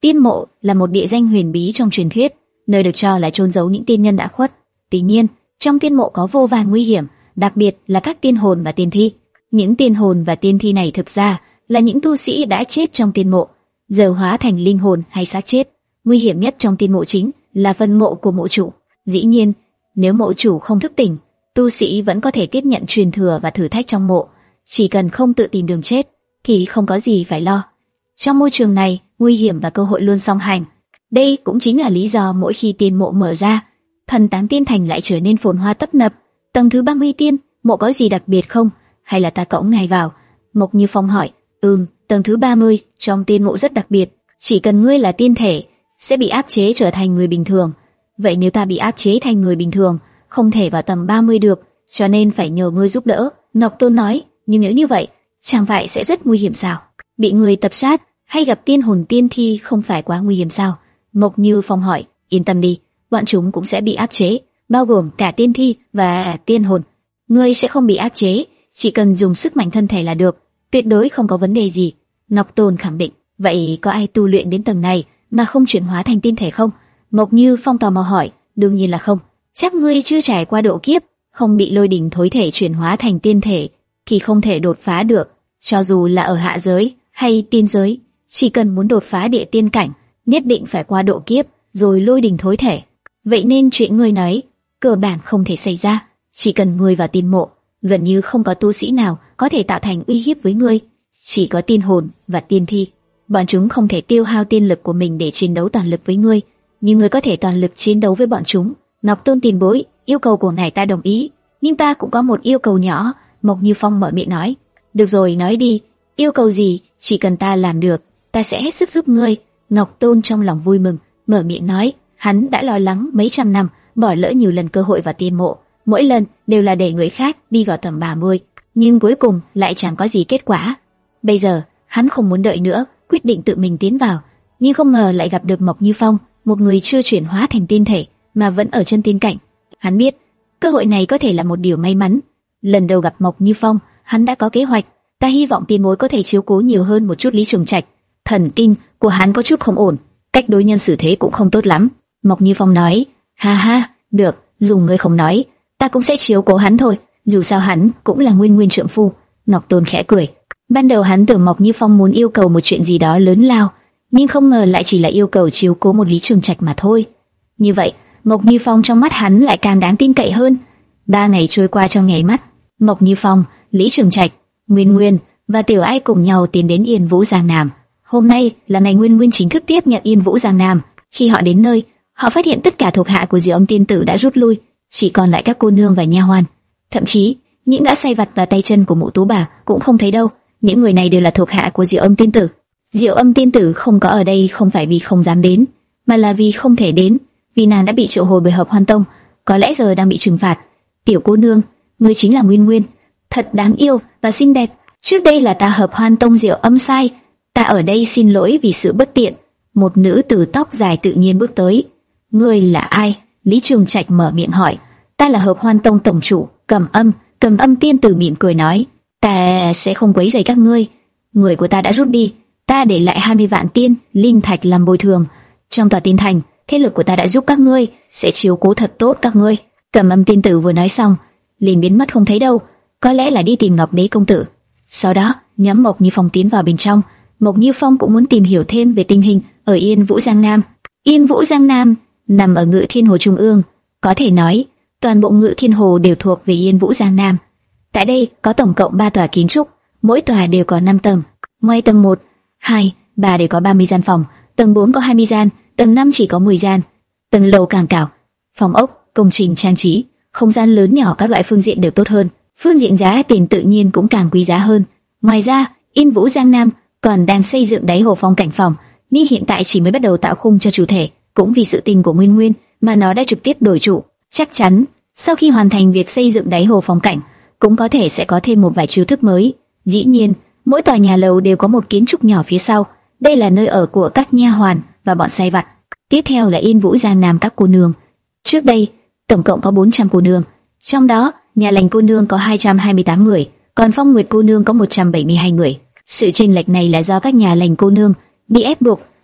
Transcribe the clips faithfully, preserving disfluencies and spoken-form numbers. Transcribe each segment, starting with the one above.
Tiên mộ là một địa danh huyền bí trong truyền thuyết, nơi được cho là chôn giấu những tiên nhân đã khuất. Tuy nhiên, trong tiên mộ có vô vàn nguy hiểm, đặc biệt là các tiên hồn và tiên thi. Những tiên hồn và tiên thi này thực ra là những tu sĩ đã chết trong tiên mộ, giờ hóa thành linh hồn hay xác chết. Nguy hiểm nhất trong tiên mộ chính là phần mộ của mộ chủ. Dĩ nhiên, nếu mộ chủ không thức tỉnh, tu sĩ vẫn có thể tiếp nhận truyền thừa và thử thách trong mộ, chỉ cần không tự tìm đường chết thì không có gì phải lo. Trong môi trường này, nguy hiểm và cơ hội luôn song hành. Đây cũng chính là lý do mỗi khi tiên mộ mở ra, thần táng tiên thành lại trở nên phồn hoa tấp nập. Tầng thứ ba mươi tiên mộ có gì đặc biệt không? Hay là ta cõng ngài vào? Mộc Như Phong hỏi. Ừm, tầng thứ ba mươi trong tiên mộ rất đặc biệt. Chỉ cần ngươi là tiên thể, sẽ bị áp chế trở thành người bình thường. Vậy nếu ta bị áp chế thành người bình thường, không thể vào tầng ba mươi được, cho nên phải nhờ ngươi giúp đỡ. Ngọc Tôn nói. Nhưng nếu như vậy, chẳng phải sẽ rất nguy hiểm sao? Bị người tập sát hay gặp tiên hồn tiên thi không phải quá nguy hiểm sao? Mộc Như Phong hỏi. Yên tâm đi, bọn chúng cũng sẽ bị áp chế, bao gồm cả tiên thi và tiên hồn. Ngươi sẽ không bị áp chế, chỉ cần dùng sức mạnh thân thể là được, tuyệt đối không có vấn đề gì. Ngọc Tôn khẳng định. Vậy có ai tu luyện đến tầng này mà không chuyển hóa thành tiên thể không? Mộc Như Phong tò mò hỏi. Đương nhiên là không. Chắc ngươi chưa trải qua độ kiếp, không bị lôi đỉnh thối thể chuyển hóa thành tiên thể thì không thể đột phá được. Cho dù là ở hạ giới hay tiên giới, chỉ cần muốn đột phá địa tiên cảnh, nhất định phải qua độ kiếp rồi lôi đỉnh thối thể. Vậy nên chuyện ngươi nói cơ bản không thể xảy ra. Chỉ cần ngươi vào tiên mộ, gần như không có tu sĩ nào có thể tạo thành uy hiếp với ngươi. Chỉ có tiên hồn và tiên thi, bọn chúng không thể tiêu hao tiên lực của mình để chiến đấu toàn lực với ngươi, nhưng ngươi có thể toàn lực chiến đấu với bọn chúng. Ngọc Tôn tiền bối, yêu cầu của ngài ta đồng ý, nhưng ta cũng có một yêu cầu nhỏ. Mộc Như Phong mở miệng nói. Được rồi, nói đi, yêu cầu gì? Chỉ cần ta làm được, ta sẽ hết sức giúp ngươi. Ngọc Tôn trong lòng vui mừng, mở miệng nói. Hắn đã lo lắng mấy trăm năm, bỏ lỡ nhiều lần cơ hội vào tiên mộ, mỗi lần đều là để người khác đi vào tầng ba mươi, nhưng cuối cùng lại chẳng có gì kết quả. Bây giờ hắn không muốn đợi nữa, quyết định tự mình tiến vào, nhưng không ngờ lại gặp được Mộc Như Phong, một người chưa chuyển hóa thành tiên thể mà vẫn ở chân tiên cảnh. Hắn biết cơ hội này có thể là một điều may mắn. Lần đầu gặp Mộc Như Phong, hắn đã có kế hoạch. Ta hy vọng tiền bối có thể chiếu cố nhiều hơn một chút Lý Trường Trạch. Thần kinh của hắn có chút không ổn, cách đối nhân xử thế cũng không tốt lắm. Mộc Như Phong nói. Ha ha, được, dù ngươi không nói, ta cũng sẽ chiếu cố hắn thôi. Dù sao hắn cũng là nguyên nguyên trượng phu. Ngọc Tôn khẽ cười. Ban đầu hắn tưởng Mộc Như Phong muốn yêu cầu một chuyện gì đó lớn lao, nhưng không ngờ lại chỉ là yêu cầu chiếu cố một Lý Trường Trạch mà thôi. Như vậy, Mộc Như Phong trong mắt hắn lại càng đáng tin cậy hơn. Ba ngày trôi qua trong nháy mắt, Mộc Như Phong, Lý Trường Trạch, Nguyên Nguyên và Tiểu Ai cùng nhau tiến đến Yên Vũ Giang Nam. Hôm nay là ngày Nguyên Nguyên chính thức tiếp nhận Yên Vũ Giang Nam. Khi họ đến nơi, họ phát hiện tất cả thuộc hạ của Diệu Âm Tiên Tử đã rút lui, chỉ còn lại các cô nương và nha hoàn. Thậm chí, những gã sai vặt và tay chân của Mộ Tú Bà cũng không thấy đâu. Những người này đều là thuộc hạ của Diệu Âm Tiên Tử. Diệu Âm Tiên Tử không có ở đây không phải vì không dám đến, mà là vì không thể đến, vì nàng đã bị triệu hồi bởi Hợp Hoan Tông, có lẽ giờ đang bị trừng phạt. Tiểu cô nương, ngươi chính là Nguyên Nguyên, thật đáng yêu và xinh đẹp. Trước đây là ta Hợp Hoan Tông Diệu Âm sai, ta ở đây xin lỗi vì sự bất tiện. Một nữ tử tóc dài tự nhiên bước tới. Ngươi là ai? Lý Trường Trạch mở miệng hỏi. Ta là Hợp Hoan Tông tổng chủ Cầm Âm. Cầm Âm Tiên Tử mỉm cười nói. Ta sẽ không quấy rầy các ngươi. Người của ta đã rút đi, ta để lại hai mươi vạn tiên linh thạch làm bồi thường. Trong tòa tiên thành, thế lực của ta đã giúp các ngươi, sẽ chiếu cố thật tốt các ngươi. Cầm Âm Tiên Tử vừa nói xong, liền biến mất không thấy đâu, có lẽ là đi tìm Ngọc Đế công tử. Sau đó, nhóm Mộc Như Phong tiến vào bên trong. Mộc Như Phong cũng muốn tìm hiểu thêm về tình hình ở Yên Vũ Giang Nam. Yên Vũ Giang Nam nằm ở Ngự Thiên Hồ trung ương, có thể nói toàn bộ Ngự Thiên Hồ đều thuộc về Yên Vũ Giang Nam. Tại đây có tổng cộng ba tòa kiến trúc, mỗi tòa đều có năm tầng. Ngoài tầng một, hai, ba đều có ba mươi gian phòng, tầng bốn có hai mươi gian, tầng năm chỉ có mười gian. Tầng lầu càng cao, phòng ốc, công trình trang trí, không gian lớn nhỏ các loại phương diện đều tốt hơn. Phương diện giá tiền tự nhiên cũng càng quý giá hơn. Ngoài ra, Yên Vũ Giang Nam còn đang xây dựng đáy hồ phong cảnh phòng, nhưng hiện tại chỉ mới bắt đầu tạo khung cho chủ thể. Cũng vì sự tình của Nguyên Nguyên mà nó đã trực tiếp đổi chủ. Chắc chắn sau khi hoàn thành việc xây dựng đáy hồ phong cảnh, cũng có thể sẽ có thêm một vài chiêu thức mới. Dĩ nhiên, mỗi tòa nhà lầu đều có một kiến trúc nhỏ phía sau. Đây là nơi ở của các nha hoàn và bọn sai vặt. Tiếp theo là Yên Vũ Giang Nam các cô nương. Trước đây, tổng cộng có bốn trăm cô nương. Trong đó, nhà lành cô nương có hai trăm hai mươi tám người, còn Phong Nguyệt cô nương có một trăm bảy mươi hai người. Sự chênh lệch này là do các nhà lành cô nương bị ép buộc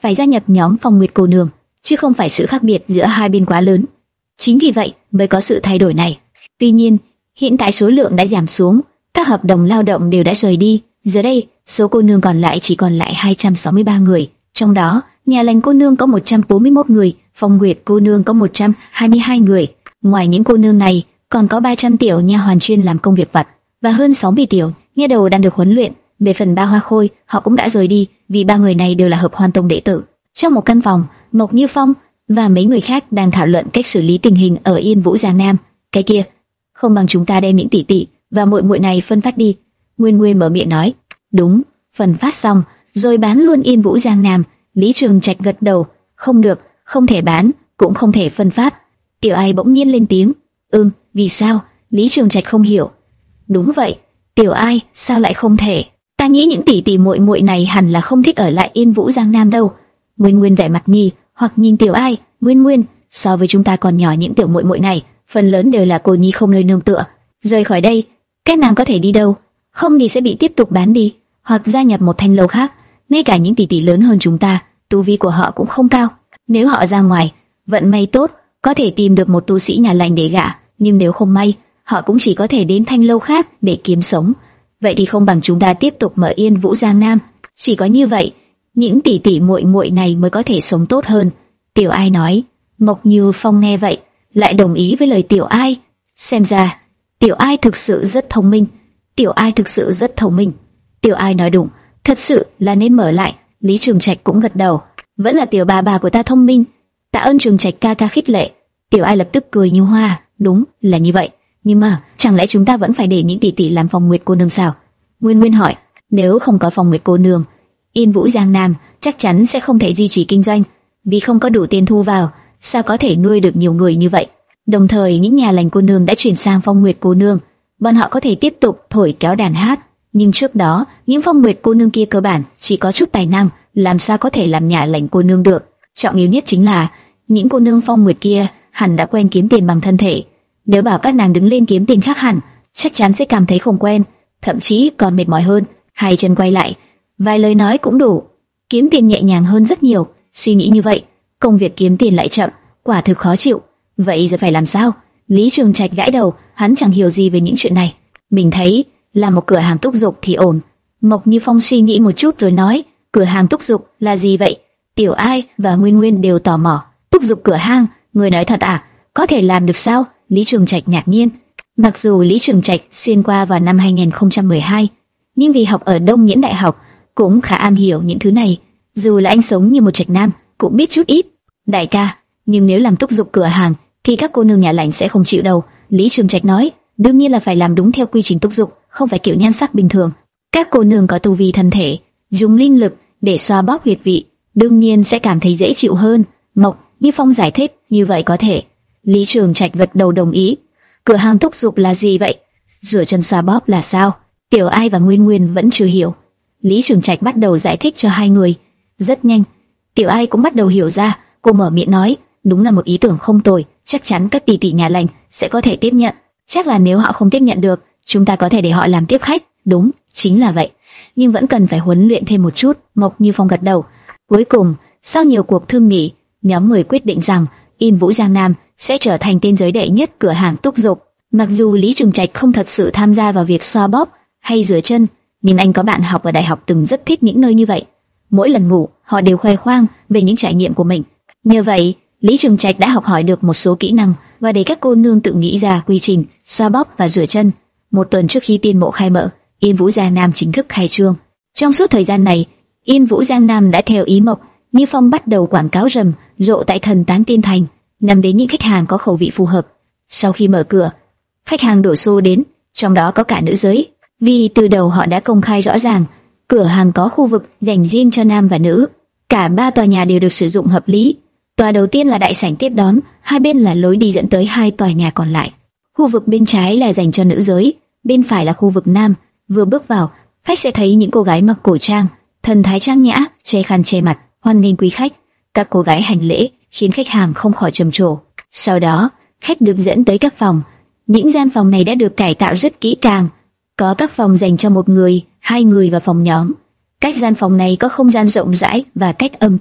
phải gia nhập nhóm Phong Nguyệt cô nương, chứ không phải sự khác biệt giữa hai bên quá lớn. Chính vì vậy mới có sự thay đổi này. Tuy nhiên, hiện tại số lượng đã giảm xuống, các hợp đồng lao động đều đã rời đi. Giờ đây, số cô nương còn lại chỉ còn lại hai trăm sáu mươi ba người, trong đó Nhà Lành cô nương có một trăm bốn mươi mốt người, Phong Nguyệt cô nương có một trăm hai mươi hai người. Ngoài những cô nương này, còn có ba trăm tiểu nha hoàn chuyên làm công việc vặt và hơn sáu mươi tiểu nha đầu đang được huấn luyện. Về phần Ba Hoa Khôi, họ cũng đã rời đi, vì ba người này đều là Hợp Hoan Tông đệ tử. Trong một căn phòng, Mộc Như Phong và mấy người khác đang thảo luận cách xử lý tình hình ở Yên Vũ Giang Nam. Cái kia, không bằng chúng ta đem những tỷ tỷ và muội muội này phân phát đi. Nguyên Nguyên mở miệng nói. Đúng, phân phát xong rồi bán luôn Yên Vũ Giang Nam. Lý Trường Trạch gật đầu. Không được, không thể bán, cũng không thể phân phát. Tiểu Ai bỗng nhiên lên tiếng. Ừm, vì sao? Lý Trường Trạch không hiểu. Đúng vậy, Tiểu Ai, sao lại không thể? Ta nghĩ những tỷ tỷ muội muội này hẳn là không thích ở lại Yên Vũ Giang Nam đâu. Nguyên Nguyên vẻ mặt nghi hoặc nhìn Tiểu Ai. Nguyên Nguyên, so với chúng ta còn nhỏ, những tiểu muội muội này phần lớn đều là cô nhi không nơi nương tựa. Rời khỏi đây, các nàng có thể đi đâu? Không thì sẽ bị tiếp tục bán đi, hoặc gia nhập một thanh lâu khác. Ngay cả những tỷ tỷ lớn hơn chúng ta, tu vi của họ cũng không cao. Nếu họ ra ngoài, vận may tốt, có thể tìm được một tu sĩ nhà lành để gả, nhưng nếu không may, họ cũng chỉ có thể đến thanh lâu khác để kiếm sống. Vậy thì không bằng chúng ta tiếp tục mở Yên Vũ Giang Nam. Chỉ có như vậy, những tỷ tỷ muội muội này mới có thể sống tốt hơn. Tiểu Ai nói. Mộc Như Phong nghe vậy, lại đồng ý với lời Tiểu Ai. Xem ra, Tiểu Ai thực sự rất thông minh. Tiểu Ai thực sự rất thông minh. Tiểu Ai nói đúng, thật sự là nên mở lại. Lý Trường Trạch cũng gật đầu. Vẫn là tiểu bà bà của ta thông minh. Tạ ơn Trường Trạch ca ca khích lệ. Tiểu Ai lập tức cười như hoa. Đúng là như vậy. Nhưng mà chẳng lẽ chúng ta vẫn phải để những tỷ tỷ làm Phong Nguyệt cô nương sao? Nguyên Nguyên hỏi. Nếu không có Phong Nguyệt cô nương, Yên Vũ Giang Nam chắc chắn sẽ không thể duy trì kinh doanh, vì không có đủ tiền thu vào, sao có thể nuôi được nhiều người như vậy? Đồng thời, những nhà lành cô nương đã chuyển sang Phong Nguyệt cô nương, bọn họ có thể tiếp tục thổi kéo đàn hát. Nhưng trước đó, những Phong Nguyệt cô nương kia cơ bản chỉ có chút tài năng, làm sao có thể làm nhà lành cô nương được? Trọng yếu nhất chính là những cô nương Phong Nguyệt kia hẳn đã quen kiếm tiền bằng thân thể. Nếu bảo các nàng đứng lên kiếm tiền khác hẳn, chắc chắn sẽ cảm thấy không quen, thậm chí còn mệt mỏi hơn. Hai chân quay lại, vài lời nói cũng đủ, kiếm tiền nhẹ nhàng hơn rất nhiều. Suy nghĩ như vậy, công việc kiếm tiền lại chậm, quả thực khó chịu. Vậy giờ phải làm sao? Lý Trường Trạch gãi đầu, hắn chẳng hiểu gì về những chuyện này. Mình thấy là một cửa hàng túc dục thì ổn. Mộc Như Phong suy nghĩ một chút rồi nói, cửa hàng túc dục là gì vậy? Tiểu Ai và Nguyên Nguyên đều tò mò. Túc dục cửa hàng, người nói thật à? Có thể làm được sao? Lý Trường Trạch ngạc nhiên. Mặc dù Lý Trường Trạch xuyên qua vào năm hai nghìn không trăm mười hai, nhưng vì học ở Đông Nhẫn Đại học cũng khá am hiểu những thứ này. Dù là anh sống như một trạch nam, cũng biết chút ít. Đại ca, nhưng nếu làm túc dục cửa hàng thì các cô nương nhà lành sẽ không chịu đâu. Lý Trường Trạch nói, đương nhiên là phải làm đúng theo quy trình túc dục, không phải kiểu nhan sắc bình thường. Các cô nương có tu vi thân thể, dùng linh lực để xoa bóp huyệt vị, đương nhiên sẽ cảm thấy dễ chịu hơn. Mộc Như Phong giải thích, như vậy có thể. Lý Trường Trạch gật đầu đồng ý. Cửa hàng túc dục là gì vậy? Rửa chân xoa bóp là sao? Tiểu Ai và Nguyên Nguyên vẫn chưa hiểu. Lý Trường Trạch bắt đầu giải thích cho hai người. Rất nhanh, Tiểu Ai cũng bắt đầu hiểu ra. Cô mở miệng nói, đúng là một ý tưởng không tồi, chắc chắn các tỷ tỷ nhà lành sẽ có thể tiếp nhận. Chắc là nếu họ không tiếp nhận được, chúng ta có thể để họ làm tiếp khách. Đúng, chính là vậy. Nhưng vẫn cần phải huấn luyện thêm một chút. Mộc Như Phong gật đầu. Cuối cùng, sau nhiều cuộc thương nghị, nhóm người quyết định rằng Yên Vũ Giang Nam sẽ trở thành tên giới đệ nhất cửa hàng túc dục. Mặc dù Lý Trường Trạch không thật sự tham gia vào việc xoa bóp hay rửa chân, nhưng anh có bạn học ở đại học từng rất thích những nơi như vậy. Mỗi lần ngủ, họ đều khoe khoang về những trải nghiệm của mình. Nhờ vậy, Lý Trường Trạch đã học hỏi được một số kỹ năng và để các cô nương tự nghĩ ra quy trình xoa bóp và rửa chân. Một tuần trước khi tiên mộ khai mở, Yên Vũ Giang Nam chính thức khai trương. Trong suốt thời gian này, Yên Vũ Giang Nam đã theo ý Mộc Như Phong bắt đầu quảng cáo rầm rộ tại Thần Tán Tiên Thành, nhằm đến những khách hàng có khẩu vị phù hợp. Sau khi mở cửa, khách hàng đổ xô đến, trong đó có cả nữ giới. Vì từ đầu họ đã công khai rõ ràng, cửa hàng có khu vực dành riêng cho nam và nữ. Cả ba tòa nhà đều được sử dụng hợp lý. Tòa đầu tiên là đại sảnh tiếp đón, hai bên là lối đi dẫn tới hai tòa nhà còn lại. Khu vực bên trái là dành cho nữ giới, bên phải là khu vực nam. Vừa bước vào, khách sẽ thấy những cô gái mặc cổ trang, thần thái trang nhã, che khăn che mặt, hoan nghênh quý khách. Các cô gái hành lễ khiến khách hàng không khỏi trầm trồ. Sau đó, khách được dẫn tới các phòng. Những gian phòng này đã được cải tạo rất kỹ càng. Có các phòng dành cho một người, hai người và phòng nhóm. Các gian phòng này có không gian rộng rãi và cách âm tốt,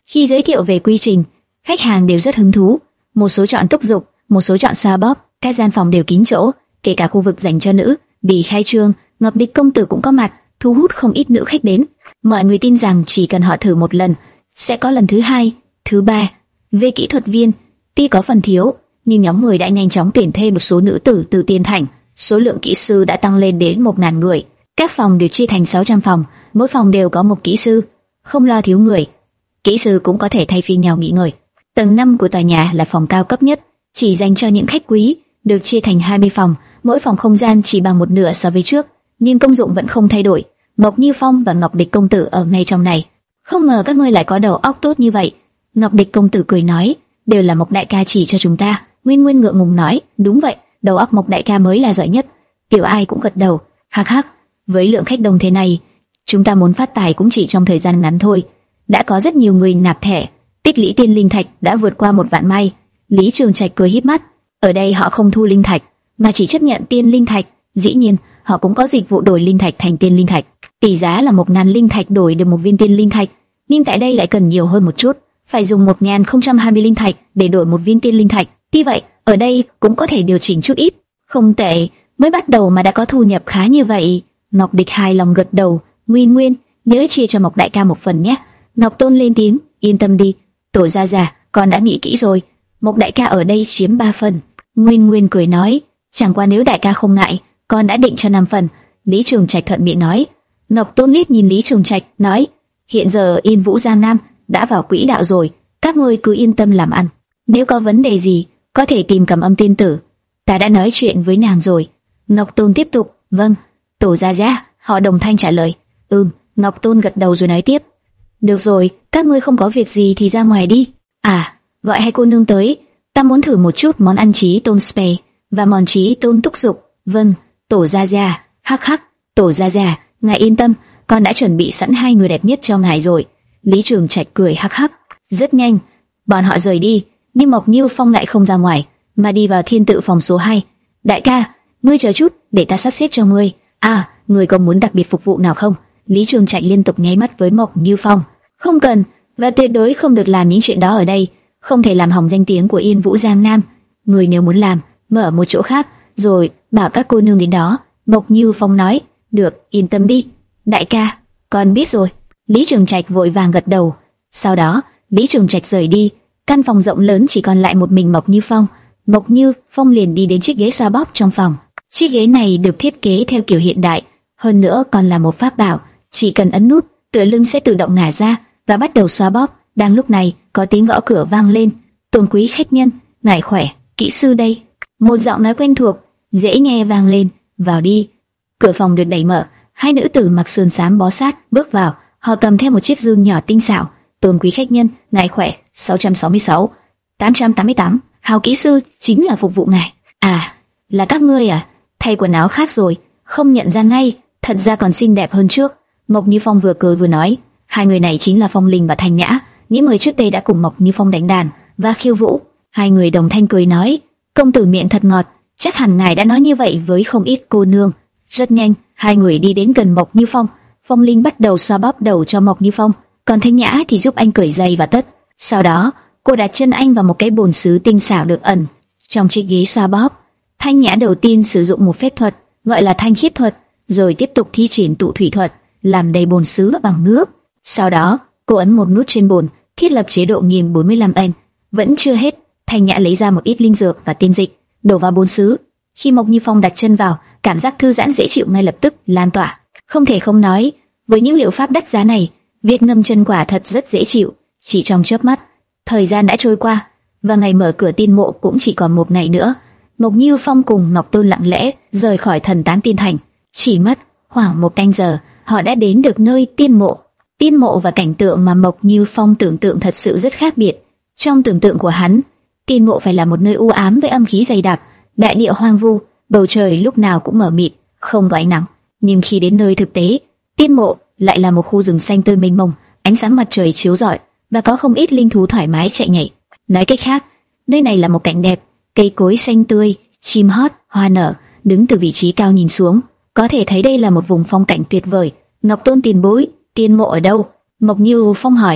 Khi giới thiệu về quy trình, khách hàng đều rất hứng thú. Một số chọn túc dục, một số chọn xoa bóp. Các gian phòng đều kín chỗ, kể cả khu vực dành cho nữ. Bị khai trương, Ngọc Địch công tử cũng có mặt, thu hút không ít nữ khách đến. Mọi người tin rằng chỉ cần họ thử một lần, sẽ có lần thứ hai, thứ ba. Về kỹ thuật viên, tuy có phần thiếu, nhưng nhóm người đã nhanh chóng tuyển thêm một số nữ tử từ Tiên Thành. Số lượng kỹ sư đã tăng lên đến một nghìn người. Các phòng được chia thành sáu trăm phòng, mỗi phòng đều có một kỹ sư, không lo thiếu người. Kỹ sư cũng có thể thay phiên nhau nghỉ ngơi. Tầng năm của tòa nhà là phòng cao cấp nhất, chỉ dành cho những khách quý, được chia thành hai mươi phòng, mỗi phòng không gian chỉ bằng một nửa so với trước, nhưng công dụng vẫn không thay đổi. Mộc Như Phong và Ngọc Địch công tử ở ngay trong này. Không ngờ các ngươi lại có đầu óc tốt như vậy. Ngọc Địch công tử cười nói, đều là Mộc đại ca chỉ cho chúng ta. Nguyên Nguyên ngượng ngùng nói, đúng vậy, đầu óc Mộc đại ca mới là giỏi nhất. Tiểu Ai cũng gật đầu, hắc hắc, với lượng khách đông thế này, chúng ta muốn phát tài cũng chỉ trong thời gian ngắn thôi. Đã có rất nhiều người nạp thẻ, tích lũy tiên linh thạch đã vượt qua một vạn mai. Lý Trường Trạch cười híp mắt, ở đây họ không thu linh thạch, mà chỉ chấp nhận tiên linh thạch. Dĩ nhiên, họ cũng có dịch vụ đổi linh thạch thành tiên linh thạch. Tỷ giá là một ngàn linh thạch đổi được một viên tiên linh thạch, nhưng tại đây lại cần nhiều hơn một chút, phải dùng một nghìn không trăm hai mươi linh thạch để đổi một viên tiên linh thạch. Tuy vậy, ở đây cũng có thể điều chỉnh chút ít. Không tệ, mới bắt đầu mà đã có thu nhập khá như vậy. Ngọc Địch hài lòng gật đầu, Nguyên Nguyên, nhớ chia cho Mộc đại ca một phần nhé. Ngọc Tôn lên tiếng, yên tâm đi, Tổ gia gia, con đã nghĩ kỹ rồi, Mộc đại ca ở đây chiếm ba phần. Nguyên Nguyên cười nói, chẳng qua nếu đại ca không ngại, con đã định cho năm phần. Lý Trường Trạch thuận miệng nói. Ngọc Tôn liếc nhìn Lý Trường Trạch, nói, hiện giờ Yên Vũ Giang Nam đã vào quỹ đạo rồi, các ngươi cứ yên tâm làm ăn. Nếu có vấn đề gì, có thể tìm Cầm Âm tiên tử, ta đã nói chuyện với nàng rồi. Ngọc Tôn tiếp tục, vâng, Tổ gia gia. Họ đồng thanh trả lời, ừm. Ngọc Tôn gật đầu rồi nói tiếp, được rồi, các ngươi không có việc gì thì ra ngoài đi. À, gọi hai cô nương tới, ta muốn thử một chút món ăn Chí Tôn Spe và món Chí Tôn Túc Dục. Vâng, Tổ gia gia. Hắc hắc, Tổ gia gia, ngài yên tâm, con đã chuẩn bị sẵn hai người đẹp nhất cho ngài rồi. Lý Trường Trạch cười hắc hắc. Rất nhanh, bọn họ rời đi, nhưng Mộc Như Phong lại không ra ngoài, mà đi vào thiên tự phòng số hai. Đại ca, ngươi chờ chút, để ta sắp xếp cho ngươi. À, ngươi có muốn đặc biệt phục vụ nào không? Lý Trường Trạch liên tục nháy mắt với Mộc Như Phong. Không cần, và tuyệt đối không được làm những chuyện đó ở đây, không thể làm hỏng danh tiếng của Yên Vũ Giang Nam. Ngươi nếu muốn làm, mở một chỗ khác, rồi bảo các cô nương đến đó. Mộc Như Phong nói, được, yên tâm đi, đại ca, con biết rồi. Lý Trường Trạch vội vàng gật đầu. Sau đó, Lý Trường Trạch rời đi. Căn phòng rộng lớn chỉ còn lại một mình Mộc Như Phong. Mộc Như Phong liền đi đến chiếc ghế xoa bóp trong phòng. Chiếc ghế này được thiết kế theo kiểu hiện đại, hơn nữa còn là một pháp bảo, chỉ cần ấn nút, tựa lưng sẽ tự động ngả ra và bắt đầu xoa bóp. Đang lúc này, có tiếng gõ cửa vang lên. Tôn quý khách nhân, ngài khỏe, kỹ sư đây. Một giọng nói quen thuộc, dễ nghe vang lên. Vào đi. Cửa phòng được đẩy mở, hai nữ tử mặc sườn xám bó sát bước vào. Họ cầm theo một chiếc dương nhỏ tinh xảo. Tôn quý khách nhân, ngài khỏe. sáu trăm sáu mươi sáu, tám trăm tám mươi tám. Hào kỹ sư chính là phục vụ ngài. À, là các ngươi à? Thay quần áo khác rồi, không nhận ra ngay. Thật ra còn xinh đẹp hơn trước. Mộc Như Phong vừa cười vừa nói, hai người này chính là Phong Linh và Thanh Nhã, những người trước đây đã cùng Mộc Như Phong đánh đàn và khiêu vũ. Hai người đồng thanh cười nói, công tử miệng thật ngọt, chắc hẳn ngài đã nói như vậy với không ít cô nương. Rất nhanh, hai người đi đến gần Mộc Như Phong. Phong Linh bắt đầu xoa bóp đầu cho Mộc Như Phong, còn Thanh Nhã thì giúp anh cởi giày và tất. Sau đó, cô đặt chân anh vào một cái bồn sứ tinh xảo được ẩn trong chiếc ghế xoa bóp. Thanh Nhã đầu tiên sử dụng một phép thuật gọi là thanh khiết thuật, rồi tiếp tục thi triển tụ thủy thuật, làm đầy bồn sứ bằng nước. Sau đó, cô ấn một nút trên bồn, thiết lập chế độ nghiêng bốn mươi lăm ên. Vẫn chưa hết, Thanh Nhã lấy ra một ít linh dược và tiên dịch, đổ vào bồn sứ. Khi Mộc Như Phong đặt chân vào, cảm giác thư giãn dễ chịu ngay lập tức lan tỏa. Không thể không nói, với những liệu pháp đắt giá này, việc ngâm chân quả thật rất dễ chịu. Chỉ trong chớp mắt, thời gian đã trôi qua, và ngày mở cửa tiên mộ cũng chỉ còn một ngày nữa. Mộc Như Phong cùng Ngọc Tôn lặng lẽ rời khỏi Thần Tán Tiên Thành. Chỉ mất khoảng một canh giờ, họ đã đến được nơi tiên mộ. Tiên mộ và cảnh tượng mà Mộc Như Phong tưởng tượng thật sự rất khác biệt. Trong tưởng tượng của hắn, tiên mộ phải là một nơi u ám với âm khí dày đặc, đại địa hoang vu, bầu trời lúc nào cũng mờ mịt, không có ánh nắng. Nhưng khi đến nơi thực tế, tiên mộ lại là một khu rừng xanh tươi mênh mông, ánh sáng mặt trời chiếu rọi và có không ít linh thú thoải mái chạy nhảy. Nói cách khác, nơi này là một cảnh đẹp, cây cối xanh tươi, chim hót, hoa nở. Đứng từ vị trí cao nhìn xuống, có thể thấy đây là một vùng phong cảnh tuyệt vời. Ngọc Tôn tiền bối, tiên mộ ở đâu? Mộc Như Phong hỏi.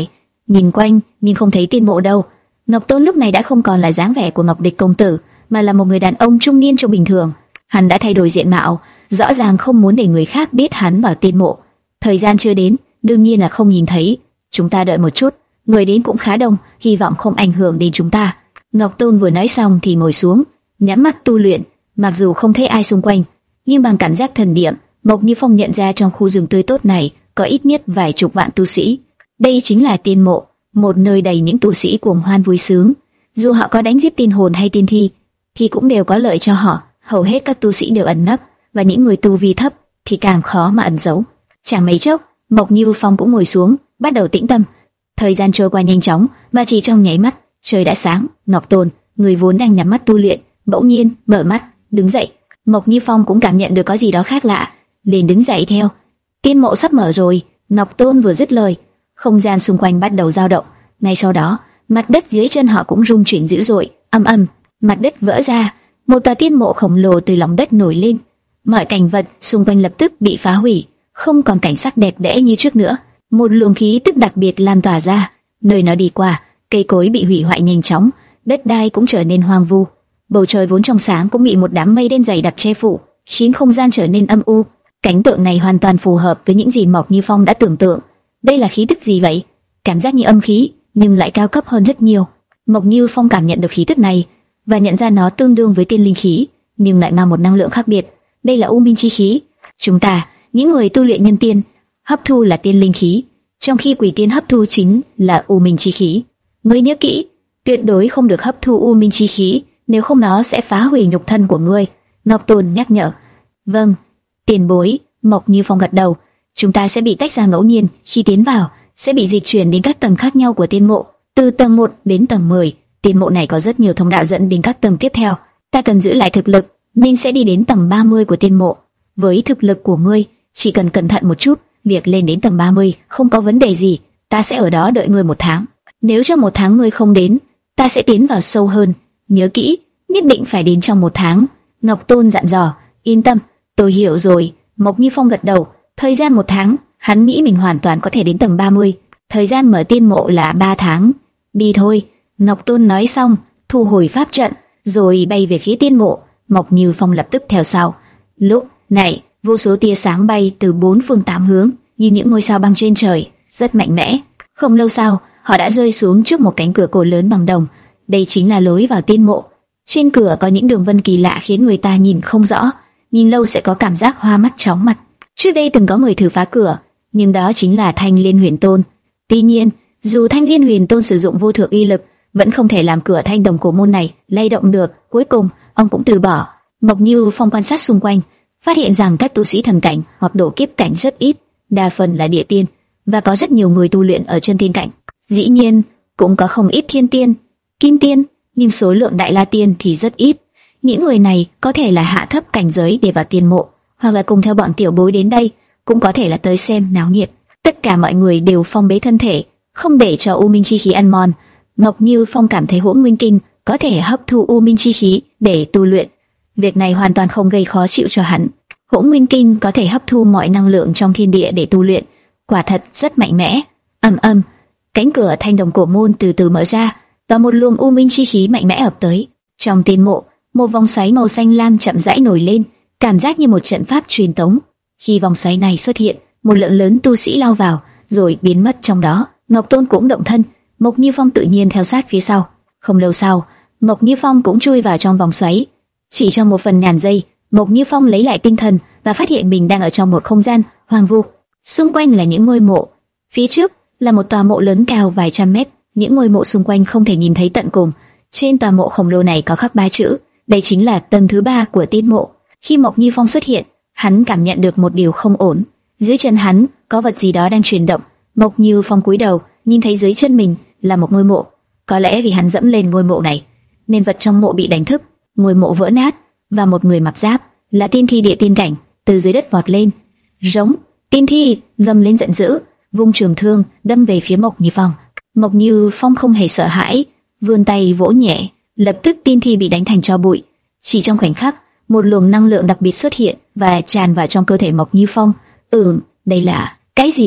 nhìn quanh nhưng không thấy Tiên Mộ đâu. Ngọc Tôn lúc này đã không còn là dáng vẻ của Ngọc Địch công tử, mà là một người đàn ông trung niên trông bình thường. Hắn đã thay đổi diện mạo, rõ ràng không muốn để người khác biết hắn vào Tiên Mộ. Thời gian chưa đến, đương nhiên là không nhìn thấy. Chúng ta đợi một chút, người đến cũng khá đông, hy vọng không ảnh hưởng đến chúng ta. Ngọc Tôn vừa nói xong thì ngồi xuống, nhắm mắt tu luyện. Mặc dù không thấy ai xung quanh, nhưng bằng cảm giác thần niệm, Mộc Như Phong nhận ra trong khu rừng tươi tốt này có ít nhất vài chục vạn tu sĩ. Đây chính là Tiên Mộ, một nơi đầy những tu sĩ cuồng hoan vui sướng. Dù họ có đánh giết tiên hồn hay tiên thi, thì cũng đều có lợi cho họ. Hầu hết các tu sĩ đều ẩn nấp, và những người tu vi thấp thì càng khó mà ẩn giấu. Chẳng mấy chốc, Mộc Như Phong cũng ngồi xuống, bắt đầu tĩnh tâm. Thời gian trôi qua nhanh chóng, và chỉ trong nháy mắt, trời đã sáng. Ngọc Tôn, người vốn đang nhắm mắt tu luyện, bỗng nhiên mở mắt, đứng dậy. Mộc Như Phong cũng cảm nhận được có gì đó khác lạ, liền đứng dậy theo. Tiên Mộ sắp mở rồi. Ngọc Tôn vừa dứt lời, không gian xung quanh bắt đầu dao động. Ngay sau đó, mặt đất dưới chân họ cũng rung chuyển dữ dội, âm âm, mặt đất vỡ ra, một tòa Tiên Mộ khổng lồ từ lòng đất nổi lên. Mọi cảnh vật xung quanh lập tức bị phá hủy, không còn cảnh sắc đẹp đẽ như trước nữa. Một luồng khí tức đặc biệt lan tỏa ra, nơi nó đi qua, cây cối bị hủy hoại nhanh chóng, đất đai cũng trở nên hoang vu. Bầu trời vốn trong sáng cũng bị một đám mây đen dày đặc che phủ, khiến không gian trở nên âm u. Cảnh tượng này hoàn toàn phù hợp với những gì Mộc Như Phong đã tưởng tượng. Đây là khí tức gì vậy? Cảm giác như âm khí, nhưng lại cao cấp hơn rất nhiều. Mộc Như Phong cảm nhận được khí tức này và nhận ra nó tương đương với tiên linh khí, nhưng lại mang một năng lượng khác biệt. Đây là u minh chi khí. Chúng ta, những người tu luyện nhân tiên, hấp thu là tiên linh khí, trong khi quỷ tiên hấp thu chính là u minh chi khí. Ngươi nhớ kỹ, tuyệt đối không được hấp thu u minh chi khí, nếu không nó sẽ phá hủy nhục thân của ngươi. Ngọc Tôn nhắc nhở. Vâng, tiền bối. Mộc Như Phong gật đầu. Chúng ta sẽ bị tách ra ngẫu nhiên, khi tiến vào sẽ bị dịch chuyển đến các tầng khác nhau của Tiên Mộ, từ tầng một đến tầng mười. Tiên Mộ này có rất nhiều thông đạo dẫn đến các tầng tiếp theo. Ta cần giữ lại thực lực, nên sẽ đi đến tầng ba mươi của Tiên Mộ. Với thực lực của ngươi, chỉ cần cẩn thận một chút, việc lên đến tầng ba mươi không có vấn đề gì. Ta sẽ ở đó đợi ngươi một tháng. Nếu trong một tháng ngươi không đến, ta sẽ tiến vào sâu hơn. Nhớ kỹ, nhất định phải đến trong một tháng. Ngọc Tôn dặn dò. Yên tâm, tôi hiểu rồi. Mộc Như Phong gật đầu. Thời gian một tháng, hắn nghĩ mình hoàn toàn có thể đến tầng ba mươi. Thời gian mở Tiên Mộ là ba tháng. Đi thôi. Ngọc Tôn nói xong, thu hồi pháp trận, rồi bay về phía Tiên Mộ. Mộc Như Phong lập tức theo sau. Lúc này, vô số tia sáng bay từ bốn phương tám hướng, như những ngôi sao băng trên trời, rất mạnh mẽ. Không lâu sau, họ đã rơi xuống trước một cánh cửa cổ lớn bằng đồng. Đây chính là lối vào Tiên Mộ. Trên cửa có những đường vân kỳ lạ khiến người ta nhìn không rõ, nhìn lâu sẽ có cảm giác hoa mắt chóng mặt. Trước đây từng có người thử phá cửa, nhưng đó chính là Thanh Liên Huyền Tôn. Tuy nhiên, dù Thanh Liên Huyền Tôn sử dụng vô thượng uy lực, vẫn không thể làm cửa thanh đồng cổ môn này lay động được. Cuối cùng, ông cũng từ bỏ. Mộc Như Phong quan sát xung quanh, phát hiện rằng các tu sĩ thần cảnh hoặc độ kiếp cảnh rất ít, đa phần là địa tiên, và có rất nhiều người tu luyện ở chân tiên cảnh. Dĩ nhiên, cũng có không ít thiên tiên, kim tiên, nhưng số lượng đại la tiên thì rất ít. Những người này có thể là hạ thấp cảnh giới để vào Tiên Mộ, hoặc là cùng theo bọn tiểu bối đến đây, cũng có thể là tới xem náo nhiệt. Tất cả mọi người đều phong bế thân thể, không để cho u minh chi khí ăn mòn. Mộc Như Phong cảm thấy Hỗn Nguyên Kinh có thể hấp thu u minh chi khí để tu luyện. Việc này hoàn toàn không gây khó chịu cho hắn. Hỗn Nguyên Kinh có thể hấp thu mọi năng lượng trong thiên địa để tu luyện, quả thật rất mạnh mẽ. Ầm ầm, cánh cửa thanh đồng cổ môn từ từ mở ra, và một luồng u minh chi khí mạnh mẽ ập tới. Trong Tiên Mộ, một vòng xoáy màu xanh lam chậm rãi nổi lên, cảm giác như một trận pháp truyền tống. Khi vòng xoáy này xuất hiện, một lượng lớn tu sĩ lao vào, rồi biến mất trong đó. Ngọc Tôn cũng động thân, Mộc Như Phong tự nhiên theo sát phía sau. Không lâu sau, Mộc Như Phong cũng chui vào trong vòng xoáy. Chỉ trong một phần ngàn giây, Mộc Như Phong lấy lại tinh thần và phát hiện mình đang ở trong một không gian hoang vu. Xung quanh là những ngôi mộ, phía trước là một tòa mộ lớn cao vài trăm mét. Những ngôi mộ xung quanh không thể nhìn thấy tận cùng. Trên tòa mộ khổng lồ này có khắc ba chữ, đây chính là tầng thứ ba của Tiên Mộ. Khi Mộc Như Phong xuất hiện, hắn cảm nhận được một điều không ổn. Dưới chân hắn có vật gì đó đang chuyển động. Mộc Như Phong cúi đầu, nhìn thấy dưới chân mình là một ngôi mộ. Có lẽ vì hắn dẫm lên ngôi mộ này, nên vật trong mộ bị đánh thức, ngôi mộ vỡ nát, và một người mặc giáp là tiên thi địa tiên cảnh từ dưới đất vọt lên. Rống! Tiên thi gầm lên giận dữ, vung trường thương đâm về phía Mộc Như Phong. Mộc Như Phong không hề sợ hãi, vươn tay vỗ nhẹ, lập tức tiên thi bị đánh thành tro bụi. Chỉ trong khoảnh khắc, một luồng năng lượng đặc biệt xuất hiện và tràn vào trong cơ thể Mộc Như Phong. Ừm, đây là cái gì?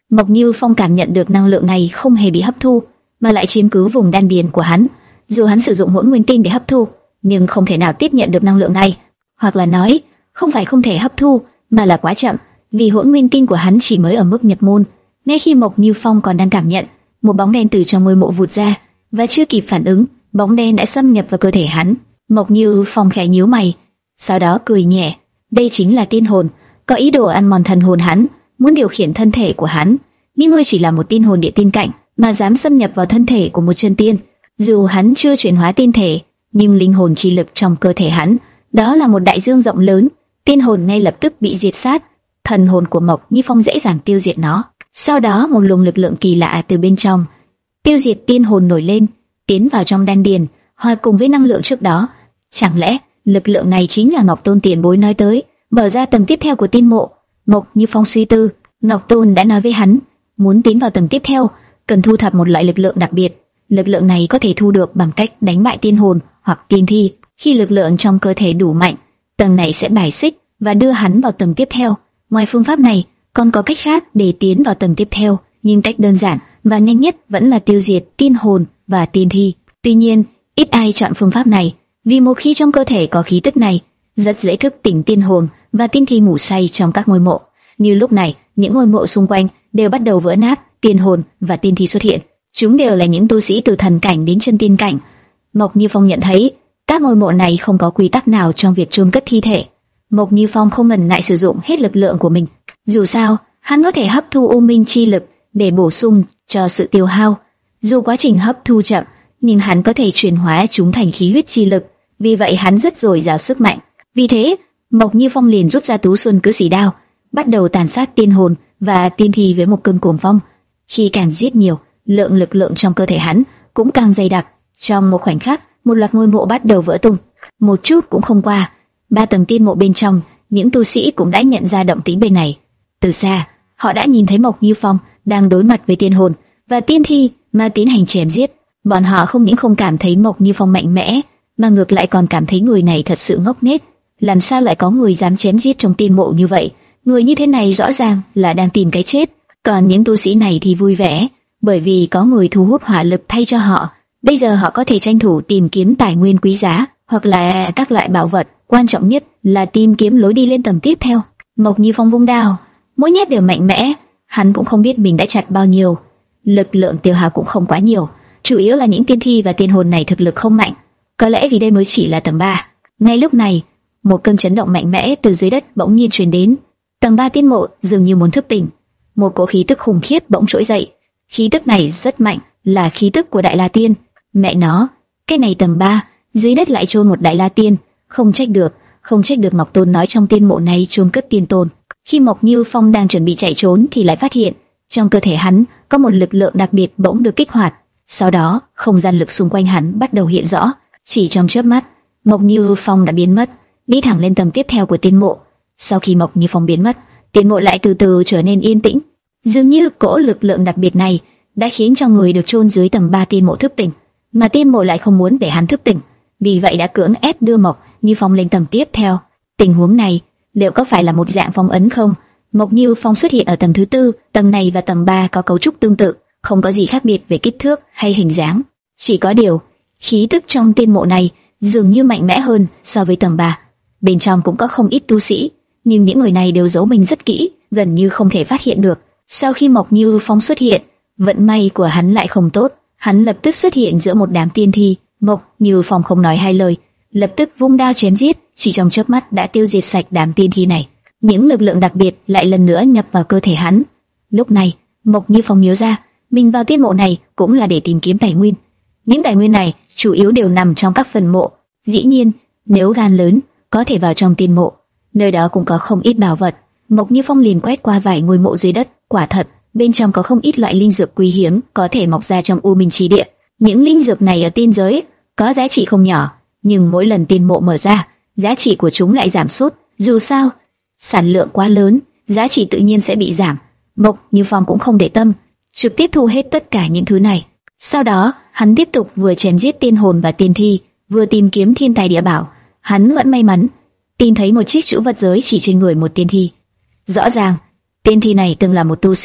Mộc Như Phong cảm nhận được năng lượng này không hề bị hấp thu, mà lại chiếm cứ vùng đan điền của hắn. Dù hắn sử dụng hỗn nguyên tinh để hấp thu, nhưng không thể nào tiếp nhận được năng lượng này, hoặc là nói, không phải không thể hấp thu, mà là quá chậm, vì hỗn nguyên tinh của hắn chỉ mới ở mức nhập môn. Ngay khi Mộc Như Phong còn đang cảm nhận, một bóng đen từ trong ngôi mộ vụt ra, và chưa kịp phản ứng, bóng đen đã xâm nhập vào cơ thể hắn. Mộc Như Phong khẽ nhíu mày, sau đó cười nhẹ. Đây chính là tiên hồn, có ý đồ ăn mòn thần hồn hắn, muốn điều khiển thân thể của hắn. Nhưng ngươi chỉ là một tiên hồn địa tiên cảnh, mà dám xâm nhập vào thân thể của một chân tiên. Dù hắn chưa chuyển hóa tiên thể, nhưng linh hồn chi lực trong cơ thể hắn, đó là một đại dương rộng lớn. Tiên hồn ngay lập tức bị diệt sát. Thần hồn của Mộc Như Phong dễ dàng tiêu diệt nó. Sau đó một luồng lực lượng kỳ lạ từ bên trong tiêu diệt tiên hồn nổi lên, tiến vào trong đan điền, hòa cùng với năng lượng trước đó. Chẳng lẽ lực lượng này chính là Ngọc Tôn tiền bối nói tới, mở ra tầng tiếp theo của tiên mộ? Mộc Như Phong suy tư, Ngọc Tôn đã nói với hắn, muốn tiến vào tầng tiếp theo, cần thu thập một loại lực lượng đặc biệt. Lực lượng này có thể thu được bằng cách đánh bại tiên hồn hoặc tiên thi. Khi lực lượng trong cơ thể đủ mạnh, tầng này sẽ bài xích và đưa hắn vào tầng tiếp theo. Ngoài phương pháp này, còn có cách khác để tiến vào tầng tiếp theo, nhưng cách đơn giản và nhanh nhất vẫn là tiêu diệt tiên hồn và tiên thi. Tuy nhiên, ít ai chọn phương pháp này, vì một khi trong cơ thể có khí tức này, rất dễ thức tỉnh tiên hồn và tiên thi ngủ say trong các ngôi mộ. Như lúc này, những ngôi mộ xung quanh đều bắt đầu vỡ nát, tiên hồn và tiên thi xuất hiện. Chúng đều là những tu sĩ từ thần cảnh đến chân tiên cảnh. Mộc Như Phong nhận thấy, các ngôi mộ này không có quy tắc nào trong việc chôn cất thi thể. Mộc Như Phong không ngần ngại sử dụng hết lực lượng của mình. Dù sao, hắn có thể hấp thu u minh chi lực để bổ sung cho sự tiêu hao. Dù quá trình hấp thu chậm, nhưng hắn có thể chuyển hóa chúng thành khí huyết chi lực. Vì vậy hắn rất dồi dào sức mạnh. Vì thế, Mộc Như Phong liền rút ra tú xuân cứ xỉ đao, bắt đầu tàn sát tiên hồn và tiên thi với một cơn cuồng phong. Khi càng giết nhiều, lượng lực lượng trong cơ thể hắn cũng càng dày đặc. Trong một khoảnh khắc, một loạt ngôi mộ bắt đầu vỡ tung. Một chút cũng không qua, ba tầng tiên mộ bên trong, những tu sĩ cũng đã nhận ra động tĩnh bên này. Từ xa, họ đã nhìn thấy Mộc Như Phong đang đối mặt với tiên hồn và tiên thi mà tiến hành chém giết. Bọn họ không những không cảm thấy Mộc Như Phong mạnh mẽ, mà ngược lại còn cảm thấy người này thật sự ngốc nghếch. Làm sao lại có người dám chém giết trong tiên mộ như vậy? Người như thế này rõ ràng là đang tìm cái chết. Còn những tu sĩ này thì vui vẻ, bởi vì có người thu hút hỏa lực thay cho họ. Bây giờ họ có thể tranh thủ tìm kiếm tài nguyên quý giá, hoặc là các loại bảo vật. Quan trọng nhất là tìm kiếm lối đi lên tầng tiếp theo. Mộc Như Phong vung đao, mỗi nhát đều mạnh mẽ. Hắn cũng không biết mình đã chặt bao nhiêu, lực lượng tiêu hao cũng không quá nhiều. Chủ yếu là những tiên thi và tiên hồn này thực lực không mạnh, có lẽ vì đây mới chỉ là tầng ba. Ngay lúc này, một cơn chấn động mạnh mẽ từ dưới đất bỗng nhiên truyền đến. Tầng ba tiên mộ dường như muốn thức tỉnh. Một cỗ khí tức khủng khiếp bỗng trỗi dậy. Khí tức này rất mạnh, là khí tức của Đại La Tiên. Mẹ nó, cái này tầng ba, dưới đất lại chôn một Đại La Tiên, không trách được, không trách được Ngọc Tôn nói trong tiên mộ này chôn cất tiên tôn. Khi Mộc Như Phong đang chuẩn bị chạy trốn thì lại phát hiện, trong cơ thể hắn có một lực lượng đặc biệt bỗng được kích hoạt. Sau đó, không gian lực xung quanh hắn bắt đầu hiện rõ. Chỉ trong chớp mắt, Mộc Như Phong đã biến mất, đi thẳng lên tầng tiếp theo của tiên mộ. Sau khi Mộc Như Phong biến mất, tiên mộ lại từ từ trở nên yên tĩnh. Dường như cỗ lực lượng đặc biệt này đã khiến cho người được chôn dưới tầng ba tiên mộ thức tỉnh, mà tiên mộ lại không muốn để hắn thức tỉnh, vì vậy đã cưỡng ép đưa Mộc Như Phong lên tầng tiếp theo. Tình huống này liệu có phải là một dạng phong ấn không? Mộc Như Phong xuất hiện ở tầng thứ tư, tầng này và tầng ba có cấu trúc tương tự, không có gì khác biệt về kích thước hay hình dáng. Chỉ có điều, khí tức trong tiên mộ này dường như mạnh mẽ hơn so với tầng ba. Bên trong cũng có không ít tu sĩ, nhưng những người này đều giấu mình rất kỹ, gần như không thể phát hiện được. Sau khi Mộc Như Phong xuất hiện, vận may của hắn lại không tốt, hắn lập tức xuất hiện giữa một đám tiên thi. Mộc Như Phong không nói hai lời, lập tức vung đao chém giết, chỉ trong chớp mắt đã tiêu diệt sạch đám tiên thi này. Những lực lượng đặc biệt lại lần nữa nhập vào cơ thể hắn. Lúc này, Mộc Như Phong nhớ ra, mình vào tiên mộ này cũng là để tìm kiếm tài nguyên. Những tài nguyên này chủ yếu đều nằm trong các phần mộ. Dĩ nhiên, nếu gan lớn, có thể vào trong tiên mộ, nơi đó cũng có không ít bảo vật. Mộc Như Phong liền quét qua vài ngôi mộ dưới đất, quả thật, bên trong có không ít loại linh dược quý hiếm có thể mọc ra trong U Minh Chi Địa. Những linh dược này ở tiên giới có giá trị không nhỏ, nhưng mỗi lần tiên mộ mở ra, giá trị của chúng lại giảm sút. Dù sao, sản lượng quá lớn, giá trị tự nhiên sẽ bị giảm. Mộc Như Phong cũng không để tâm, trực tiếp thu hết tất cả những thứ này. Sau đó, hắn tiếp tục vừa chém giết tiên hồn và tiên thi, vừa tìm kiếm thiên tài địa bảo. Hắn vẫn may mắn tìm thấy một chiếc chữ vật giới chỉ trên người một tiên thi. Rõ ràng, tiên thi này từng là một tu sĩ,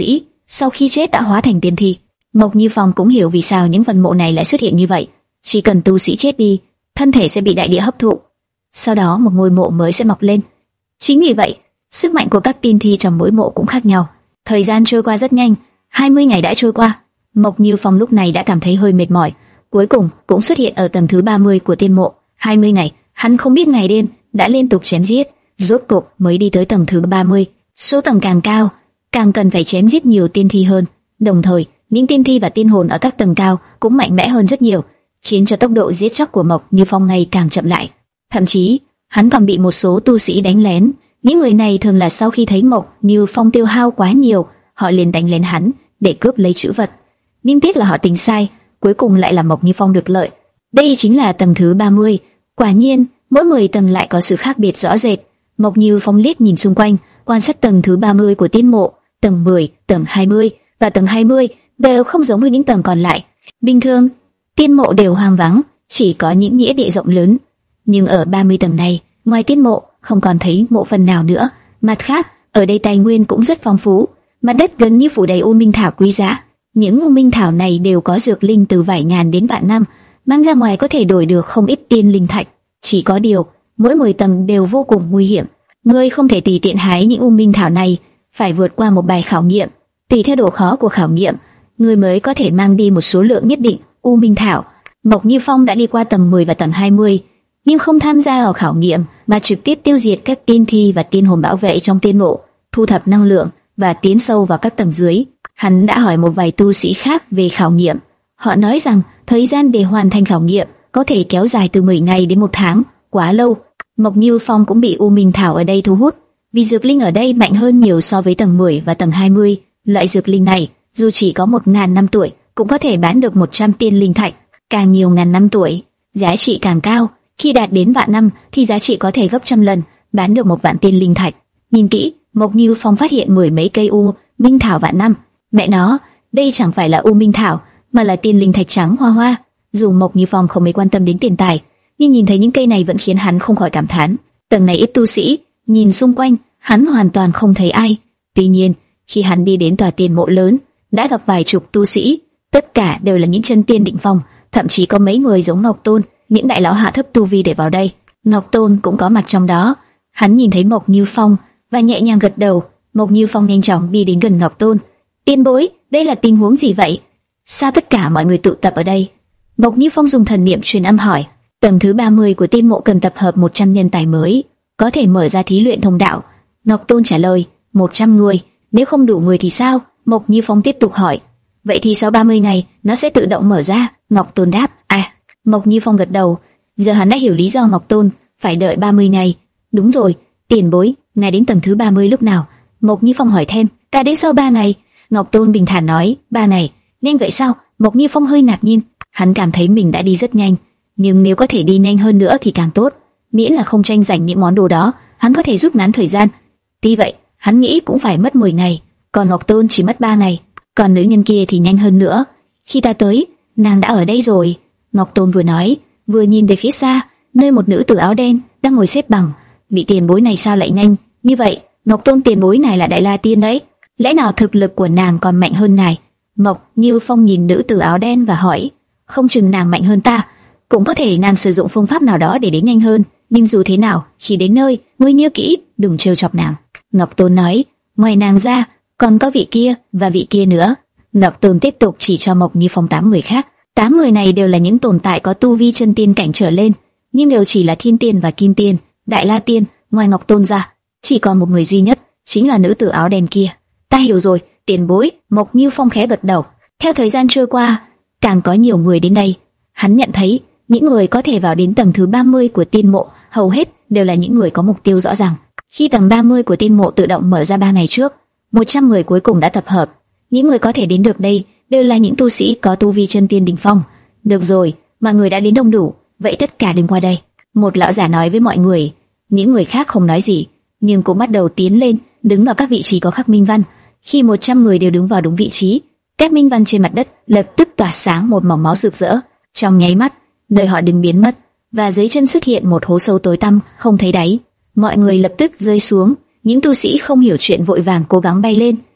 sau khi chết đã hóa thành tiên thi. Mộc Như Phong cũng hiểu vì sao những phần mộ này lại xuất hiện như vậy. Chỉ cần tu sĩ chết đi, thân thể sẽ bị đại địa hấp thụ, sau đó một ngôi mộ mới sẽ mọc lên. Chính vì vậy, sức mạnh của các tiên thi trong mỗi mộ cũng khác nhau. Thời gian trôi qua rất nhanh, hai mươi ngày đã trôi qua. Mộc Như Phong lúc này đã cảm thấy hơi mệt mỏi, cuối cùng cũng xuất hiện ở tầng thứ ba mươi của tiên mộ. hai mươi ngày, hắn không biết ngày đêm, đã liên tục chém giết, rốt cục mới đi tới tầng thứ ba mươi. Số tầng càng cao, càng cần phải chém giết nhiều tiên thi hơn. Đồng thời, những tiên thi và tiên hồn ở các tầng cao cũng mạnh mẽ hơn rất nhiều, khiến cho tốc độ giết chóc của Mộc Như Phong ngày càng chậm lại. Thậm chí, hắn còn bị một số tu sĩ đánh lén. Những người này thường là sau khi thấy Mộc Như Phong tiêu hao quá nhiều, họ liền đánh lén hắn để cướp lấy trữ vật. Nhưng tiếc là họ tính sai, cuối cùng lại làm Mộc Như Phong được lợi. Đây chính là tầng thứ ba mươi. Quả nhiên, mỗi mười tầng lại có sự khác biệt rõ rệt. Mộc Như Phong liếc nhìn xung quanh, quan sát tầng thứ ba mươi của tiên mộ, tầng mười, tầng hai mươi và tầng hai mươi đều không giống với những tầng còn lại. Bình thường, tiên mộ đều hoang vắng, chỉ có những nghĩa địa rộng lớn. Nhưng ở ba mươi tầng này, ngoài tiên mộ, không còn thấy mộ phần nào nữa. Mặt khác, ở đây tài nguyên cũng rất phong phú, mặt đất gần như phủ đầy u minh thảo quý giá. Những u minh thảo này đều có dược linh từ vài ngàn đến vạn năm, mang ra ngoài có thể đổi được không ít tiên linh thạch. Chỉ có điều, mỗi mười tầng đều vô cùng nguy hiểm. Ngươi không thể tùy tiện hái những u minh thảo này, phải vượt qua một bài khảo nghiệm. Tùy theo độ khó của khảo nghiệm, ngươi mới có thể mang đi một số lượng nhất định u minh thảo. Mộc Như Phong đã đi qua tầng mười và tầng hai mươi, nhưng không tham gia vào khảo nghiệm, mà trực tiếp tiêu diệt các tiên thi và tiên hồn bảo vệ trong tiên mộ, thu thập năng lượng và tiến sâu vào các tầng dưới. Hắn đã hỏi một vài tu sĩ khác về khảo nghiệm. Họ nói rằng thời gian để hoàn thành khảo nghiệm có thể kéo dài từ mười ngày đến một tháng, quá lâu. Mộc Như Phong cũng bị u minh thảo ở đây thu hút, vì dược linh ở đây mạnh hơn nhiều so với tầng mười và tầng hai mươi. Loại dược linh này, dù chỉ có một ngàn năm tuổi, cũng có thể bán được một trăm tiên linh thạch. Càng nhiều ngàn năm tuổi, giá trị càng cao. Khi đạt đến vạn năm, thì giá trị có thể gấp trăm lần, bán được một vạn tiên linh thạch. Nhìn kỹ, Mộc Như Phong phát hiện mười mấy cây u minh thảo vạn năm. Mẹ nó, đây chẳng phải là u minh thảo, mà là tiên linh thạch trắng hoa hoa. Dù Mộc Như Phong không mấy quan tâm đến tiền tài, nhưng nhìn thấy những cây này vẫn khiến hắn không khỏi cảm thán. Tầng này ít tu sĩ, nhìn xung quanh, hắn hoàn toàn không thấy ai. Tuy nhiên, khi hắn đi đến tòa tiên mộ lớn, đã gặp vài chục tu sĩ, tất cả đều là những chân tiên đỉnh phong, thậm chí có mấy người giống Ngọc Tôn, những đại lão hạ thấp tu vi để vào đây. Ngọc Tôn cũng có mặt trong đó. Hắn nhìn thấy Mộc Như Phong và nhẹ nhàng gật đầu. Mộc Như Phong nhanh chóng đi đến gần Ngọc Tôn. Tiên bối, đây là tình huống gì vậy? Sao tất cả mọi người tụ tập ở đây? Mộc Như Phong dùng thần niệm truyền âm hỏi. Tầng thứ ba mươi của tiên mộ cần tập hợp một trăm nhân tài mới, có thể mở ra thí luyện thông đạo. Ngọc Tôn trả lời, một trăm người, nếu không đủ người thì sao? Mộc Như Phong tiếp tục hỏi. Vậy thì sau ba mươi ngày, nó sẽ tự động mở ra. Ngọc Tôn đáp, à. Mộc Như Phong gật đầu, giờ hắn đã hiểu lý do Ngọc Tôn phải đợi ba mươi ngày. Đúng rồi, tiền bối, ngài đến tầng thứ ba mươi lúc nào? Mộc Như Phong hỏi thêm. Ta đến sau ba ngày. Ngọc Tôn bình thản nói. Ba ngày? Nhanh vậy sao? Mộc Như Phong hơi ngạc nhiên. Hắn cảm thấy mình đã đi rất nhanh, nhưng nếu có thể đi nhanh hơn nữa thì càng tốt. Miễn là không tranh giành những món đồ đó, hắn có thể rút ngắn thời gian. Tuy vậy, hắn nghĩ cũng phải mất mười ngày, còn Ngọc Tôn chỉ mất ba ngày. Còn nữ nhân kia thì nhanh hơn nữa. Khi ta tới, nàng đã ở đây rồi. Ngọc Tôn vừa nói, vừa nhìn về phía xa, nơi một nữ tử áo đen đang ngồi xếp bằng. Vị tiền bối này sao lại nhanh như vậy? Ngọc Tôn, tiền bối này là Đại La Tiên đấy, lẽ nào thực lực của nàng còn mạnh hơn ngài? Mộc Như Phong nhìn nữ tử áo đen và hỏi, không chừng nàng mạnh hơn ta, cũng có thể nàng sử dụng phương pháp nào đó để đến nhanh hơn. Nhưng dù thế nào, khi đến nơi, ngươi nhớ kỹ, đừng trêu chọc nàng. Ngọc Tôn nói, ngoài nàng ra, còn có vị kia và vị kia nữa. Ngọc Tôn tiếp tục chỉ cho Mộc Như Phong tám người khác. Tám người này đều là những tồn tại có tu vi chân tiên cảnh trở lên, nhưng đều chỉ là thiên tiên và kim tiên. Đại La Tiên, ngoài Ngọc Tôn ra, chỉ còn một người duy nhất, chính là nữ tử áo đen kia. Ta hiểu rồi, tiền bối. Mộc Như Phong khẽ gật đầu. Theo thời gian trôi qua, càng có nhiều người đến đây. Hắn nhận thấy những người có thể vào đến tầng thứ ba mươi của tiên mộ hầu hết đều là những người có mục tiêu rõ ràng. Khi tầng ba mươi của tiên mộ tự động mở ra ba ngày trước, một trăm người cuối cùng đã tập hợp. Những người có thể đến được đây đều là những tu sĩ có tu vi chân tiên đỉnh phong. Được rồi, mọi người đã đến đông đủ, vậy tất cả đừng qua đây. Một lão giả nói với mọi người. Những người khác không nói gì, nhưng cũng bắt đầu tiến lên, đứng vào các vị trí có khắc minh văn. Khi một trăm người đều đứng vào đúng vị trí, các minh văn trên mặt đất lập tức tỏa sáng một màu máu rực rỡ. Trong nháy mắt, nơi họ đứng biến mất, và dưới chân xuất hiện một hố sâu tối tăm không thấy đáy. Mọi người lập tức rơi xuống. Những tu sĩ không hiểu chuyện vội vàng cố gắng bay lên,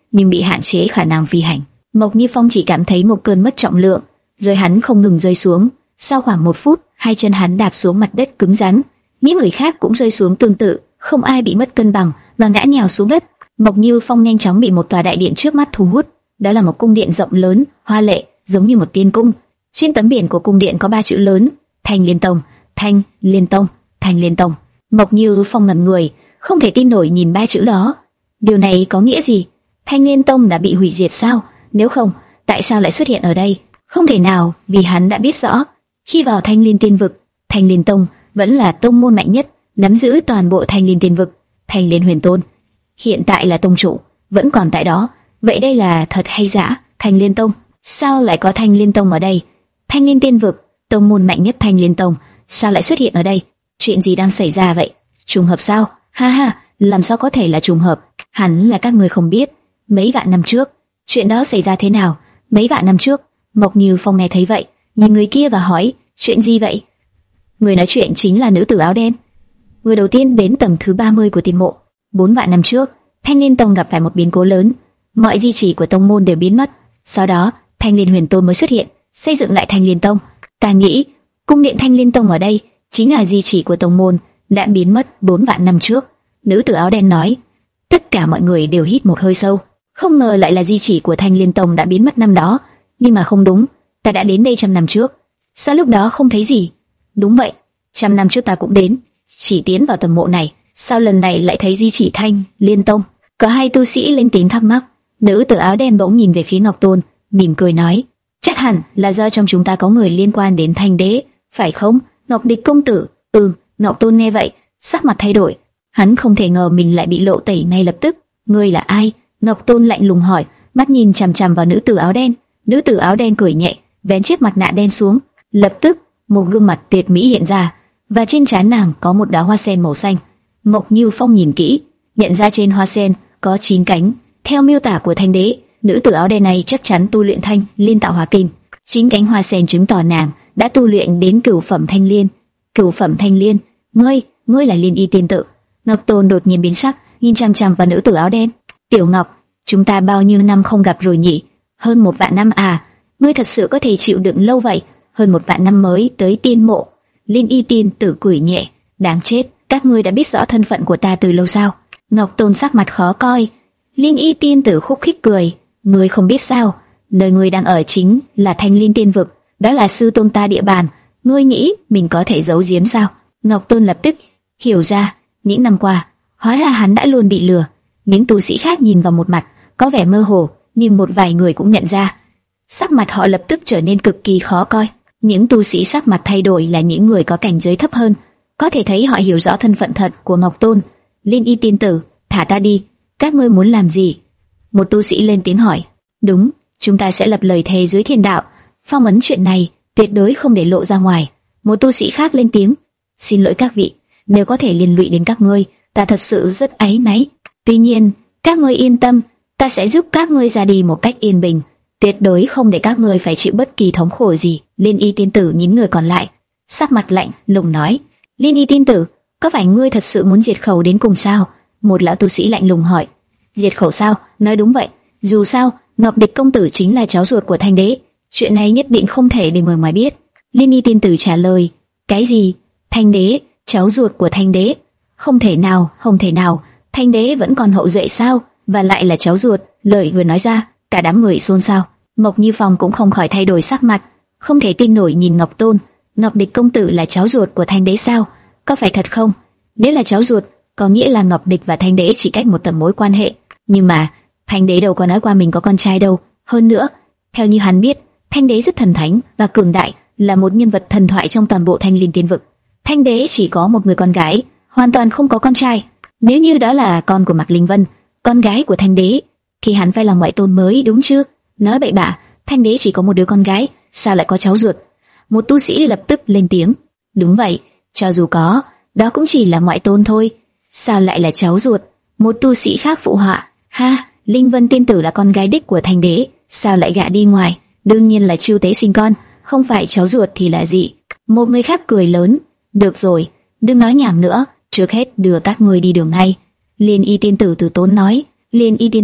nhưng bị hạn chế khả năng phi hành. Mộc Như Phong chỉ cảm thấy một cơn mất trọng lượng, rồi hắn không ngừng rơi xuống. Sau khoảng một phút, hai chân hắn đạp xuống mặt đất cứng rắn. Những người khác cũng rơi xuống tương tự, không ai bị mất cân bằng và ngã nhào xuống đất. Mộc Như Phong nhanh chóng bị một tòa đại điện trước mắt thu hút. Đó là một cung điện rộng lớn, hoa lệ, giống như một tiên cung. Trên tấm biển của cung điện có ba chữ lớn: Thanh Liên Tông, Thanh Liên Tông, Thanh Liên Tông. Mộc Như Phong ngẩn người, không thể tin nổi nhìn ba chữ đó. Điều này có nghĩa gì? Thanh Liên Tông đã bị hủy diệt sao? Nếu không, tại sao lại xuất hiện ở đây? Không thể nào, vì hắn đã biết rõ, khi vào Thanh Liên Tiên Vực, Thanh Liên Tông vẫn là tông môn mạnh nhất, nắm giữ toàn bộ Thanh Liên Tiên Vực. Thanh Liên Huyền Tôn hiện tại là tông chủ, vẫn còn tại đó. Vậy đây là thật hay giả? Thanh Liên Tông, sao lại có Thanh Liên Tông ở đây? Thanh Liên Tiên Vực, tông môn mạnh nhất Thanh Liên Tông, sao lại xuất hiện ở đây? Chuyện gì đang xảy ra vậy? Trùng hợp sao? Ha ha, làm sao có thể là trùng hợp? Hẳn là các người không biết. Mấy vạn năm trước, chuyện đó xảy ra thế nào? Mấy vạn năm trước, Mộc Như Phong nghe thấy vậy, nhìn người kia và hỏi, chuyện gì vậy? Người nói chuyện chính là nữ tử áo đen, người đầu tiên đến tầng thứ ba mươi của tiên mộ. Bốn vạn năm trước, Thanh Liên Tông gặp phải một biến cố lớn, mọi di chỉ của tông môn đều biến mất. Sau đó, Thanh Liên Huyền Tôn mới xuất hiện, xây dựng lại Thanh Liên Tông. Ta nghĩ, cung điện Thanh Liên Tông ở đây chính là di chỉ của tông môn đã biến mất bốn vạn năm trước. Nữ tử áo đen nói. Tất cả mọi người đều hít một hơi sâu. Không ngờ lại là di chỉ của Thanh Liên Tông đã biến mất năm đó. Nhưng mà không đúng, ta đã đến đây trăm năm trước. Sao lúc đó không thấy gì? Đúng vậy, trăm năm trước ta cũng đến, chỉ tiến vào tầng mộ này. Sao lần này lại thấy di chỉ Thanh Liên Tông? Có hai tu sĩ lên tiếng thắc mắc. Nữ tử áo đen bỗng nhìn về phía Ngọc Tôn, mỉm cười nói, chắc hẳn là do trong chúng ta có người liên quan đến Thanh Đế, phải không? Ngọc Địch công tử. Ừ. Ngọc Tôn nghe vậy, sắc mặt thay đổi. Hắn không thể ngờ mình lại bị lộ tẩy ngay lập tức. Ngươi là ai? Ngọc Tôn lạnh lùng hỏi, mắt nhìn chằm chằm vào nữ tử áo đen. Nữ tử áo đen cười nhẹ, vén chiếc mặt nạ đen xuống. Lập tức, một gương mặt tuyệt mỹ hiện ra, và trên trán nàng có một đóa hoa sen màu xanh. Mộc Như Phong nhìn kỹ, nhận ra trên hoa sen có chín cánh. Theo miêu tả của Thanh Đế, nữ tử áo đen này chắc chắn tu luyện Thanh Liên Tạo Hóa Kinh. Chín cánh hoa sen chứng tỏ nàng đã tu luyện đến cửu phẩm Thanh Liên. Cửu phẩm Thanh Liên, ngươi, ngươi là Liên Y tiên tử. Ngọc Tôn đột nhiên biến sắc, nhìn chằm chằm vào nữ tử áo đen. Tiểu Ngọc, chúng ta bao nhiêu năm không gặp rồi nhỉ? Hơn một vạn năm à? Ngươi thật sự có thể chịu đựng lâu vậy? Hơn một vạn năm mới tới tiên mộ. Liên Y tiên tử cười nhẹ, đáng chết, các ngươi đã biết rõ thân phận của ta từ lâu sao? Ngọc Tôn sắc mặt khó coi. Liên Y tiên tử khúc khích cười, ngươi không biết sao? Nơi ngươi đang ở chính là Thanh Liên Tiên Vực, đó là sư tôn ta địa bàn. Ngươi nghĩ mình có thể giấu giếm sao? Ngọc Tôn lập tức hiểu ra, những năm qua, hóa ra hắn đã luôn bị lừa. Những tu sĩ khác nhìn vào một mặt, có vẻ mơ hồ, nhưng một vài người cũng nhận ra. Sắc mặt họ lập tức trở nên cực kỳ khó coi. Những tu sĩ sắc mặt thay đổi là những người có cảnh giới thấp hơn, có thể thấy họ hiểu rõ thân phận thật của Ngọc Tôn. Liên Y tiên tử, thả ta đi, các ngươi muốn làm gì? Một tu sĩ lên tiếng hỏi. Đúng, chúng ta sẽ lập lời thề dưới thiên đạo, phong ấn chuyện này, tuyệt đối không để lộ ra ngoài. Một tu sĩ khác lên tiếng. Xin lỗi các vị, nếu có thể liên lụy đến các ngươi, ta thật sự rất áy náy. Tuy nhiên, các ngươi yên tâm, ta sẽ giúp các ngươi ra đi một cách yên bình, tuyệt đối không để các ngươi phải chịu bất kỳ thống khổ gì. Liên Y tiên tử nhìn người còn lại, sắc mặt lạnh lùng nói. Liên Y tiên tử, có phải ngươi thật sự muốn diệt khẩu đến cùng sao? Một lão tu sĩ lạnh lùng hỏi. Diệt khẩu sao? Nói đúng vậy. Dù sao, Ngọc Địch công tử chính là cháu ruột của Thanh Đế, chuyện này nhất định không thể để người ngoài biết. Liên Y tiên tử trả lời. Cái gì? Thanh Đế, cháu ruột của Thanh Đế? Không thể nào, không thể nào. Thanh Đế vẫn còn hậu duệ sao? Và lại là cháu ruột. Lời vừa nói ra, cả đám người xôn xao. Mộc Như Phong cũng không khỏi thay đổi sắc mặt, không thể tin nổi nhìn Ngọc Tôn. Ngọc Địch công tử là cháu ruột của Thanh Đế sao? Có phải thật không? Nếu là cháu ruột, có nghĩa là Ngọc Địch và Thanh Đế chỉ cách một tầng mối quan hệ. Nhưng mà Thanh Đế đâu có nói qua mình có con trai đâu. Hơn nữa, theo như hắn biết, Thanh Đế rất thần thánh và cường đại, là một nhân vật thần thoại trong toàn bộ Thanh Liên Tiên Vực. Thanh Đế chỉ có một người con gái, hoàn toàn không có con trai. Nếu như đó là con của Mạc Linh Vân, con gái của Thanh Đế, thì hắn phải là ngoại tôn mới đúng chứ? Nói bậy bạ, Thanh Đế chỉ có một đứa con gái, sao lại có cháu ruột? Một tu sĩ lập tức lên tiếng. Đúng vậy, cho dù có, đó cũng chỉ là ngoại tôn thôi. Sao lại là cháu ruột? Một tu sĩ khác phụ họa. Ha, Linh Vân tiên tử là con gái đích của Thanh Đế, sao lại gả đi ngoài? Đương nhiên là chiêu tế sinh con, không phải cháu ruột thì là gì? Một người khác cười lớn. Được rồi, đừng nói nhảm nữa, trước hết đưa các ngươi đi đường ngay. Liên Y tiên tử từ tốn nói. Liên Y tiên tử,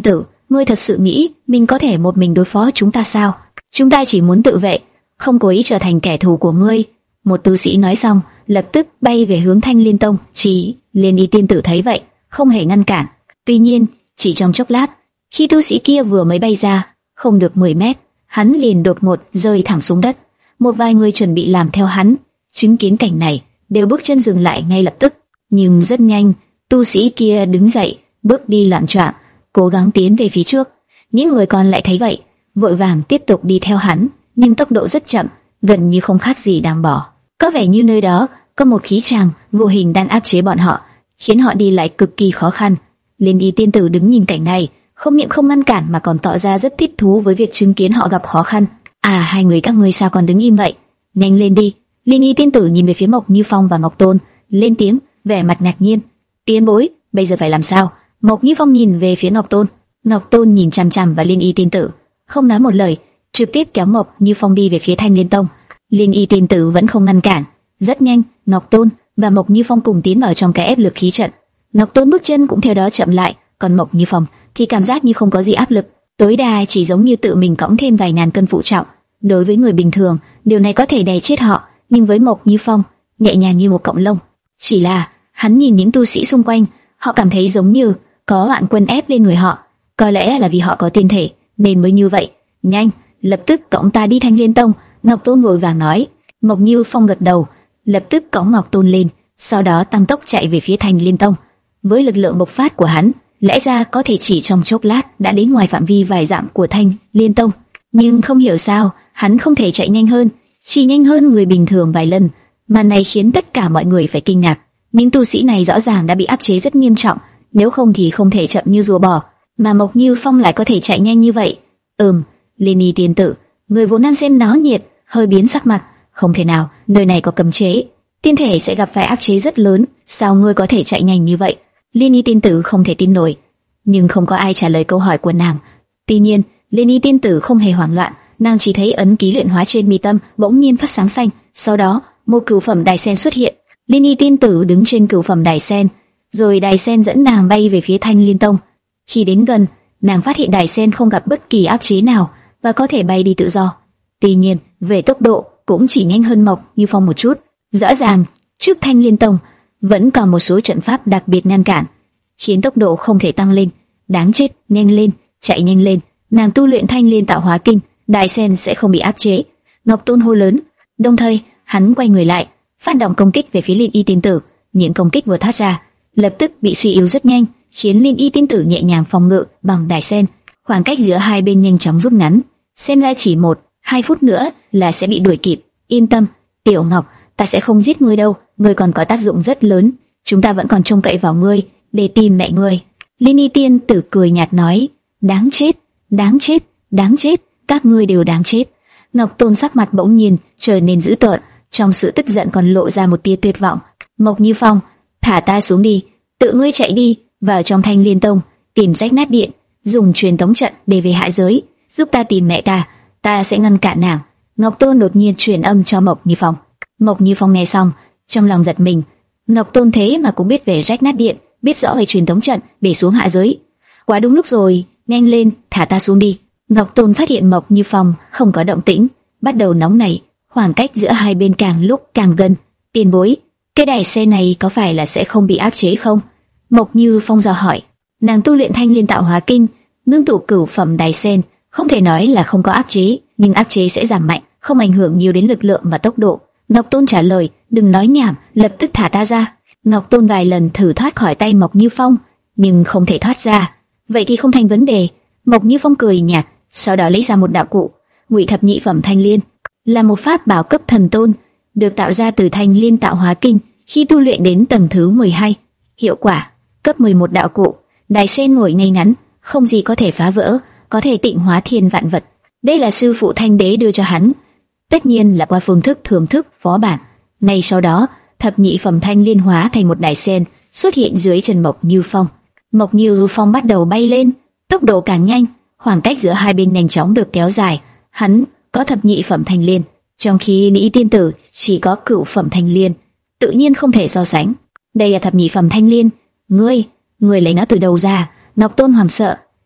ngươi thật sự nghĩ mình có thể một mình đối phó chúng ta sao? Chúng ta chỉ muốn tự vệ, không cố ý trở thành kẻ thù của ngươi. Một tu sĩ nói xong, lập tức bay về hướng Thanh Liên Tông. Chỉ Liên Y tiên tử thấy vậy, không hề ngăn cản. Tuy nhiên, chỉ trong chốc lát, khi tu sĩ kia vừa mới bay ra, không được mười mét, hắn liền đột ngột rơi thẳng xuống đất. Một vài người chuẩn bị làm theo hắn, chứng kiến cảnh này, đều bước chân dừng lại ngay lập tức. Nhưng rất nhanh, tu sĩ kia đứng dậy, bước đi loạn choạng, cố gắng tiến về phía trước. Những người còn lại thấy vậy, vội vàng tiếp tục đi theo hắn, nhưng tốc độ rất chậm, gần như không khác gì đang bỏ. Có vẻ như nơi đó có một khí tràng vô hình đang áp chế bọn họ, khiến họ đi lại cực kỳ khó khăn. Liên Y tiên tử đứng nhìn cảnh này, không miệng không ngăn cản mà còn tỏ ra rất thích thú với việc chứng kiến họ gặp khó khăn. À, hai người các ngươi sao còn đứng im vậy? Nhanh lên đi! Liên Y tiên tử nhìn về phía Mộc Như Phong và Ngọc Tôn, lên tiếng, vẻ mặt ngạc nhiên. Tiên bối, bây giờ phải làm sao? Mộc Như Phong nhìn về phía Ngọc Tôn, Ngọc Tôn nhìn chằm chằm vào Liên Y tiên tử, không nói một lời, trực tiếp kéo Mộc Như Phong đi về phía Thanh Liên Tông. Liên Y tiên tử vẫn không ngăn cản. Rất nhanh, Ngọc Tôn và Mộc Như Phong cùng tiến vào trong cái ép lực khí trận. Ngọc Tôn bước chân cũng theo đó chậm lại, còn Mộc Như Phong thì cảm giác như không có gì áp lực, tối đa chỉ giống như tự mình cõng thêm vài ngàn cân phụ trọng. Đối với người bình thường, điều này có thể đè chết họ, nhưng với Mộc Như Phong, nhẹ nhàng như một cọng lông. Chỉ là hắn nhìn những tu sĩ xung quanh, họ cảm thấy giống như có vạn quân ép lên người họ. Có lẽ là vì họ có tiên thể nên mới như vậy. Nhanh, lập tức cõng ta đi Thanh Liên Tông. Ngọc Tôn vội vàng nói. Mộc Như Phong gật đầu, lập tức cõng Ngọc Tôn lên, sau đó tăng tốc chạy về phía Thanh Liên Tông. Với lực lượng bộc phát của hắn, lẽ ra có thể chỉ trong chốc lát đã đến ngoài phạm vi vài dặm của Thanh Liên Tông, nhưng không hiểu sao hắn không thể chạy nhanh hơn, chỉ nhanh hơn người bình thường vài lần. Màn này khiến tất cả mọi người phải kinh ngạc. Những tu sĩ này rõ ràng đã bị áp chế rất nghiêm trọng, nếu không thì không thể chậm như rùa bò, mà Mộc Như Phong lại có thể chạy nhanh như vậy. Ừm, Liên Y tiên tử, người vốn đang xem náo nhiệt, hơi biến sắc mặt. Không thể nào, nơi này có cấm chế, tiên thể sẽ gặp phải áp chế rất lớn, sao ngươi có thể chạy nhanh như vậy? Liên Y tiên tử không thể tin nổi, nhưng không có ai trả lời câu hỏi của nàng. Tuy nhiên, Liên Y tiên tử không hề hoảng loạn, nàng chỉ thấy ấn ký luyện hóa trên mi tâm bỗng nhiên phát sáng xanh, sau đó một cửu phẩm đài sen xuất hiện. Liên Y tiên tử đứng trên cửu phẩm đài sen, rồi đài sen dẫn nàng bay về phía Thanh Liên Tông. Khi đến gần, nàng phát hiện đài sen không gặp bất kỳ áp chế nào và có thể bay đi tự do. Tuy nhiên, về tốc độ cũng chỉ nhanh hơn Mộc Như Phong một chút. Rõ ràng, trước Thanh Liên Tông vẫn còn một số trận pháp đặc biệt ngăn cản, khiến tốc độ không thể tăng lên. Đáng chết, nhanh lên, chạy nhanh lên! Nàng tu luyện Thanh Liên Tạo Hóa Kinh, đài sen sẽ không bị áp chế. Ngọc Tôn hô lớn, đồng thời hắn quay người lại, phát động công kích về phía Liên Y tiên tử. Những công kích vừa thoát ra, lập tức bị suy yếu rất nhanh, khiến Liên Y tiên tử nhẹ nhàng phòng ngự bằng đài sen. Khoảng cách giữa hai bên nhanh chóng rút ngắn, xem ra chỉ một, hai phút nữa là sẽ bị đuổi kịp. Yên tâm, Tiểu Ngọc, ta sẽ không giết ngươi đâu, ngươi còn có tác dụng rất lớn, chúng ta vẫn còn trông cậy vào ngươi để tìm mẹ ngươi. Liên Y tiên tử cười nhạt nói, đáng chết, đáng chết, đáng chết, các ngươi đều đáng chết. Ngọc Tôn sắc mặt bỗng nhiên trở nên dữ tợn, trong sự tức giận còn lộ ra một tia tuyệt vọng. Mộc Như Phong, thả ta xuống đi, tự ngươi chạy đi vào trong Thanh Liên Tông, tìm rách nát điện, dùng truyền tống trận để về hạ giới, giúp ta tìm mẹ ta, ta sẽ ngăn cản nàng. Ngọc Tôn đột nhiên truyền âm cho Mộc Như Phong. Mộc Như Phong nghe xong, trong lòng giật mình. Ngọc Tôn thế mà cũng biết về rách nát điện, biết rõ về truyền tống trận để xuống hạ giới. Quá đúng lúc rồi, nhanh lên, thả ta xuống đi. Ngọc Tôn phát hiện Mộc Như Phong không có động tĩnh, bắt đầu nóng nảy, khoảng cách giữa hai bên càng lúc càng gần. Tiền bối, cái đài sen này có phải là sẽ không bị áp chế không? Mộc Như Phong dò hỏi. Nàng tu luyện Thanh Liên Tạo Hóa Kinh, ngưng tụ cửu phẩm đài sen, không thể nói là không có áp chế, nhưng áp chế sẽ giảm mạnh, không ảnh hưởng nhiều đến lực lượng và tốc độ. Ngọc Tôn trả lời, đừng nói nhảm, lập tức thả ta ra. Ngọc Tôn vài lần thử thoát khỏi tay Mộc Như Phong, nhưng không thể thoát ra. Vậy thì không thành vấn đề. Mộc Như Phong cười nhạt, sau đó lấy ra một đạo cụ, Ngụy Thập Nhị Phẩm Thanh Liên, là một pháp bảo cấp thần tôn, được tạo ra từ Thanh Liên Tạo Hóa Kinh. Khi tu luyện đến tầng thứ mười hai, hiệu quả cấp mười một đạo cụ, đài sen ngồi ngay ngắn, không gì có thể phá vỡ, có thể tịnh hóa thiên vạn vật. Đây là sư phụ Thanh Đế đưa cho hắn, tất nhiên là qua phương thức thưởng thức phó bản. Ngay sau đó, Thập Nhị Phẩm Thanh Liên hóa thành một đài sen xuất hiện dưới chân Mộc Như Phong. Mộc Như Phong bắt đầu bay lên, tốc độ càng nhanh, khoảng cách giữa hai bên nhanh chóng được kéo dài. Hắn có Thập Nhị Phẩm Thanh Liên, trong khi Lý tiên tử chỉ có Cửu Phẩm Thanh Liên, tự nhiên không thể so sánh. Đây là Thập Nhị Phẩm Thanh Liên, ngươi, ngươi lấy nó từ đâu ra? Ngọc Tôn hoảng sợ,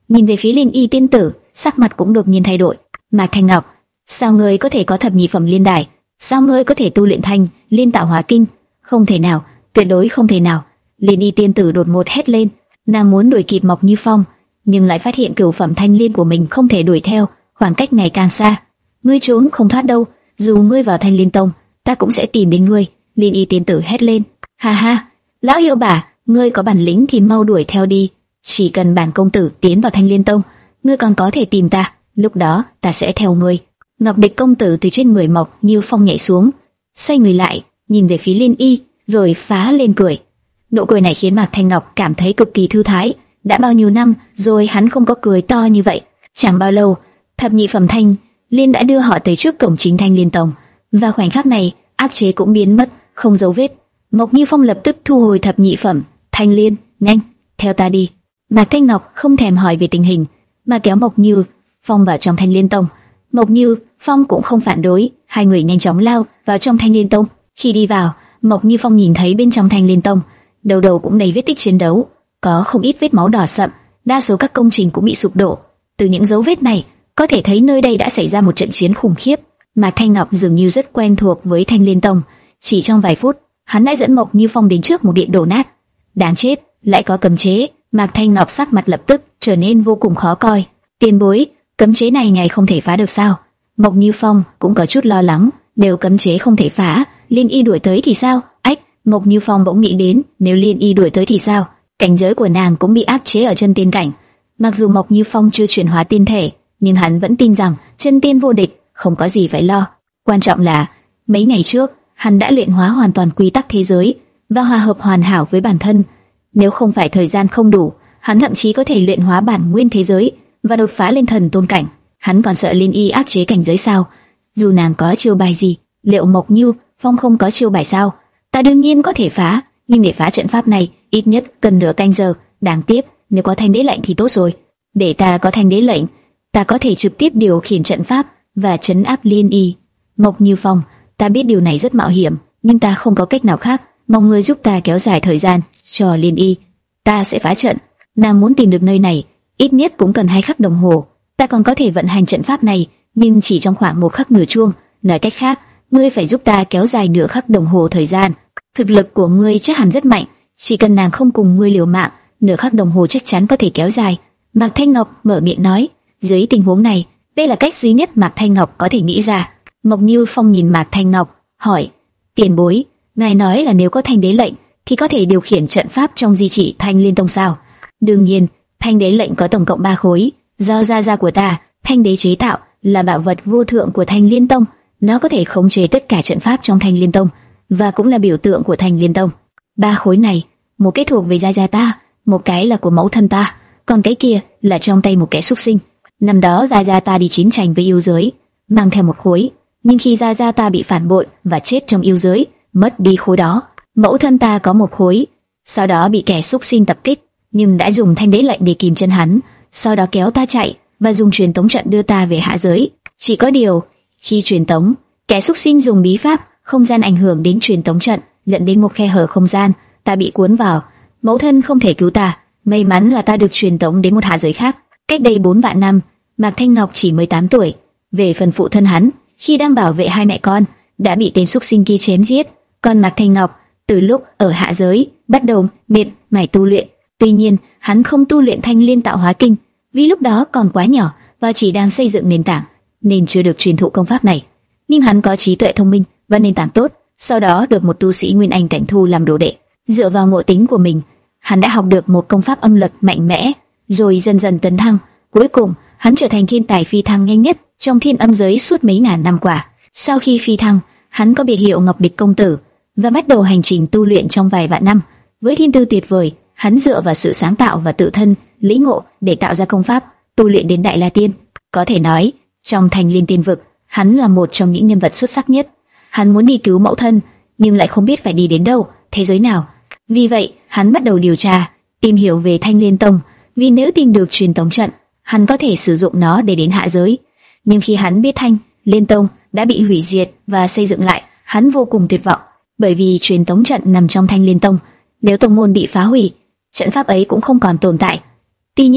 nhìn về phía Liên Y tiên tử, sắc mặt cũng đột nhiên thay đổi. Mạc Thanh Ngọc, sao ngươi có thể có thập nhị phẩm liên đài? Sao ngươi có thể tu luyện thành Liên Tạo Hóa Kinh? Không thể nào, tuyệt đối không thể nào! Liên Y tiên tử đột ngột hét lên, nàng muốn đuổi kịp Mộc Như Phong, nhưng lại phát hiện cửu phẩm thanh liên của mình không thể đuổi theo, khoảng cách ngày càng xa. Ngươi trốn không thoát đâu, dù ngươi vào Thanh Liên Tông, ta cũng sẽ tìm đến ngươi. Liên Y tiên tử hét lên, ha ha, lão yêu bà, ngươi có bản lĩnh thì mau đuổi theo đi. Chỉ cần bản công tử tiến vào Thanh Liên Tông, ngươi còn có thể tìm ta, lúc đó ta sẽ theo ngươi. Ngọc Địch công tử từ trên người Mộc Như Phong nhảy xuống, xoay người lại, nhìn về phía Liên Y, rồi phá lên cười. Nụ cười này khiến Mạc Thanh Ngọc cảm thấy cực kỳ thư thái. Đã bao nhiêu năm rồi hắn không có cười to như vậy. Chẳng bao lâu, thập nhị phẩm thanh liên đã đưa họ tới trước cổng chính Thanh Liên Tông, và khoảnh khắc này, áp chế cũng biến mất, không dấu vết. Mộc Như Phong lập tức thu hồi thập nhị phẩm thanh liên, nhanh, theo ta đi. Mạc Thanh Ngọc không thèm hỏi về tình hình, mà kéo Mộc Như Phong vào trong Thanh Liên Tông. Mộc Như Phong cũng không phản đối, hai người nhanh chóng lao vào trong Thanh Liên Tông. Khi đi vào, Mộc Như Phong nhìn thấy bên trong Thanh Liên Tông, đầu đầu cũng đầy vết tích chiến đấu, có không ít vết máu đỏ sậm, đa số các công trình cũng bị sụp đổ. Từ những dấu vết này, có thể thấy nơi đây đã xảy ra một trận chiến khủng khiếp. Mạc Thanh Ngọc dường như rất quen thuộc với Thanh Liên Tông, chỉ trong vài phút, hắn đã dẫn Mộc Như Phong đến trước một điện đổ nát. Đáng chết, lại có cấm chế. Mạc Thanh Ngọc sắc mặt lập tức trở nên vô cùng khó coi. Tiền bối, cấm chế này ngài không thể phá được sao? Mộc Như Phong cũng có chút lo lắng, nếu cấm chế không thể phá, Liên Y đuổi tới thì sao? Ách, Mộc Như Phong bỗng nghĩ đến, nếu Liên Y đuổi tới thì sao? Cảnh giới của nàng cũng bị áp chế ở chân tiên cảnh. Mặc dù Mộc Như Phong chưa chuyển hóa tiên thể, nhưng hắn vẫn tin rằng chân tiên vô địch, không có gì phải lo. Quan trọng là mấy ngày trước, hắn đã luyện hóa hoàn toàn quy tắc thế giới và hòa hợp hoàn hảo với bản thân. Nếu không phải thời gian không đủ, hắn thậm chí có thể luyện hóa bản nguyên thế giới và đột phá lên thần tôn cảnh. Hắn còn sợ Liên Y áp chế cảnh giới sao? Dù nàng có chiêu bài gì, liệu Mộc Như Phong không có chiêu bài sao? Ta đương nhiên có thể phá, nhưng để phá trận pháp này, ít nhất cần nửa canh giờ. Đáng tiếc, nếu có thanh đế lệnh thì tốt rồi. Để ta có thanh đế lệnh, ta có thể trực tiếp điều khiển trận pháp và trấn áp Liên Y. Mộc Như Phong, ta biết điều này rất mạo hiểm, nhưng ta không có cách nào khác. Mong ngươi giúp ta kéo dài thời gian cho Liên Y. Ta sẽ phá trận. Nàng muốn tìm được nơi này, ít nhất cũng cần hai khắc đồng hồ. Ta còn có thể vận hành trận pháp này, nhưng chỉ trong khoảng một khắc nửa chuông. Nói cách khác, ngươi phải giúp ta kéo dài nửa khắc đồng hồ thời gian. Thực lực của ngươi chắc hẳn rất mạnh, chỉ cần nàng không cùng ngươi liều mạng, nửa khắc đồng hồ chắc chắn có thể kéo dài. Mạc Thanh Ngọc mở miệng nói. Dưới tình huống này, đây là cách duy nhất Mạc Thanh Ngọc có thể nghĩ ra. Mộc Như Phong nhìn Mạc Thanh Ngọc, hỏi: Tiền bối, ngài nói là nếu có thanh đế lệnh thì có thể điều khiển trận pháp trong di chỉ Thanh Liên Tông sao? Đương nhiên, thanh đế lệnh có tổng cộng ba khối, do gia gia của ta, Thanh đế chế tạo, là bảo vật vô thượng của Thanh Liên Tông. Nó có thể khống chế tất cả trận pháp trong Thanh Liên Tông, và cũng là biểu tượng của Thanh Liên Tông. Ba khối này, một cái thuộc về gia gia ta, một cái là của mẫu thân ta, còn cái kia là trong tay một kẻ súc sinh. Năm đó gia gia ta đi chiến tranh với yêu giới, mang theo một khối, nhưng khi gia gia ta bị phản bội và chết trong yêu giới, mất đi khối đó. Mẫu thân ta có một khối, sau đó bị kẻ súc sinh tập kích, nhưng đã dùng thanh đế lệnh để kìm chân hắn, sau đó kéo ta chạy và dùng truyền tống trận đưa ta về hạ giới. Chỉ có điều, khi truyền tống, kẻ súc sinh dùng bí pháp không gian ảnh hưởng đến truyền tống trận, dẫn đến một khe hở không gian, ta bị cuốn vào. Mẫu thân không thể cứu ta, may mắn là ta được truyền tống đến một hạ giới khác. Cách đây bốn vạn năm, Mạc Thanh Ngọc chỉ mười tám tuổi. Về phần phụ thân hắn, khi đang bảo vệ hai mẹ con, đã bị tên súc sinh kia chém giết. Còn Mạc Thanh Ngọc, từ lúc ở hạ giới, bắt đầu miệt mài tu luyện. Tuy nhiên, hắn không tu luyện Thanh Liên Tạo Hóa Kinh, vì lúc đó còn quá nhỏ và chỉ đang xây dựng nền tảng, nên chưa được truyền thụ công pháp này. Nhưng hắn có trí tuệ thông minh và nền tảng tốt, sau đó được một tu sĩ Nguyên Anh cảnh thu làm đồ đệ. Dựa vào ngộ tính của mình, hắn đã học được một công pháp âm lực mạnh mẽ, rồi dần dần tấn thăng. Cuối cùng, hắn trở thành thiên tài phi thăng nhanh nhất trong thiên âm giới suốt mấy ngàn năm qua. Sau khi phi thăng, hắn có biệt hiệu Ngọc Địch công tử và bắt đầu hành trình tu luyện trong vài vạn năm. Với thiên tư tuyệt vời, hắn dựa vào sự sáng tạo và tự thân lĩnh ngộ để tạo ra công pháp tu luyện đến Đại La Tiên. Có thể nói, trong Thanh Liên Tiên vực, hắn là một trong những nhân vật xuất sắc nhất. Hắn muốn đi cứu mẫu thân, nhưng lại không biết phải đi đến đâu, thế giới nào. Vì vậy, hắn bắt đầu điều tra, tìm hiểu về Thanh Liên Tông, vì nếu tìm được truyền tống trận, hắn có thể sử dụng nó để đến hạ giới. Nhưng khi hắn biết Thanh Liên Tông đã bị hủy diệt và xây dựng lại, hắn vô cùng tuyệt vọng, bởi vì truyền tống trận nằm trong Thanh Liên Tông, nếu tông môn bị phá hủy, trận pháp ấy cũng không còn tồn tại. Tuy nhiên,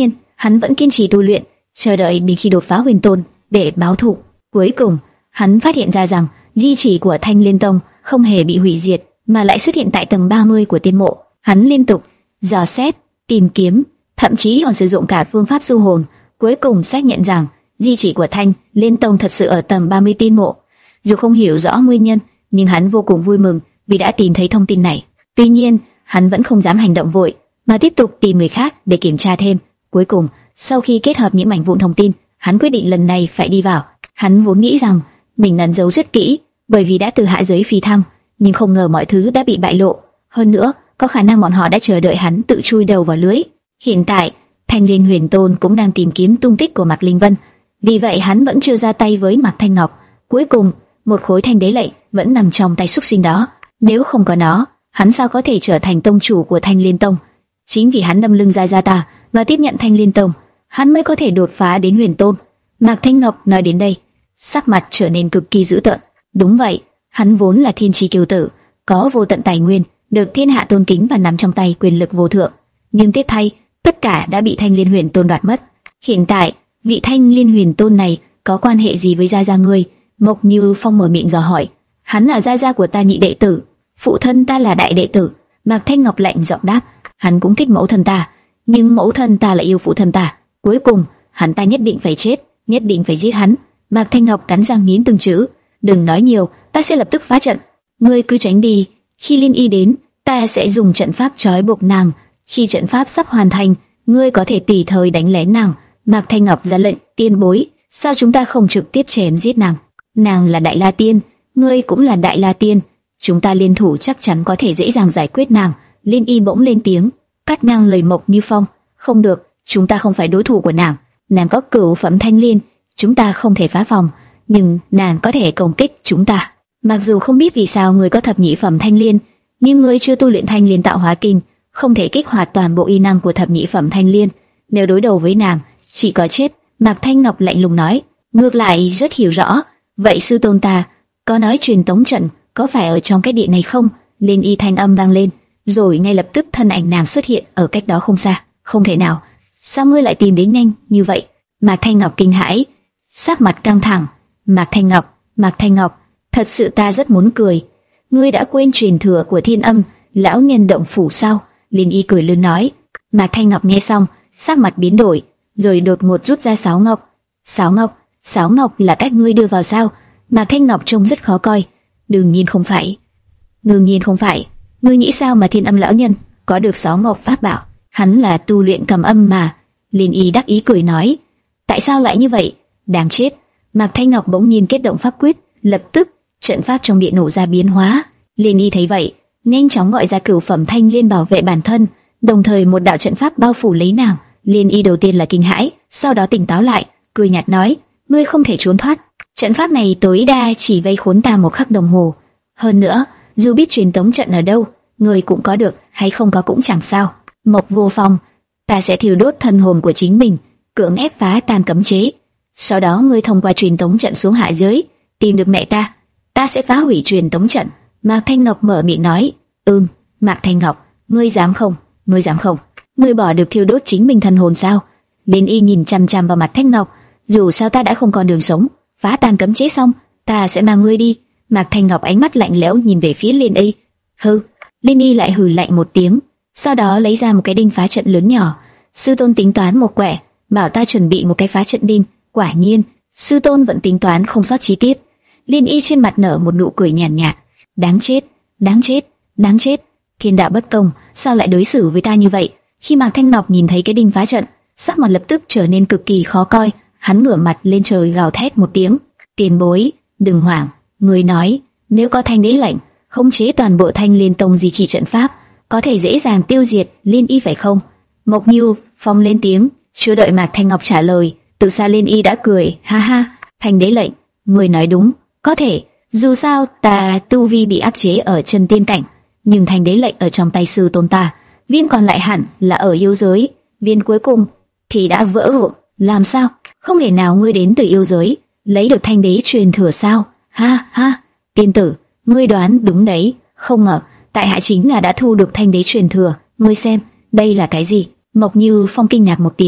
hắn vẫn kiên trì tu luyện, chờ đợi đến khi đột phá huyền tôn để báo thù. Cuối cùng, hắn phát hiện ra rằng di chỉ của Thanh Liên Tông không hề bị hủy diệt, mà lại xuất hiện tại tầng ba mươi của tiên mộ. Hắn liên tục dò xét, tìm kiếm, thậm chí còn sử dụng cả phương pháp du hồn, cuối cùng xác nhận rằng di chỉ của Thanh Liên Tông thật sự ở tầng ba mươi tiên mộ. Dù không hiểu rõ nguyên nhân, nhưng hắn vô cùng vui mừng vì đã tìm thấy thông tin này. Tuy nhiên, hắn vẫn không dám hành động vội, mà tiếp tục tìm người khác để kiểm tra thêm. Cuối cùng, sau khi kết hợp những mảnh vụn thông tin, hắn quyết định lần này phải đi vào. Hắn vốn nghĩ rằng mình ẩn giấu rất kỹ, bởi vì đã từ hạ giới phi thăng, nhưng không ngờ mọi thứ đã bị bại lộ. Hơn nữa, có khả năng bọn họ đã chờ đợi hắn tự chui đầu vào lưới. Hiện tại, Thanh Liên Huyền Tôn cũng đang tìm kiếm tung tích của Mạc Linh Vân, vì vậy hắn vẫn chưa ra tay với Mạc Thanh Ngọc. Cuối cùng, một khối thanh đế lệnh vẫn nằm trong tay súc sinh đó. Nếu không có nó, hắn sao có thể trở thành tông chủ của Thanh Liên Tông? Chính vì hắn đâm lưng Gia Gia ta và tiếp nhận Thanh Liên Tông, hắn mới có thể đột phá đến Huyền Tôn. Mạc Thanh Ngọc nói đến đây, sắc mặt trở nên cực kỳ dữ tợn. Đúng vậy, hắn vốn là thiên chi kiêu tử, có vô tận tài nguyên, được thiên hạ tôn kính và nắm trong tay quyền lực vô thượng. Nhưng tiếc thay, tất cả đã bị Thanh Liên Huyền Tôn đoạt mất. Hiện tại, vị Thanh Liên Huyền Tôn này có quan hệ gì với Gia Gia ngươi? Mộc Như Phong mở miệng dò hỏi. Hắn là Gia Gia của ta nhị đệ tử, phụ thân ta là đại đệ tử. Mạc Thanh Ngọc lạnh giọng đáp. Hắn cũng thích mẫu thân ta, nhưng mẫu thân ta lại yêu phụ thân ta. Cuối cùng, hắn ta nhất định phải chết, nhất định phải giết hắn. Mạc Thanh Ngọc cắn răng nghiến từng chữ. Đừng nói nhiều, ta sẽ lập tức phá trận. Ngươi cứ tránh đi. Khi Liên Y đến, ta sẽ dùng trận pháp trói buộc nàng. Khi trận pháp sắp hoàn thành, ngươi có thể tùy thời đánh lén nàng. Mạc Thanh Ngọc ra lệnh. Tiên bối, sao chúng ta không trực tiếp chém giết nàng? Nàng là Đại La Tiên, ngươi cũng là Đại La Tiên, chúng ta liên thủ chắc chắn có thể dễ dàng giải quyết nàng. Liên Y bỗng lên tiếng, cắt ngang lời Mộc Như Phong. Không được, chúng ta không phải đối thủ của nàng. Nàng có cửu phẩm thanh liên, chúng ta không thể phá phòng, nhưng nàng có thể công kích chúng ta. Mặc dù không biết vì sao người có thập nhị phẩm thanh liên, nhưng người chưa tu luyện thanh liên tạo hóa kinh, không thể kích hoạt toàn bộ y năng của thập nhị phẩm thanh liên. Nếu đối đầu với nàng, chỉ có chết. Mạc Thanh Ngọc lạnh lùng nói. Ngược lại rất hiểu rõ. Vậy sư tôn ta có nói truyền tống trận có phải ở trong cái điện này không? Liên Y thanh âm vang lên, rồi ngay lập tức thân ảnh nàng xuất hiện ở cách đó không xa. Không thể nào, sao ngươi lại tìm đến nhanh như vậy? Mạc Thanh Ngọc kinh hãi, sắc mặt căng thẳng. Mạc Thanh Ngọc, Mạc Thanh Ngọc, thật sự ta rất muốn cười. Ngươi đã quên truyền thừa của Thiên Âm lão nhân động phủ sao? Liên Y cười lớn nói. Mạc Thanh Ngọc nghe xong, sắc mặt biến đổi, rồi đột ngột rút ra sáo ngọc. Sáo ngọc, sáo ngọc là cách ngươi đưa vào sao? Mạc Thanh Ngọc trông rất khó coi. Đương nhiên không phải, đương nhiên không phải. Ngươi nghĩ sao mà Thiên Âm lão nhân có được sáo ngọc pháp bảo? Hắn là tu luyện cầm âm mà. Liên Y đắc ý cười nói. Tại sao lại như vậy? Đáng chết. Mạc Thanh Ngọc bỗng nhiên kết động pháp quyết, lập tức trận pháp trong điện nổ ra biến hóa. Liên Y thấy vậy, nhanh chóng gọi ra cửu phẩm thanh liên bảo vệ bản thân, đồng thời một đạo trận pháp bao phủ lấy nàng. Liên Y đầu tiên là kinh hãi, sau đó tỉnh táo lại, cười nhạt nói: ngươi không thể trốn thoát. Trận pháp này tối đa chỉ vây khốn ta một khắc đồng hồ. Hơn nữa, dù biết truyền tống trận ở đâu, ngươi cũng có được, hay không có cũng chẳng sao. Mộc Vô Phong, ta sẽ thiêu đốt thân hồn của chính mình, cưỡng ép phá tan cấm chế. Sau đó ngươi thông qua truyền tống trận xuống hạ giới, tìm được mẹ ta, ta sẽ phá hủy truyền tống trận. Mạc Thanh Ngọc mở miệng nói. Ừm, Mạc Thanh Ngọc, ngươi dám không? Ngươi dám không? Ngươi bỏ được thiêu đốt chính mình thân hồn sao? Liên Y nhìn chăm chăm vào mặt Thanh Ngọc. Dù sao ta đã không còn đường sống, phá tan cấm chế xong, ta sẽ mang ngươi đi. Mạc Thanh Ngọc ánh mắt lạnh lẽo nhìn về phía Liên Y. Hừ. Liên Y lại hừ lạnh một tiếng, sau đó lấy ra một cái đinh phá trận lớn nhỏ. Sư tôn tính toán một quẻ, bảo ta chuẩn bị một cái phá trận đinh. Quả nhiên, sư tôn vẫn tính toán không sót chi tiết. Liên Y trên mặt nở một nụ cười nhàn nhạt, nhạt. Đáng chết, đáng chết, đáng chết. Thiên đạo bất công, sao lại đối xử với ta như vậy? Khi Mạc Thanh Ngọc nhìn thấy cái đinh phá trận, sắc mặt lập tức trở nên cực kỳ khó coi. Hắn ngửa mặt lên trời gào thét một tiếng. Tiền bối, đừng hoảng. Người nói, nếu có thanh đế lệnh, khống chế toàn bộ Thanh Liên Tông di chỉ trận pháp, có thể dễ dàng tiêu diệt Liên Y phải không? Mộc Như Phong lên tiếng. Chưa đợi Mạc Thanh Ngọc trả lời, từ xa Liên Y đã cười, ha ha. Thanh đế lệnh, người nói đúng, có thể. Dù sao ta tu vi bị áp chế ở chân tiên cảnh, nhưng thanh đế lệnh ở trong tay sư tôn ta, viên còn lại hẳn là ở yêu giới, viên cuối cùng thì đã vỡ vụn. Làm sao? Không thể nào ngươi đến từ yêu giới lấy được thanh đế truyền thừa sao? Ha ha, tiên tử, ngươi đoán đúng đấy. Không ngờ tại hạ chính là đã thu được thanh đế truyền thừa. Ngươi xem, đây là cái gì? Mộc Như Phong kinh ngạc một tiếng,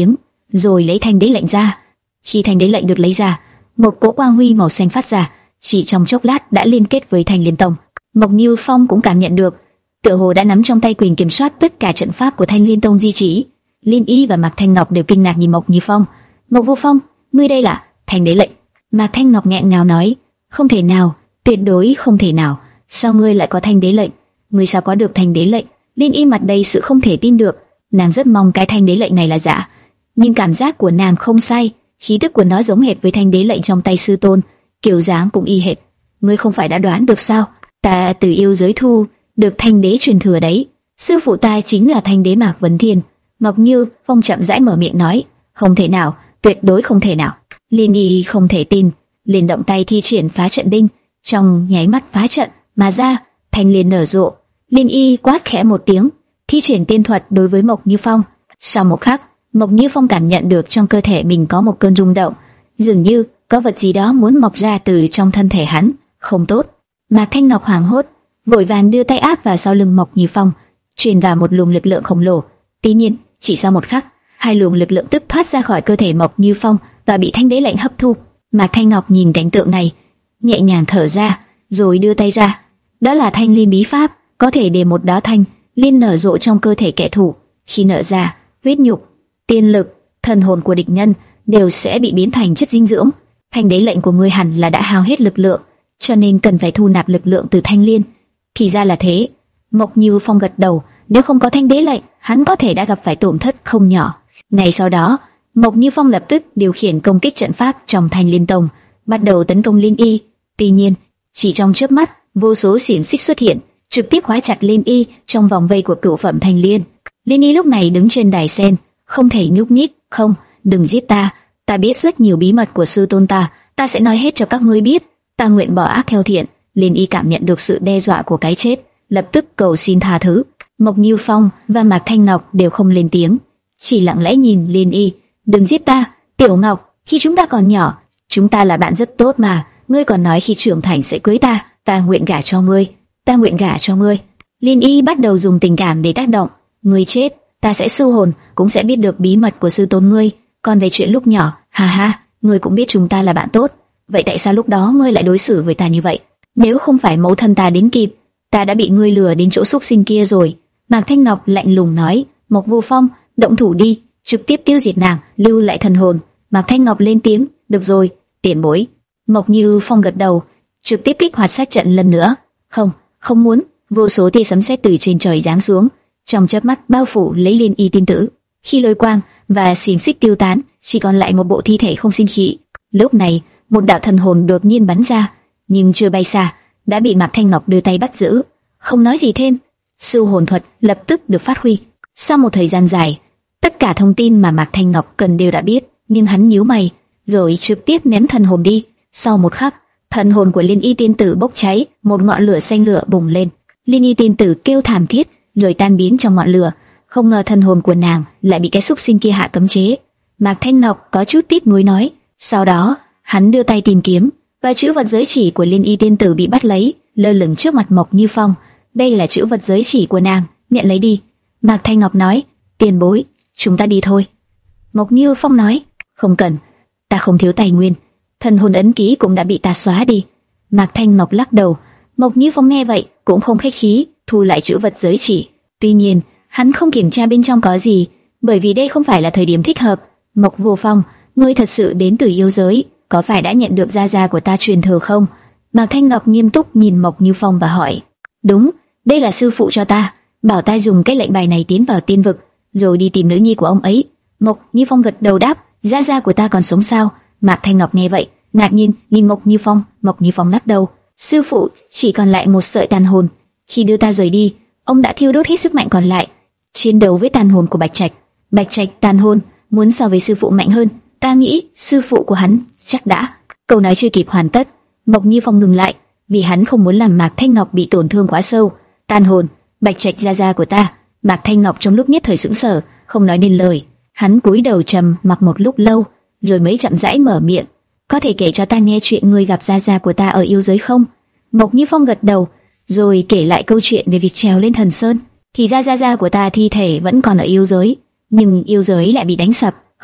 rồi lấy thanh đế lệnh ra. Khi thanh đế lệnh được lấy ra, một cỗ quang huy màu xanh phát ra, chỉ trong chốc lát đã liên kết với Thanh Liên Tông. Mộc Như Phong cũng cảm nhận được, tựa hồ đã nắm trong tay quyền kiểm soát tất cả trận pháp của Thanh Liên Tông di chỉ. Liên Y và Mạc Thanh Ngọc đều kinh ngạc nhìn Mộc Như Phong. Mộc Vô Phong, ngươi đây là thanh đế lệnh? Mạc Thanh Ngọc nghẹn ngào nói, không thể nào, tuyệt đối không thể nào. Sao ngươi lại có thanh đế lệnh? Ngươi sao có được thanh đế lệnh? Liên Y mặt đầy sự không thể tin được. Nàng rất mong cái thanh đế lệnh này là giả, nhưng cảm giác của nàng không sai, khí tức của nó giống hệt với thanh đế lệnh trong tay sư tôn, kiểu dáng cũng y hệt. Ngươi không phải đã đoán được sao? Ta từ yêu giới thu được thanh đế truyền thừa đấy. Sư phụ ta chính là thanh đế Mạc Vấn Thiên. Mộc Như Phong chậm rãi mở miệng nói, không thể nào, tuyệt đối không thể nào. Liên Y không thể tin, liền động tay thi triển phá trận đinh, trong nháy mắt phá trận mà ra, thanh liên nở rộ. Liên Y quát khẽ một tiếng, thi triển tiên thuật đối với Mộc Như Phong. Sau một khắc, Mộc Như Phong cảm nhận được trong cơ thể mình có một cơn rung động, dường như có vật gì đó muốn mọc ra từ trong thân thể hắn. Không tốt. Mạc Thanh Ngọc hoảng hốt, vội vàng đưa tay áp vào sau lưng Mộc Như Phong, truyền vào một luồng lực lượng khổng lồ. Tuy nhiên, chỉ sau một khắc, hai luồng lực lượng tức thoát ra khỏi cơ thể Mộc Như Phong và bị thanh đế lệnh hấp thu. Mạc Thanh Ngọc nhìn cảnh tượng này, nhẹ nhàng thở ra, rồi đưa tay ra. Đó là thanh liên bí pháp, có thể để một đóa thanh liên nở rộ trong cơ thể kẻ thù. Khi nở ra, huyết nhục, tiên lực, thần hồn của địch nhân đều sẽ bị biến thành chất dinh dưỡng. Thanh đế lệnh của ngươi hẳn là đã hao hết lực lượng, cho nên cần phải thu nạp lực lượng từ thanh liên. Thì ra là thế. Mộc Như Phong gật đầu, nếu không có thanh đế lệnh, hắn có thể đã gặp phải tổn thất không nhỏ. Ngay sau đó, Mộc Như Phong lập tức điều khiển công kích trận pháp trong Thanh Liên Tông, bắt đầu tấn công Liên Y. Tuy nhiên, chỉ trong chớp mắt, vô số xiềng xích xuất hiện, trực tiếp khóa chặt Liên Y trong vòng vây của cửu phẩm thanh liên. Liên Y lúc này đứng trên đài sen, không thể nhúc nhích. Không, đừng giết ta, ta biết rất nhiều bí mật của sư tôn ta, ta sẽ nói hết cho các ngươi biết. Ta nguyện bỏ ác theo thiện. Liên Y cảm nhận được sự đe dọa của cái chết, lập tức cầu xin tha thứ. Mộc Như Phong và Mạc Thanh Ngọc đều không lên tiếng, chỉ lặng lẽ nhìn Liên Y. Đừng giết ta, Tiểu Ngọc, khi chúng ta còn nhỏ, chúng ta là bạn rất tốt mà. Ngươi còn nói khi trưởng thành sẽ cưới ta, ta nguyện gả cho ngươi, ta nguyện gả cho ngươi. Liên Y bắt đầu dùng tình cảm để tác động. Ngươi chết, ta sẽ siêu hồn, cũng sẽ biết được bí mật của sư tôn ngươi. Còn về chuyện lúc nhỏ, ha ha, ngươi cũng biết chúng ta là bạn tốt. Vậy tại sao lúc đó ngươi lại đối xử với ta như vậy? Nếu không phải mẫu thân ta đến kịp, ta đã bị ngươi lừa đến chỗ xúc sinh kia rồi. Mạc Thanh Ngọc lạnh lùng nói. Mộc Vô Phong, động thủ đi, trực tiếp tiêu diệt nàng, lưu lại thần hồn. Mạc Thanh Ngọc lên tiếng. Được rồi, tiền bối. Mộc Như Phong gật đầu, trực tiếp kích hoạt sát trận lần nữa. Không, không muốn. Vô số tia sấm sét từ trên trời giáng xuống, trong chớp mắt bao phủ lấy Liên Y tiên tử. Khi lôi quang và xiềng xích tiêu tán, chỉ còn lại một bộ thi thể không sinh khí. Lúc này, một đạo thần hồn đột nhiên bắn ra, nhưng chưa bay xa, đã bị Mạc Thanh Ngọc đưa tay bắt giữ. Không nói gì thêm, siêu hồn thuật lập tức được phát huy. Sau một thời gian dài, tất cả thông tin mà Mạc Thanh Ngọc cần đều đã biết, nhưng hắn nhíu mày, rồi trực tiếp ném thần hồn đi. Sau một khắc, thần hồn của Liên Y tiên tử bốc cháy, một ngọn lửa xanh lửa bùng lên. Liên Y tiên tử kêu thảm thiết, rồi tan biến trong ngọn lửa. Không ngờ thần hồn của nàng lại bị cái xúc sinh kia hạ cấm chế. Mạc Thanh Ngọc có chút tiếc nuối nói. Sau đó, hắn đưa tay tìm kiếm, và chữ vật giới chỉ của Liên Y tiên tử bị bắt lấy, lơ lửng trước mặt Mộc Như Phong. Đây là chữ vật giới chỉ của nàng, nhận lấy đi. Mạc Thanh Ngọc nói. Tiền bối, chúng ta đi thôi. Mộc Như Phong nói. Không cần, ta không thiếu tài nguyên, thần hồn ấn ký cũng đã bị ta xóa đi. Mạc Thanh Ngọc lắc đầu. Mộc Như Phong nghe vậy cũng không khách khí, thu lại chữ vật giới chỉ. Tuy nhiên, hắn không kiểm tra bên trong có gì, bởi vì đây không phải là thời điểm thích hợp. Mộc Vô Phong, ngươi thật sự đến từ yêu giới, có phải đã nhận được gia gia của ta truyền thừa không? Mạc Thanh Ngọc nghiêm túc nhìn Mộc Như Phong và hỏi. Đúng, đây là sư phụ cho ta, bảo ta dùng cái lệnh bài này tiến vào tiên vực, rồi đi tìm nữ nhi của ông ấy. Mộc Như Phong gật đầu đáp. Gia gia của ta còn sống sao? Mạc Thanh Ngọc nghe vậy, ngạc nhiên nhìn Mộc Như Phong. Mộc Như Phong lắc đầu. Sư phụ chỉ còn lại một sợi tàn hồn. Khi đưa ta rời đi, ông đã thiêu đốt hết sức mạnh còn lại, chiến đấu với tàn hồn của Bạch Trạch. Bạch Trạch tàn hồn muốn so với sư phụ mạnh hơn. Ta nghĩ sư phụ của hắn chắc đã. Câu nói chưa kịp hoàn tất, Mộc Như Phong ngừng lại, vì hắn không muốn làm Mạc Thanh Ngọc bị tổn thương quá sâu. Tàn hồn, Bạch Trạch gia gia của ta. Mạc Thanh Ngọc trong lúc nhất thời sững sờ, không nói nên lời. Hắn cúi đầu trầm mặc một lúc lâu, rồi mới chậm rãi mở miệng. Có thể kể cho ta nghe chuyện ngươi gặp gia gia của ta ở yêu giới không? Mộc Như Phong gật đầu, rồi kể lại câu chuyện về việc trèo lên thần sơn. Thì ra gia gia của ta thi thể vẫn còn ở yêu giới, nhưng yêu giới lại bị đánh sập,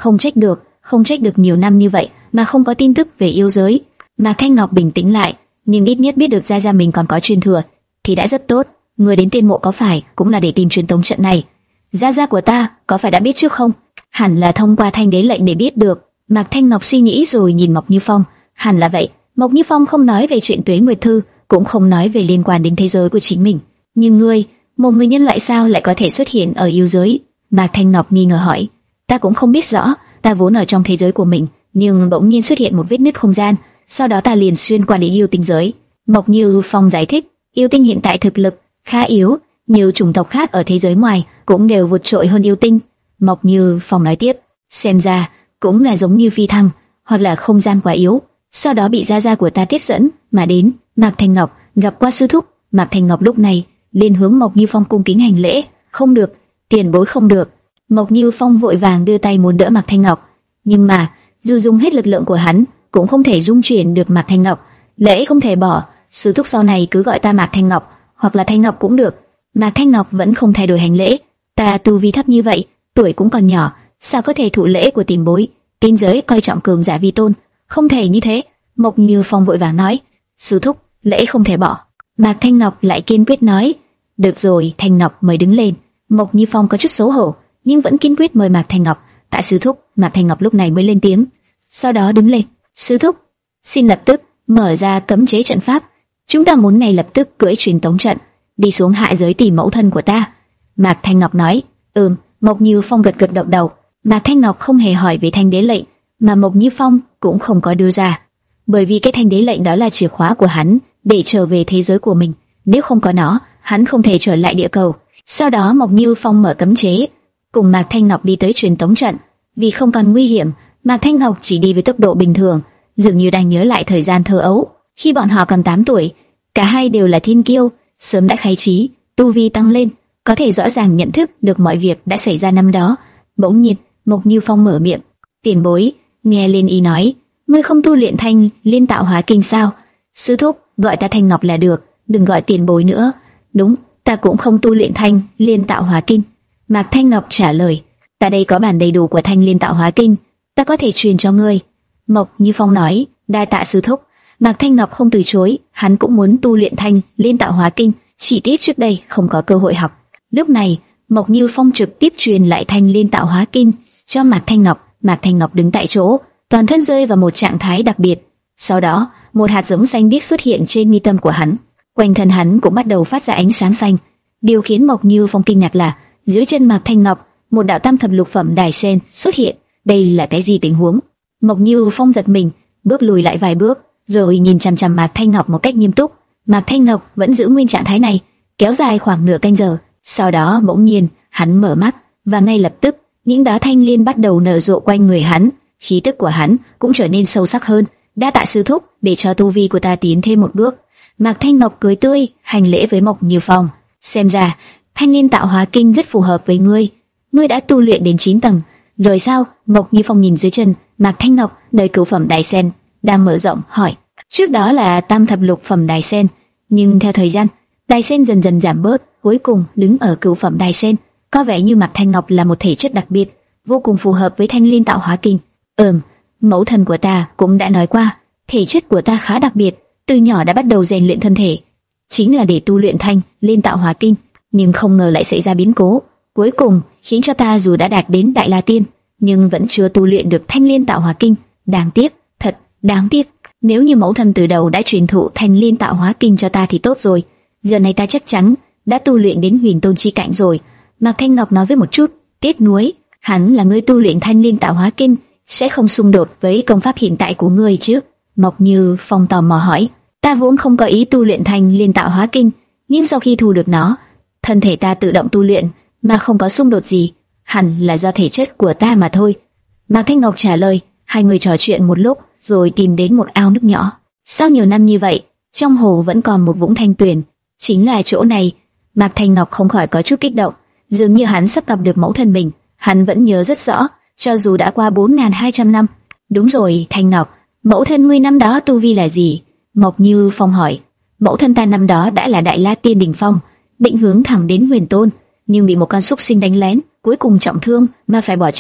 Không trách được, không trách được nhiều năm như vậy mà không có tin tức về yêu giới. Mạc Thanh Ngọc bình tĩnh lại, nhưng ít nhất biết được gia gia mình còn có truyền thừa thì đã rất tốt. Người đến tiên mộ có phải cũng là để tìm truyền tống trận này? Gia gia của ta có phải đã biết trước không? Hẳn là thông qua thanh đế lệnh để biết được. Mạc Thanh Ngọc suy nghĩ rồi nhìn Mộc Như Phong. Hẳn là vậy. Mộc Như Phong không nói về chuyện Tuế Nguyệt Thư, cũng không nói về liên quan đến thế giới của chính mình. Nhưng ngươi, một người nhân loại sao lại có thể xuất hiện ở yêu giới? Mạc Thanh Ngọc nghi ngờ hỏi. Ta cũng không biết rõ, ta vốn ở trong thế giới của mình, nhưng bỗng nhiên xuất hiện một vết nứt không gian, sau đó ta liền xuyên qua đến yêu tinh giới. Mộc Như Phong giải thích, yêu tinh hiện tại thực lực khá yếu, nhiều chủng tộc khác ở thế giới ngoài cũng đều vượt trội hơn yêu tinh. Mộc Như Phong nói tiếp, xem ra cũng là giống như phi thăng, hoặc là không gian quá yếu, sau đó bị gia gia của ta tiết dẫn mà đến. Mạc Thanh Ngọc gặp qua sư thúc. Mạc Thanh Ngọc lúc này liền hướng Mộc Như Phong cung kính hành lễ. Không được, tiền bối không được. Mộc Như Phong vội vàng đưa tay muốn đỡ Mạc Thanh Ngọc, nhưng mà dù dùng hết lực lượng của hắn cũng không thể dung chuyển được Mạc Thanh Ngọc. Lễ không thể bỏ, sư thúc sau này cứ gọi ta Mạc Thanh Ngọc, hoặc là Thanh Ngọc cũng được. Mạc Thanh Ngọc vẫn không thay đổi hành lễ. Ta tu vi thấp như vậy, tuổi cũng còn nhỏ, sao có thể thụ lễ của tiền bối? Tiên giới coi trọng cường giả vi tôn, không thể như thế. Mộc Như Phong vội vàng nói, sư thúc, lễ không thể bỏ. Mạc Thanh Ngọc lại kiên quyết nói, được rồi. Thanh Ngọc mời đứng lên. Mộc Như Phong có chút xấu hổ, nhưng vẫn kiên quyết mời Mạc Thanh Ngọc. Tại sư thúc. Mạc Thanh Ngọc lúc này mới lên tiếng, sau đó đứng lên. Sư thúc, xin lập tức mở ra cấm chế trận pháp. Chúng ta muốn ngay lập tức cưỡi truyền tống trận đi xuống hạ giới tìm mẫu thân của ta. Mạc Thanh Ngọc nói, ừm. Mộc Như Phong gật gật đầu đầu. Mạc Thanh Ngọc không hề hỏi về thanh đế lệnh, mà Mộc Như Phong cũng không có đưa ra, bởi vì cái thanh đế lệnh đó là chìa khóa của hắn để trở về thế giới của mình. Nếu không có nó, hắn không thể trở lại địa cầu. Sau đó Mộc Như Phong mở cấm chế, cùng Mạc Thanh Ngọc đi tới truyền tống trận. Vì không còn nguy hiểm, Mạc Thanh Ngọc chỉ đi với tốc độ bình thường, dường như đang nhớ lại thời gian thơ ấu, khi bọn họ còn tám tuổi. Cả hai đều là thiên kiêu, sớm đã khai trí, tu vi tăng lên, có thể rõ ràng nhận thức được mọi việc đã xảy ra năm đó. Bỗng nhiên, Mộc Như Phong mở miệng, tiền bối, nghe Liên Y nói, ngươi không tu luyện thanh liên tạo hóa kinh sao? Sư thúc, gọi ta Thanh Ngọc là được, đừng gọi tiền bối nữa. Đúng, ta cũng không tu luyện thanh liên tạo hóa kinh. Mạc Thanh Ngọc trả lời, ta đây có bản đầy đủ của thanh liên tạo hóa kinh, ta có thể truyền cho ngươi. Mộc Như Phong nói, đa tạ sư thúc. Mạc Thanh Ngọc không từ chối, hắn cũng muốn tu luyện thanh liên tạo hóa kinh, chỉ tiếc trước đây không có cơ hội học. Lúc này, Mộc Như Phong trực tiếp truyền lại thanh liên tạo hóa kinh cho Mạc Thanh Ngọc. Mạc Thanh Ngọc đứng tại chỗ, toàn thân rơi vào một trạng thái đặc biệt. Sau đó, một hạt giống xanh biếc xuất hiện trên mi tâm của hắn, quanh thân hắn cũng bắt đầu phát ra ánh sáng xanh. Điều khiến Mộc Như Phong kinh ngạc là, dưới chân Mạc Thanh Ngọc, một đạo tam thập lục phẩm đài sen xuất hiện. Đây là cái gì tình huống? Mộc Như Phong giật mình, bước lùi lại vài bước, rồi nhìn chằm chằm Mạc Thanh Ngọc một cách nghiêm túc. Mạc Thanh Ngọc vẫn giữ nguyên trạng thái này, kéo dài khoảng nửa canh giờ. Sau đó bỗng nhiên, hắn mở mắt, và ngay lập tức, những đóa thanh liên bắt đầu nở rộ quanh người hắn, khí tức của hắn cũng trở nên sâu sắc hơn. Đa tạ sư thúc, để cho tu vi của ta tiến thêm một bước. Mạc Thanh Ngọc cười tươi, hành lễ với Mộc Như Phong. Xem ra, thanh liên tạo hóa kinh rất phù hợp với ngươi. Ngươi đã tu luyện đến chín tầng, rồi sao? Mộc Như Phong nhìn dưới chân Mạc Thanh Ngọc, đời cửu phẩm đài sen đang mở rộng, hỏi. Trước đó là tam thập lục phẩm đài sen, nhưng theo thời gian, đài sen dần dần giảm bớt, cuối cùng đứng ở cửu phẩm đài sen. Có vẻ như Mạc Thanh Ngọc là một thể chất đặc biệt, vô cùng phù hợp với thanh liên tạo hóa kinh. Ừm, mẫu thân của ta cũng đã nói qua, thể chất của ta khá đặc biệt, từ nhỏ đã bắt đầu rèn luyện thân thể, chính là để tu luyện thanh liên tạo hóa kinh, nhưng không ngờ lại xảy ra biến cố, cuối cùng khiến cho ta dù đã đạt đến đại la tiên, nhưng vẫn chưa tu luyện được thanh liên tạo hóa kinh. Đáng tiếc, thật đáng tiếc. Nếu như mẫu thân từ đầu đã truyền thụ thanh liên tạo hóa kinh cho ta thì tốt rồi, giờ này ta chắc chắn đã tu luyện đến huyền tôn chi cảnh rồi. Mạc Thanh Ngọc nói với một chút tiếc nuối, hẳn là ngươi tu luyện thanh liên tạo hóa kinh sẽ không xung đột với công pháp hiện tại của ngươi chứ? Mộc Như Phong tò mò hỏi. Ta vốn không có ý tu luyện thanh liên tạo hóa kinh, nhưng sau khi thu được nó, thân thể ta tự động tu luyện mà không có xung đột gì, hẳn là do thể chất của ta mà thôi. Mạc Thanh Ngọc trả lời. Hai người trò chuyện một lúc, rồi tìm đến một ao nước nhỏ. Sau nhiều năm như vậy, trong hồ vẫn còn một vũng thanh tuyền, chính là chỗ này. Mạc Thanh Ngọc không khỏi có chút kích động, dường như hắn sắp gặp được mẫu thân mình. Hắn vẫn nhớ rất rõ, cho dù đã qua bốn nghìn hai trăm năm. Đúng rồi, Thanh Ngọc, mẫu thân ngươi năm đó tu vi là gì? Mộc Như Phong hỏi. Mẫu thân ta năm đó đã là đại la tiên đỉnh phong, định hướng thẳng đến huyền tôn, nhưng bị một con súc sinh đánh lén, cuối cùng trọng thương mà phải bỏ chạy.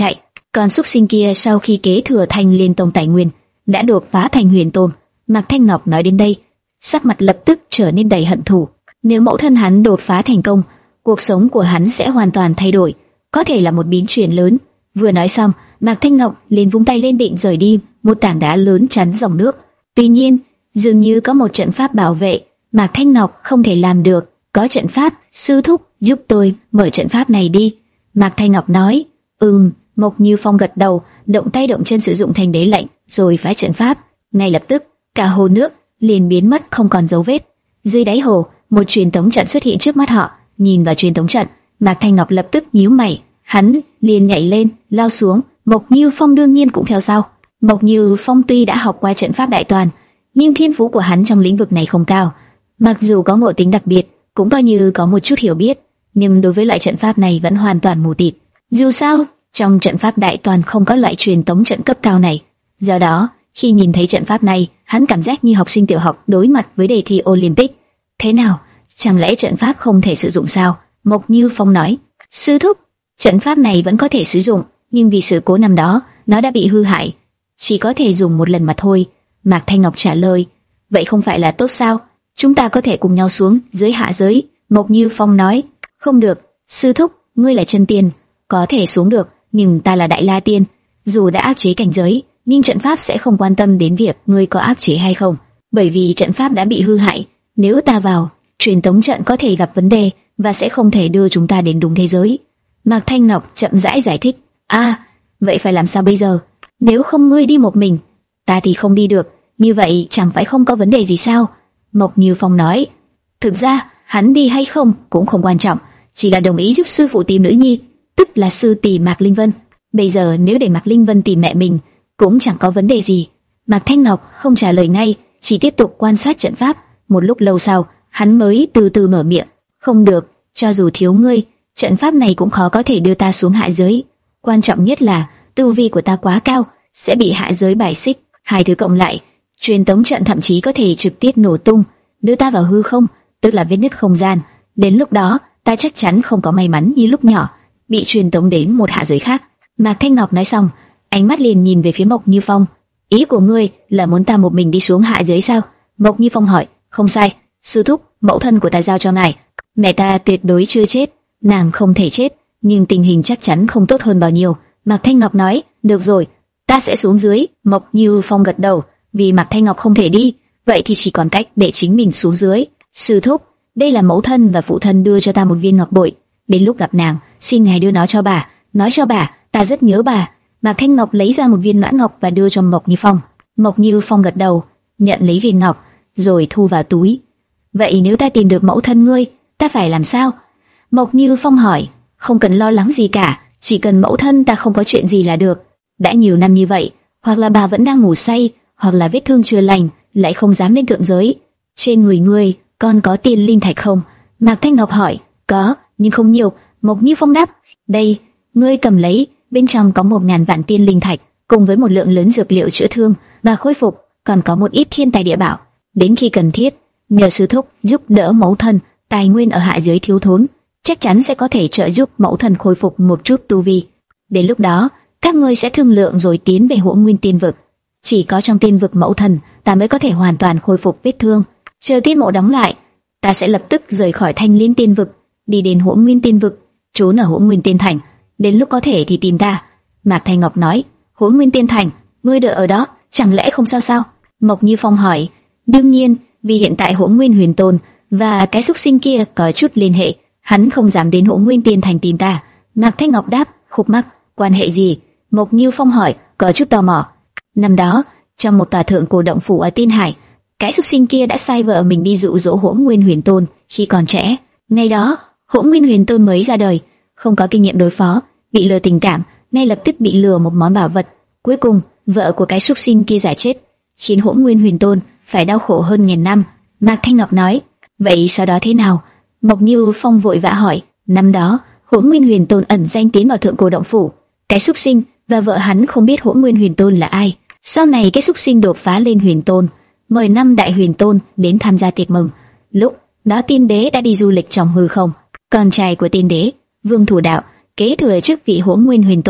Còn súc sinh kia sau khi kế thừa Thanh Liên Tông tài nguyên, đã đột phá thành Huyền Tôn. Mạc Thanh Ngọc nói đến đây, sắc mặt lập tức trở nên đầy hận thù. Nếu mẫu thân hắn đột phá thành công, cuộc sống của hắn sẽ hoàn toàn thay đổi, có thể là một biến chuyển lớn. Vừa nói xong, Mạc Thanh Ngọc liền vung tay lên định rời đi, một tảng đá lớn chắn dòng nước. Tuy nhiên, dường như có một trận pháp bảo vệ, Mạc Thanh Ngọc không thể làm được. Có trận pháp, sư thúc, giúp tôi mở trận pháp này đi. Mạc Thanh Ngọc nói. Ừm. Mộc Như Phong gật đầu, động tay động chân sử dụng thành đế lệnh, rồi phá trận pháp. Ngay lập tức, cả hồ nước liền biến mất không còn dấu vết. Dưới đáy hồ, một truyền tống trận xuất hiện trước mắt họ. Nhìn vào truyền tống trận, Mạc Thanh Ngọc lập tức nhíu mày, hắn liền nhảy lên, lao xuống. Mộc Như Phong đương nhiên cũng theo sau. Mộc Như Phong tuy đã học qua trận pháp đại toàn, nhưng thiên phú của hắn trong lĩnh vực này không cao. Mặc dù có ngộ tính đặc biệt, cũng coi như có một chút hiểu biết, nhưng đối với loại trận pháp này vẫn hoàn toàn mù tịt. Dù sao, trong trận pháp đại toàn không có loại truyền tống trận cấp cao này. Do đó, khi nhìn thấy trận pháp này, hắn cảm giác như học sinh tiểu học đối mặt với đề thi Olympic. Thế nào? Chẳng lẽ trận pháp không thể sử dụng sao? Mộc Như Phong nói. Sư thúc, trận pháp này vẫn có thể sử dụng, nhưng vì sự cố năm đó, nó đã bị hư hại, chỉ có thể dùng một lần mà thôi. Mạc Thanh Ngọc trả lời. Vậy không phải là tốt sao? Chúng ta có thể cùng nhau xuống dưới hạ giới. Mộc Như Phong nói. Không được, sư thúc, ngươi là chân tiên, có thể xuống được, nhưng ta là Đại La Tiên, dù đã áp chế cảnh giới, nhưng trận pháp sẽ không quan tâm đến việc ngươi có áp chế hay không, bởi vì trận pháp đã bị hư hại. Nếu ta vào, truyền tống trận có thể gặp vấn đề và sẽ không thể đưa chúng ta đến đúng thế giới. Mạc Thanh Ngọc chậm rãi giải thích. À, vậy phải làm sao bây giờ? Nếu không ngươi đi một mình, ta thì không đi được, như vậy chẳng phải không có vấn đề gì sao? Mộc Như Phong nói. Thực ra, hắn đi hay không cũng không quan trọng, chỉ là đồng ý giúp sư phụ tìm nữ nhi, tức là sư tỷ Mạc Linh Vân. Bây giờ nếu để Mạc Linh Vân tìm mẹ mình, cũng chẳng có vấn đề gì. Mạc Thanh Ngọc không trả lời ngay, chỉ tiếp tục quan sát trận pháp. Một lúc lâu sau, hắn mới từ từ mở miệng. Không được, cho dù thiếu ngươi, trận pháp này cũng khó có thể đưa ta xuống hạ giới. Quan trọng nhất là tu vi của ta quá cao, sẽ bị hạ giới bài xích. Hai thứ cộng lại, truyền tống trận thậm chí có thể trực tiếp nổ tung, đưa ta vào hư không, tức là vết nứt không gian. Đến lúc đó, ta chắc chắn không có may mắn như lúc nhỏ, bị truyền tống đến một hạ giới khác. Mạc Thanh Ngọc nói xong, ánh mắt liền nhìn về phía Mộc Như Phong. Ý của ngươi là muốn ta một mình đi xuống hạ giới sao? Mộc Như Phong hỏi. Không sai, sư thúc, mẫu thân của ta giao cho ngài. Mẹ ta tuyệt đối chưa chết, nàng không thể chết, nhưng tình hình chắc chắn không tốt hơn bao nhiêu. Mạc Thanh Ngọc nói. Được rồi, ta sẽ xuống dưới. Mộc Như Phong gật đầu. Vì Mạc Thanh Ngọc không thể đi, vậy thì chỉ còn cách để chính mình xuống dưới. Sư thúc, đây là mẫu thân và phụ thân đưa cho ta một viên ngọc bội, đến lúc gặp nàng, xin ngài đưa nó cho bà, nói cho bà, ta rất nhớ bà. Mạc Thanh Ngọc lấy ra một viên noãn ngọc và đưa cho Mộc Như Phong. Mộc Như Phong gật đầu, nhận lấy viên ngọc, rồi thu vào túi. Vậy nếu ta tìm được mẫu thân ngươi, ta phải làm sao? Mộc Như Phong hỏi. Không cần lo lắng gì cả, chỉ cần mẫu thân ta không có chuyện gì là được. Đã nhiều năm như vậy, hoặc là bà vẫn đang ngủ say, hoặc là vết thương chưa lành, lại không dám lên thượng giới. Trên người ngươi còn có tiên linh thạch không? Mạc Thanh Ngọc hỏi. Có, nhưng không nhiều. Mộc Như Phong đáp. Đây, ngươi cầm lấy, bên trong có một ngàn vạn tiên linh thạch, cùng với một lượng lớn dược liệu chữa thương và khôi phục, còn có một ít thiên tài địa bảo. Đến khi cần thiết, nhờ sư thúc giúp đỡ mẫu thân, tài nguyên ở hạ giới thiếu thốn, chắc chắn sẽ có thể trợ giúp mẫu thân khôi phục một chút tu vi. Đến lúc đó, các ngươi sẽ thương lượng rồi tiến về Hỗn Nguyên Tiên Vực. Chỉ có trong tiên vực mẫu thần, ta mới có thể hoàn toàn khôi phục vết thương. Chờ tiết mộ đóng lại, ta sẽ lập tức rời khỏi Thanh Liên Tiên Vực, đi đến Hỗn Nguyên Tiên Vực, trốn ở Hỗn Nguyên Tiên Thành. Đến lúc có thể thì tìm ta. Mạc Thanh Ngọc nói. Hỗn Nguyên Tiên Thành, ngươi đợi ở đó, chẳng lẽ không sao sao? Mộc Như Phong hỏi. Đương nhiên, vì hiện tại Hỗn Nguyên Huyền Tôn và cái súc sinh kia có chút liên hệ, hắn không dám đến Hỗn Nguyên Tiên Thành tìm ta. Mạc Thanh Ngọc đáp. Khúc mắc, quan hệ gì? Mộc Như Phong hỏi, có chút tò mò. Năm đó, trong một tòa thượng cổ động phủ ở Tiên Hải, cái súc sinh kia đã sai vợ mình đi dụ dỗ Hỗn Nguyên Huyền Tôn khi còn trẻ. Ngày đó, Hỗn Nguyên Huyền Tôn mới ra đời, không có kinh nghiệm đối phó, bị lừa tình cảm, ngay lập tức bị lừa một món bảo vật. Cuối cùng, vợ của cái súc sinh kia giả chết, khiến Hỗn Nguyên Huyền Tôn phải đau khổ hơn nghìn năm. Mạc Thanh Ngọc nói. Vậy sau đó thế nào? Mộc Như Phong vội vã hỏi. Năm đó, Hỗn Nguyên Huyền Tôn ẩn danh tiến vào thượng cổ động phủ, cái súc sinh và vợ hắn không biết Hỗn Nguyên Huyền Tôn là ai. Sau này cái súc sinh đột phá lên Huyền Tôn, mời năm đại Huyền Tôn đến tham gia tiệc mừng. Lúc đó Tiên Đế đã đi du lịch trong hư không. Con trai của Tiên Đế, Vương Thủ Đạo, kế thừa chức vị Hỗn Nguyên Huyền Tôn,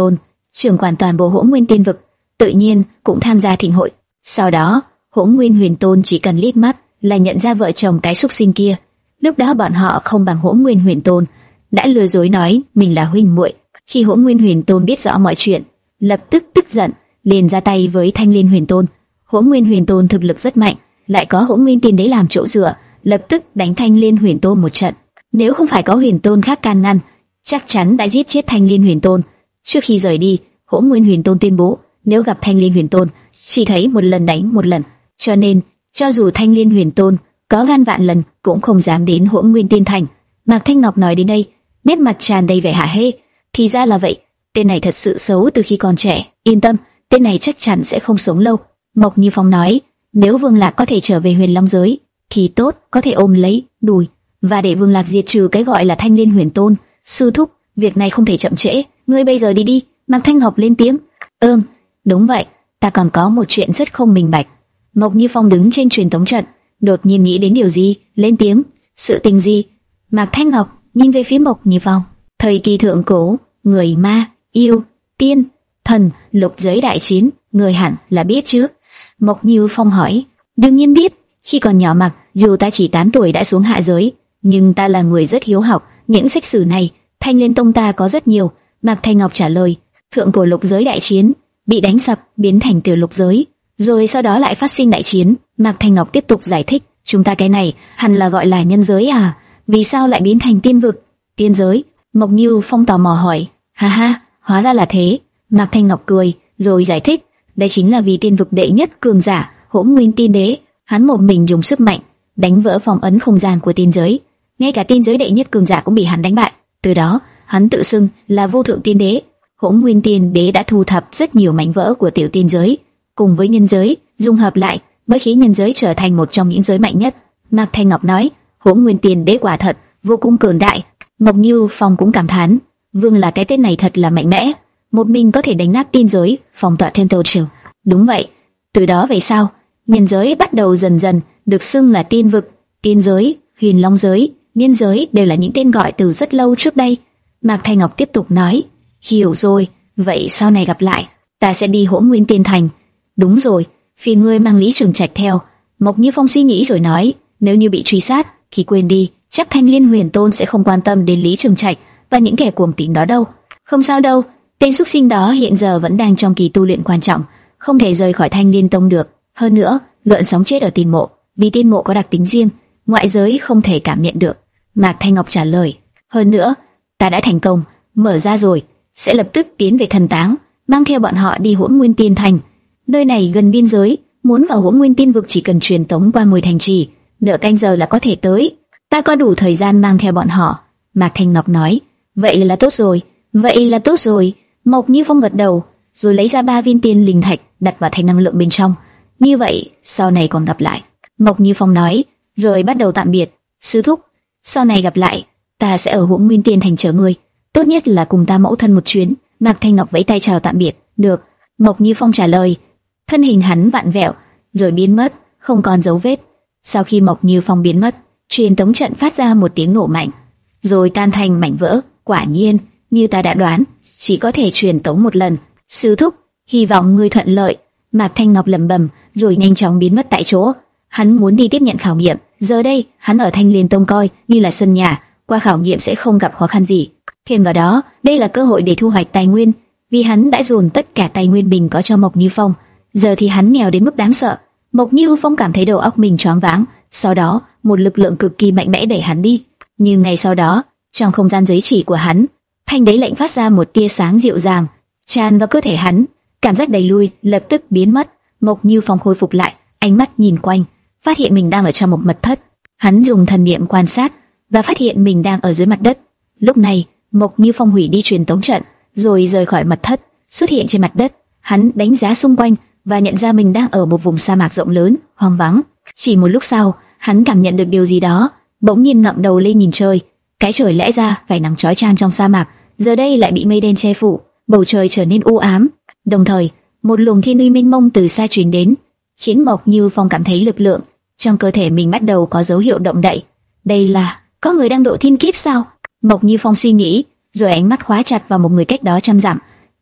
trưởng quản toàn bộ Hỗn Nguyên Tiên vực, tự nhiên cũng tham gia thịnh hội. Sau đó, Hỗn Nguyên Huyền Tôn chỉ cần liếc mắt là nhận ra vợ chồng cái xúc sinh kia. Lúc đó bọn họ không bằng Hỗn Nguyên Huyền Tôn, đã lừa dối nói mình là huynh muội. Khi Hỗn Nguyên Huyền Tôn biết rõ mọi chuyện, lập tức tức giận, liền ra tay với Thanh Liên Huyền Tôn. Hỗn Nguyên Huyền Tôn thực lực rất mạnh, lại có Hỗn Nguyên Tiên Đế làm chỗ dựa, lập tức đánh Thanh Liên Huyền Tôn một trận. Nếu không phải có Huyền Tôn khác can ngăn, chắc chắn đã giết chết Thanh Liên Huyền Tôn. Trước khi rời đi, Hỗn Nguyên Huyền Tôn tuyên bố, nếu gặp Thanh Liên Huyền Tôn, chỉ thấy một lần đánh một lần. Cho nên, cho dù Thanh Liên Huyền Tôn có gan vạn lần, cũng không dám đến Hỗn Nguyên Tiên Thành. Mạc Thanh Ngọc nói đến đây, nét mặt tràn đầy vẻ hả hê. Thì ra là vậy, tên này thật sự xấu từ khi còn trẻ. Yên tâm, tên này chắc chắn sẽ không sống lâu. Mộc Như Phong nói, nếu Vương Lạc có thể trở về Huyền Long giới, thì tốt, có thể ôm lấy đùi và để Vương Lạc diệt trừ cái gọi là Thanh Liên Huyền Tôn. Sư thúc, việc này không thể chậm trễ, ngươi bây giờ đi đi. Mạc Thanh Ngọc lên tiếng. Ừm, đúng vậy, ta còn có một chuyện rất không minh bạch. Mộc Như Phong đứng trên truyền tống trận, đột nhiên nghĩ đến điều gì, lên tiếng. Sự tình gì? Mạc Thanh Ngọc nhìn về phía Mộc Như Phong. Thời kỳ thượng cổ, người ma, yêu, tiên, thần, lục giới đại chiến, người hẳn là biết chứ? Mộc Như Phong hỏi. Đương nhiên biết, khi còn nhỏ Mạc, dù ta chỉ tám tuổi đã xuống hạ giới, nhưng ta là người rất hiếu học, những sách sử này, Thanh Liên Tông ta có rất nhiều. Mạc Thanh Ngọc trả lời. Thượng cổ lục giới đại chiến, bị đánh sập, biến thành tiểu lục giới, rồi sau đó lại phát sinh đại chiến. Mạc Thanh Ngọc tiếp tục giải thích. Chúng ta cái này hẳn là gọi là nhân giới à? Vì sao lại biến thành tiên vực? Tiên giới? Mộc Như Phong tò mò hỏi. Ha ha, hóa ra là thế. Mạc Thanh Ngọc cười, rồi giải thích. Đây chính là vì tiên vực đệ nhất cường giả, Hỗn Nguyên Tiên Đế, hắn một mình dùng sức mạnh đánh vỡ phong ấn không gian của tiên giới, ngay cả tiên giới đệ nhất cường giả cũng bị hắn đánh bại. Từ đó, hắn tự xưng là vô thượng tiên đế. Hỗn Nguyên Tiên Đế đã thu thập rất nhiều mảnh vỡ của tiểu tiên giới, cùng với nhân giới dung hợp lại, mới khiến nhân giới trở thành một trong những giới mạnh nhất. Mạc Thanh Ngọc nói, Hỗn Nguyên Tiên Đế quả thật vô cùng cường đại. Mộc Như Phong cũng cảm thán, Vương là cái tên này thật là mạnh mẽ, một mình có thể đánh nát tiên giới, phong tỏa thiên Tô Triều. Đúng vậy. Từ đó về sau, nhân giới bắt đầu dần dần được xưng là tiên vực, tiên giới, Huyền Long giới, nhân giới đều là những tên gọi từ rất lâu trước đây. Mạc Thanh Ngọc tiếp tục nói, hiểu rồi, vậy sau này gặp lại, ta sẽ đi Hỗn Nguyên Tiên Thành. Đúng rồi, phiền ngươi mang Lý Trường Trạch theo. Mộc Như Phong suy nghĩ rồi nói, nếu như bị truy sát, thì quên đi, chắc Thanh Liên Huyền Tôn sẽ không quan tâm đến Lý Trường Trạch và những kẻ cuồng tín đó đâu. Không sao đâu, tên xuất sinh đó hiện giờ vẫn đang trong kỳ tu luyện quan trọng, không thể rời khỏi Thanh Liên Tông được. Hơn nữa, lợn sống chết ở tiên mộ, vì tiên mộ có đặc tính riêng, ngoại giới không thể cảm nhận được. Mạc Thanh Ngọc trả lời. Hơn nữa, ta đã thành công mở ra rồi, sẽ lập tức tiến về thần táng, mang theo bọn họ đi Hỗn Nguyên Tiên Thành. Nơi này gần biên giới, muốn vào Hỗn Nguyên Tiên vực chỉ cần truyền tống qua mười thành trì, nửa canh giờ là có thể tới. Ta có đủ thời gian mang theo bọn họ. Mạc Thanh Ngọc nói. Vậy là tốt rồi, vậy là tốt rồi. Mộc Như Phong gật đầu, rồi lấy ra ba viên tiên linh thạch đặt vào thành năng lượng bên trong. Như vậy, sau này còn gặp lại. Mộc Như Phong nói, rồi bắt đầu tạm biệt. Sư thúc, sau này gặp lại, ta sẽ ở Hỗn Nguyên Tiên Thành chờ ngươi. Tốt nhất là cùng ta mẫu thân một chuyến. Mạc Thanh Ngọc vẫy tay chào tạm biệt. Được. Mộc Như Phong trả lời. Thân hình hắn vặn vẹo, rồi biến mất, không còn dấu vết. Sau khi Mộc Như Phong biến mất, truyền tống trận phát ra một tiếng nổ mạnh, rồi tan thành mảnh vỡ. Quả nhiên, như ta đã đoán, chỉ có thể truyền tống một lần. Sư thúc, hy vọng ngươi thuận lợi. Mạc Thanh Ngọc lẩm bẩm, rồi nhanh chóng biến mất tại chỗ. Hắn muốn đi tiếp nhận khảo nghiệm. Giờ đây, hắn ở Thanh Liên Tông coi như là sân nhà, qua khảo nghiệm sẽ không gặp khó khăn gì. Thêm vào đó, đây là cơ hội để thu hoạch tài nguyên, vì hắn đã dồn tất cả tài nguyên mình có cho Mộc Như Phong. Giờ thì hắn nghèo đến mức đáng sợ. Mộc Như Phong cảm thấy đầu óc mình choáng váng. Sau đó, một lực lượng cực kỳ mạnh mẽ đẩy hắn đi. Nhưng ngay sau đó, trong không gian giới chỉ của hắn, thanh đế lệnh phát ra một tia sáng dịu dàng, tràn vào cơ thể hắn. Cảm giác đẩy lui lập tức biến mất. Mộc Như Phong khôi phục lại, ánh mắt nhìn quanh, phát hiện mình đang ở trong một mật thất. Hắn dùng thần niệm quan sát và phát hiện mình đang ở dưới mặt đất. Lúc này, Mộc Như Phong hủy đi truyền tống trận, rồi rời khỏi mật thất, xuất hiện trên mặt đất. Hắn đánh giá xung quanh và nhận ra mình đang ở một vùng sa mạc rộng lớn, hoang vắng. Chỉ một lúc sau, hắn cảm nhận được điều gì đó, bỗng nhiên ngẩng đầu lên nhìn trời. Cái trời lẽ ra phải nắng chói chang trong sa mạc, giờ đây lại bị mây đen che phủ, bầu trời trở nên u ám. Đồng thời, một luồng thiên uy mênh mông từ xa truyền đến, khiến Mộc Như Phong cảm thấy lực lượng trong cơ thể mình bắt đầu có dấu hiệu động đậy. Đây là có người đang độ thiên kiếp sao? Mộc Như Phong suy nghĩ, rồi ánh mắt khóa chặt vào một người cách đó trăm dặm.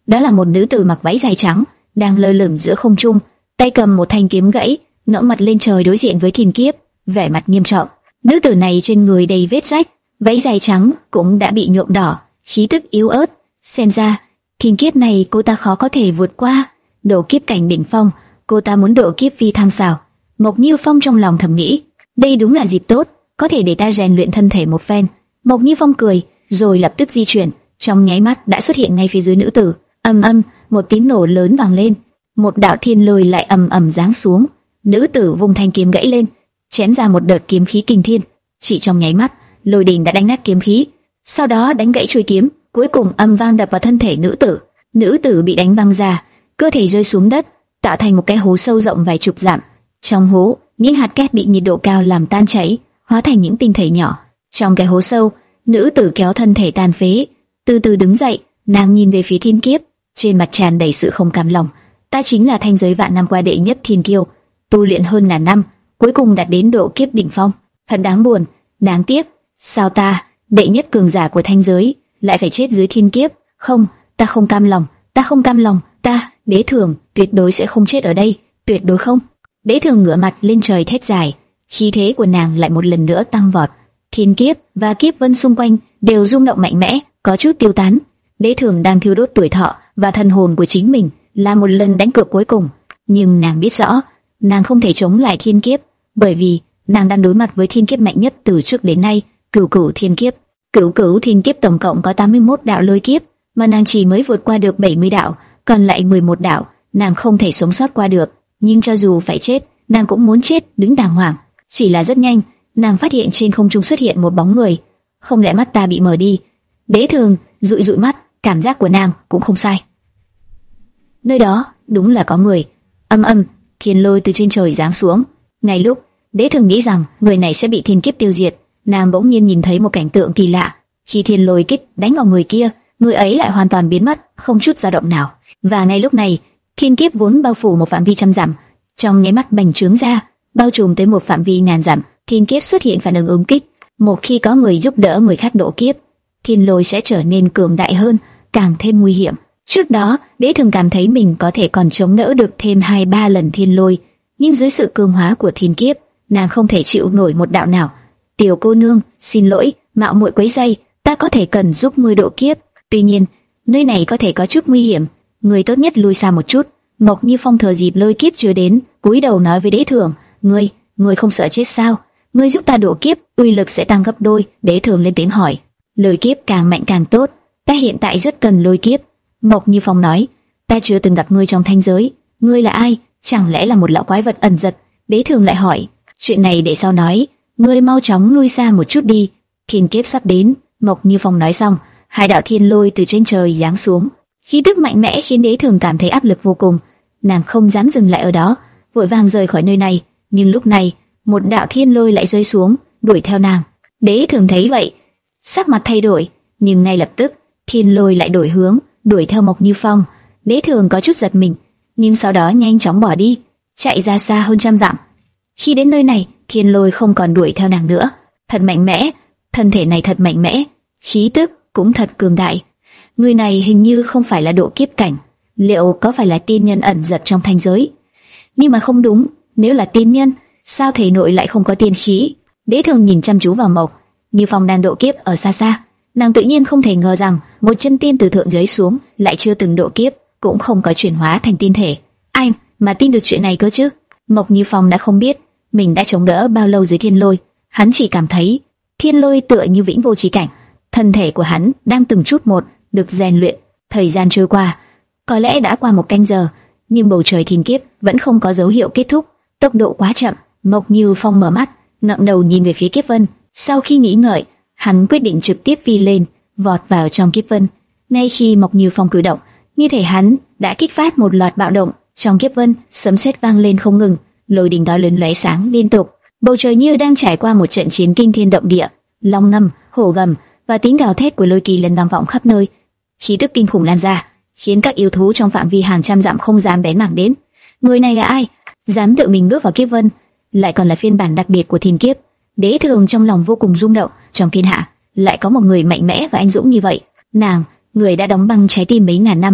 Đó là một nữ tử mặc váy dài trắng, đang lơ lửng giữa không trung, tay cầm một thanh kiếm gãy, ngẩng mặt lên trời đối diện với Thiên Kiếp, vẻ mặt nghiêm trọng. Nữ tử này trên người đầy vết rách, váy dài trắng cũng đã bị nhuộm đỏ, khí tức yếu ớt. Xem ra, Thiên Kiếp này cô ta khó có thể vượt qua. Độ kiếp cảnh đỉnh phong, cô ta muốn độ kiếp phi thăng sao? Mộc Như Phong trong lòng thầm nghĩ, đây đúng là dịp tốt, có thể để ta rèn luyện thân thể một phen. Mộc Như Phong cười, rồi lập tức di chuyển, trong nháy mắt đã xuất hiện ngay phía dưới nữ tử. Ầm ầm, một tiếng nổ lớn vang lên, một đạo thiên lôi lại ầm ầm giáng xuống. Nữ tử vung thanh kiếm gãy lên, chém ra một đợt kiếm khí kinh thiên. Chỉ trong nháy mắt, lôi đình đã đánh nát kiếm khí, sau đó đánh gãy chuôi kiếm, cuối cùng âm vang đập vào thân thể nữ tử. Nữ tử bị đánh văng ra, cơ thể rơi xuống đất, tạo thành một cái hố sâu rộng vài chục dặm. Trong hố, những hạt cát bị nhiệt độ cao làm tan chảy, hóa thành những tinh thể nhỏ. Trong cái hố sâu, nữ tử kéo thân thể tàn phế, từ từ đứng dậy, nàng nhìn về phía Thiên Kiếp, trên mặt tràn đầy sự không cam lòng. Ta chính là thanh giới vạn năm qua đệ nhất thiên kiêu, tu luyện hơn ngàn năm, cuối cùng đạt đến độ kiếp đỉnh phong. Thật đáng buồn, đáng tiếc. Sao ta, đệ nhất cường giả của thanh giới, lại phải chết dưới thiên kiếp? Không, ta không cam lòng, ta không cam lòng, ta, Đế Thường, tuyệt đối sẽ không chết ở đây, tuyệt đối không. Đế Thường ngửa mặt lên trời thét dài, khí thế của nàng lại một lần nữa tăng vọt. Thiên kiếp và kiếp vân xung quanh đều rung động mạnh mẽ, có chút tiêu tán. Đế Thường đang thiêu đốt tuổi thọ và thần hồn của chính mình, là một lần đánh cược cuối cùng. Nhưng nàng biết rõ, nàng không thể chống lại thiên kiếp, bởi vì nàng đang đối mặt với thiên kiếp mạnh nhất từ trước đến nay, Cửu Cửu Thiên Kiếp. Cửu Cửu Thiên Kiếp tổng cộng có tám mươi mốt đạo lôi kiếp, mà nàng chỉ mới vượt qua được bảy mươi đạo, còn lại mười một đạo, nàng không thể sống sót qua được. Nhưng cho dù phải chết, nàng cũng muốn chết đứng đàng hoàng. Chỉ là rất nhanh, nàng phát hiện trên không trung xuất hiện một bóng người. Không lẽ mắt ta bị mờ đi? Đế Thường dụi dụi mắt, cảm giác của nàng cũng không sai. Nơi đó đúng là có người. Âm âm, thiên lôi từ trên trời giáng xuống. Ngay lúc Đế Thường nghĩ rằng người này sẽ bị thiên kiếp tiêu diệt, nàng bỗng nhiên nhìn thấy một cảnh tượng kỳ lạ. Khi thiên lôi kích đánh vào người kia, người ấy lại hoàn toàn biến mất, không chút dao động nào. Và ngay lúc này, thiên kiếp vốn bao phủ một phạm vi trăm dặm, trong nháy mắt bành trướng ra, bao trùm tới một phạm vi ngàn dặm. Thiên kiếp xuất hiện phản ứng ứng kích. Một khi có người giúp đỡ người khác độ kiếp, thiên lôi sẽ trở nên cường đại hơn, càng thêm nguy hiểm. Trước đó, Đế Thường cảm thấy mình có thể còn chống đỡ được thêm hai ba lần thiên lôi, nhưng dưới sự cường hóa của thiên kiếp, nàng không thể chịu nổi một đạo nào. Tiểu cô nương, xin lỗi, mạo muội quấy rầy, ta có thể cần giúp ngươi độ kiếp. Tuy nhiên, nơi này có thể có chút nguy hiểm, ngươi tốt nhất lui xa một chút. Mộc Như Phong thừa dịp lôi kiếp chưa đến, cúi đầu nói với Đế Thường, ngươi, ngươi không sợ chết sao? Ngươi giúp ta độ kiếp, uy lực sẽ tăng gấp đôi. Đế Thường lên tiếng hỏi, lôi kiếp càng mạnh càng tốt, ta hiện tại rất cần lôi kiếp. Mộc Như Phong nói, ta chưa từng gặp ngươi trong thanh giới, ngươi là ai? Chẳng lẽ là một lão quái vật ẩn giật? Đế Thường lại hỏi, chuyện này để sau nói, ngươi mau chóng lui xa một chút đi, thiên kiếp sắp đến. Mộc Như Phong nói xong, hai đạo thiên lôi từ trên trời giáng xuống, khí tức mạnh mẽ khiến Đế Thường cảm thấy áp lực vô cùng. Nàng không dám dừng lại ở đó, vội vàng rời khỏi nơi này. Nhưng lúc này, một đạo thiên lôi lại rơi xuống, đuổi theo nàng. Đế Thường thấy vậy, sắc mặt thay đổi, nhưng ngay lập tức thiên lôi lại đổi hướng, đuổi theo Mộc Như Phong. Đế Thường có chút giật mình, nhưng sau đó nhanh chóng bỏ đi, chạy ra xa hơn trăm dặm. Khi đến nơi này, thiên lôi không còn đuổi theo nàng nữa. Thật mạnh mẽ, thân thể này thật mạnh mẽ, khí tức cũng thật cường đại. Người này hình như không phải là độ kiếp cảnh, liệu có phải là tiên nhân ẩn giật trong thanh giới? Nhưng mà không đúng, nếu là tiên nhân, sao thể nội lại không có tiên khí? Đế Thường nhìn chăm chú vào Mộc Như Phong đang độ kiếp ở xa xa, nàng tự nhiên không thể ngờ rằng một chân tiên từ thượng giới xuống lại chưa từng độ kiếp, cũng không có chuyển hóa thành tiên thể. Ai mà tin được chuyện này cơ chứ? Mộc Như Phong đã không biết mình đã chống đỡ bao lâu dưới thiên lôi, hắn chỉ cảm thấy thiên lôi tựa như vĩnh vô trí cảnh, thân thể của hắn đang từng chút một được rèn luyện. Thời gian trôi qua, có lẽ đã qua một canh giờ, nhưng bầu trời thiên kiếp vẫn không có dấu hiệu kết thúc, tốc độ quá chậm. Mộc Như Phong mở mắt, ngẩng đầu nhìn về phía kiếp vân. Sau khi nghĩ ngợi, hắn quyết định trực tiếp phi lên, vọt vào trong kiếp vân. Ngay khi Mộc Như Phong cử động, như thể hắn đã kích phát một loạt bạo động trong kiếp vân, sấm sét vang lên không ngừng, lôi đình to lớn lóe sáng liên tục. Bầu trời như đang trải qua một trận chiến kinh thiên động địa, long ngâm, hổ gầm và tiếng gào thét của lôi kỳ lần vang vọng khắp nơi. Khí tức kinh khủng lan ra, khiến các yêu thú trong phạm vi hàng trăm dặm không dám bén mảng đến. Người này là ai? Dám tự mình bước vào kiếp vân, lại còn là phiên bản đặc biệt của thiên kiếp. Đế Thường trong lòng vô cùng rung động, trong thiên hạ lại có một người mạnh mẽ và anh dũng như vậy. Nàng, người đã đóng băng trái tim mấy ngàn năm,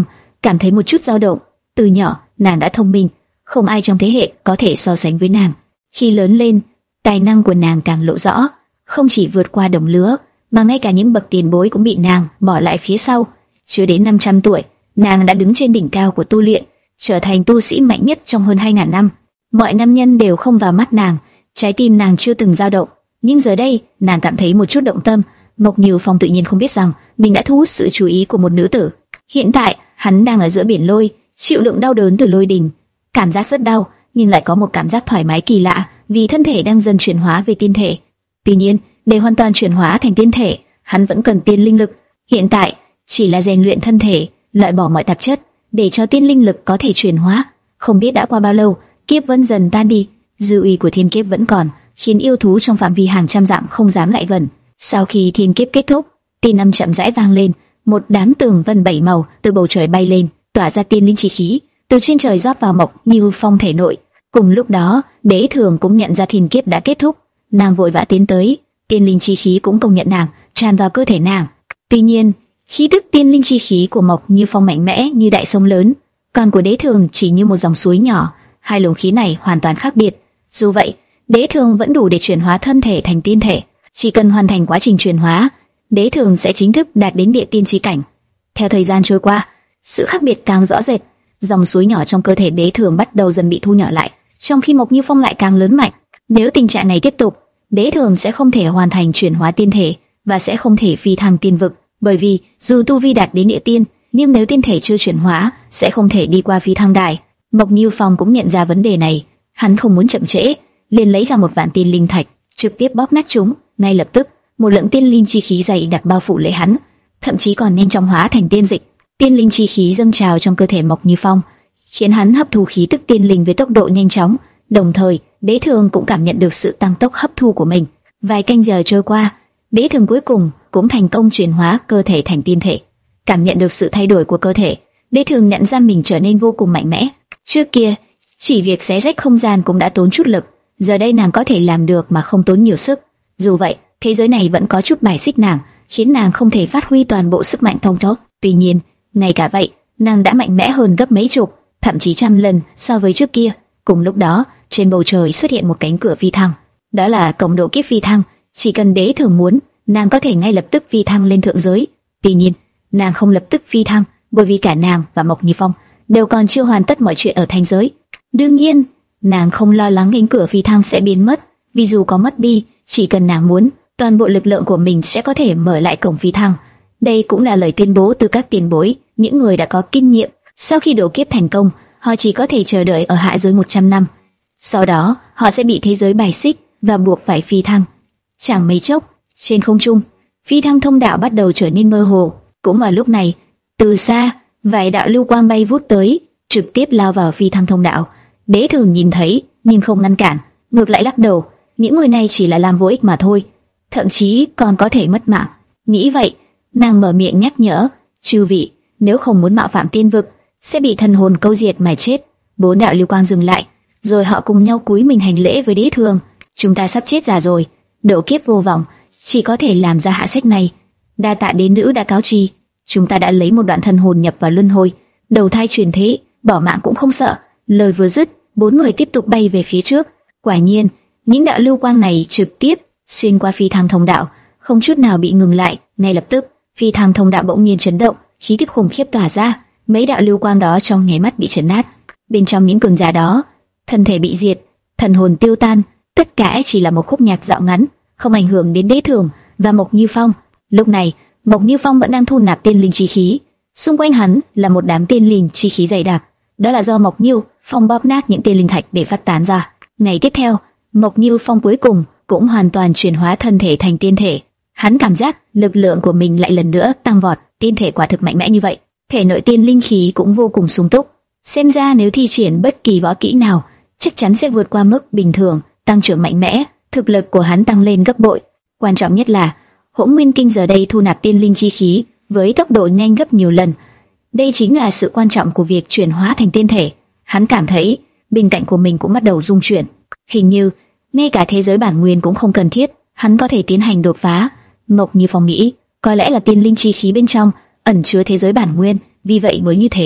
cảm thấy một chút dao động. Từ nhỏ, nàng đã thông minh, không ai trong thế hệ có thể so sánh với nàng. Khi lớn lên, tài năng của nàng càng lộ rõ, không chỉ vượt qua đồng lứa, mà ngay cả những bậc tiền bối cũng bị nàng bỏ lại phía sau. Chưa đến năm trăm tuổi, nàng đã đứng trên đỉnh cao của tu luyện, trở thành tu sĩ mạnh nhất trong hơn hai nghìn năm. Mọi nam nhân đều không vào mắt nàng, trái tim nàng chưa từng dao động, nhưng giờ đây, nàng cảm thấy một chút động tâm. Mộc Như Phong tự nhiên không biết rằng mình đã thu hút sự chú ý của một nữ tử. Hiện tại, hắn đang ở giữa biển lôi, chịu đựng đau đớn từ lôi đình. Cảm giác rất đau, nhưng lại có một cảm giác thoải mái kỳ lạ, vì thân thể đang dần chuyển hóa về tiên thể. Tuy nhiên, để hoàn toàn chuyển hóa thành tiên thể, hắn vẫn cần tiên linh lực. Hiện tại, chỉ là rèn luyện thân thể, loại bỏ mọi tạp chất, để cho tiên linh lực có thể chuyển hóa. Không biết đã qua bao lâu, kiếp vẫn dần tan đi, dư uy của thiên kiếp vẫn còn, khiến yêu thú trong phạm vi hàng trăm dặm không dám lại gần. Sau khi thiên kiếp kết thúc, tin âm chậm rãi vang lên, một đám tường vân bảy màu từ bầu trời bay lên, tỏa ra tiên linh chi khí, từ trên trời rót vào Mộc Như Phong thể nội. Cùng lúc đó, Đế Thường cũng nhận ra thiên kiếp đã kết thúc, nàng vội vã tiến tới, tiên linh chi khí cũng công nhận nàng, tràn vào cơ thể nàng. Tuy nhiên, khí tức tiên linh chi khí của Mộc Như Phong mạnh mẽ như đại sông lớn, còn của Đế Thường chỉ như một dòng suối nhỏ, hai luồng khí này hoàn toàn khác biệt. Dù vậy, Đế Thường vẫn đủ để chuyển hóa thân thể thành tiên thể. Chỉ cần hoàn thành quá trình chuyển hóa, Đế Thường sẽ chính thức đạt đến địa tiên chí cảnh. Theo thời gian trôi qua, sự khác biệt càng rõ rệt, dòng suối nhỏ trong cơ thể Đế Thường bắt đầu dần bị thu nhỏ lại, trong khi Mộc Như Phong lại càng lớn mạnh. Nếu tình trạng này tiếp tục, Đế Thường sẽ không thể hoàn thành chuyển hóa tiên thể và sẽ không thể phi thăng tiên vực, bởi vì dù tu vi đạt đến địa tiên, nhưng nếu tiên thể chưa chuyển hóa, sẽ không thể đi qua phi thăng đài. Mộc Như Phong cũng nhận ra vấn đề này, hắn không muốn chậm trễ, liền lấy ra một vạn tiên linh thạch, trực tiếp bóp nát chúng. Ngay lập tức, một lượng tiên linh chi khí dày đặc bao phủ lấy hắn, thậm chí còn nhanh chóng hóa thành tiên dịch. Tiên linh chi khí dâng trào trong cơ thể Mộc Như Phong, khiến hắn hấp thu khí tức tiên linh với tốc độ nhanh chóng. Đồng thời, Đế Thường cũng cảm nhận được sự tăng tốc hấp thu của mình. Vài canh giờ trôi qua, Đế Thường cuối cùng cũng thành công chuyển hóa cơ thể thành tiên thể. Cảm nhận được sự thay đổi của cơ thể, Đế Thường nhận ra mình trở nên vô cùng mạnh mẽ. Trước kia, chỉ việc xé rách không gian cũng đã tốn chút lực, giờ đây nàng có thể làm được mà không tốn nhiều sức. Dù vậy, thế giới này vẫn có chút bài xích nàng, khiến nàng không thể phát huy toàn bộ sức mạnh thông thấu. Tuy nhiên, ngay cả vậy, nàng đã mạnh mẽ hơn gấp mấy chục, thậm chí trăm lần so với trước kia. Cùng lúc đó, trên bầu trời xuất hiện một cánh cửa phi thăng. Đó là cổng độ kiếp phi thăng. Chỉ cần Đế Thường muốn, nàng có thể ngay lập tức phi thăng lên thượng giới. Tuy nhiên, nàng không lập tức phi thăng, bởi vì cả nàng và Mộc Như Phong đều còn chưa hoàn tất mọi chuyện ở thanh giới. Đương nhiên, nàng không lo lắng cánh cửa phi thăng sẽ biến mất, vì dù có mất đi, chỉ cần nàng muốn, toàn bộ lực lượng của mình sẽ có thể mở lại cổng phi thăng. Đây cũng là lời tuyên bố từ các tiền bối, những người đã có kinh nghiệm. Sau khi độ kiếp thành công, họ chỉ có thể chờ đợi ở hạ giới một trăm năm. Sau đó, họ sẽ bị thế giới bài xích và buộc phải phi thăng. Chẳng mấy chốc, trên không trung, phi thăng thông đạo bắt đầu trở nên mơ hồ. Cũng vào lúc này, từ xa, vài đạo lưu quang bay vút tới, trực tiếp lao vào phi thăng thông đạo. Đế Thường nhìn thấy, nhưng không ngăn cản, ngược lại lắc đầu. Những người này chỉ là làm vô ích mà thôi, thậm chí còn có thể mất mạng. Nghĩ vậy, nàng mở miệng nhắc nhở, chư vị, nếu không muốn mạo phạm tiên vực, sẽ bị thần hồn câu diệt mà chết. Bốn đạo lưu quang dừng lại, rồi họ cùng nhau cúi mình hành lễ với Đế Thường. Chúng ta sắp chết già rồi, độ kiếp vô vọng, chỉ có thể làm ra hạ sách này. Đa tạ đế nữ đã cáo tri, chúng ta đã lấy một đoạn thần hồn nhập vào luân hồi, đầu thai truyền thế, bỏ mạng cũng không sợ. Lời vừa dứt, bốn người tiếp tục bay về phía trước. Quả nhiên, những đạo lưu quang này trực tiếp xuyên qua phi thăng thông đạo, không chút nào bị ngừng lại. Ngay lập tức, phi thăng thông đạo bỗng nhiên chấn động, khí tức khủng khiếp tỏa ra. Mấy đạo lưu quang đó trong nháy mắt bị chấn nát. Bên trong những cường giả đó, thân thể bị diệt, thần hồn tiêu tan. Tất cả chỉ là một khúc nhạc dạo ngắn, không ảnh hưởng đến Đế Thường và Mộc Như Phong. Lúc này, Mộc Như Phong vẫn đang thu nạp tiên linh chi khí, xung quanh hắn là một đám tiên linh chi khí dày đặc. Đó là do Mộc Như Phong bóp nát những tiên linh thạch để phát tán ra. Ngày tiếp theo, Mộc Như Phong cuối cùng cũng hoàn toàn chuyển hóa thân thể thành tiên thể. Hắn cảm giác lực lượng của mình lại lần nữa tăng vọt, tiên thể quả thực mạnh mẽ như vậy. Thể nội tiên linh khí cũng vô cùng sung túc. Xem ra nếu thi triển bất kỳ võ kỹ nào, chắc chắn sẽ vượt qua mức bình thường, tăng trưởng mạnh mẽ. Thực lực của hắn tăng lên gấp bội. Quan trọng nhất là Hỗn Nguyên Kinh giờ đây thu nạp tiên linh chi khí với tốc độ nhanh gấp nhiều lần. Đây chính là sự quan trọng của việc chuyển hóa thành tiên thể. Hắn cảm thấy bên cạnh của mình cũng bắt đầu rung chuyển. Hình như ngay cả thế giới bản nguyên cũng không cần thiết, hắn có thể tiến hành đột phá. Mộc Như Phong nghĩ, có lẽ là tiên linh chi khí bên trong ẩn chứa thế giới bản nguyên, vì vậy mới như thế.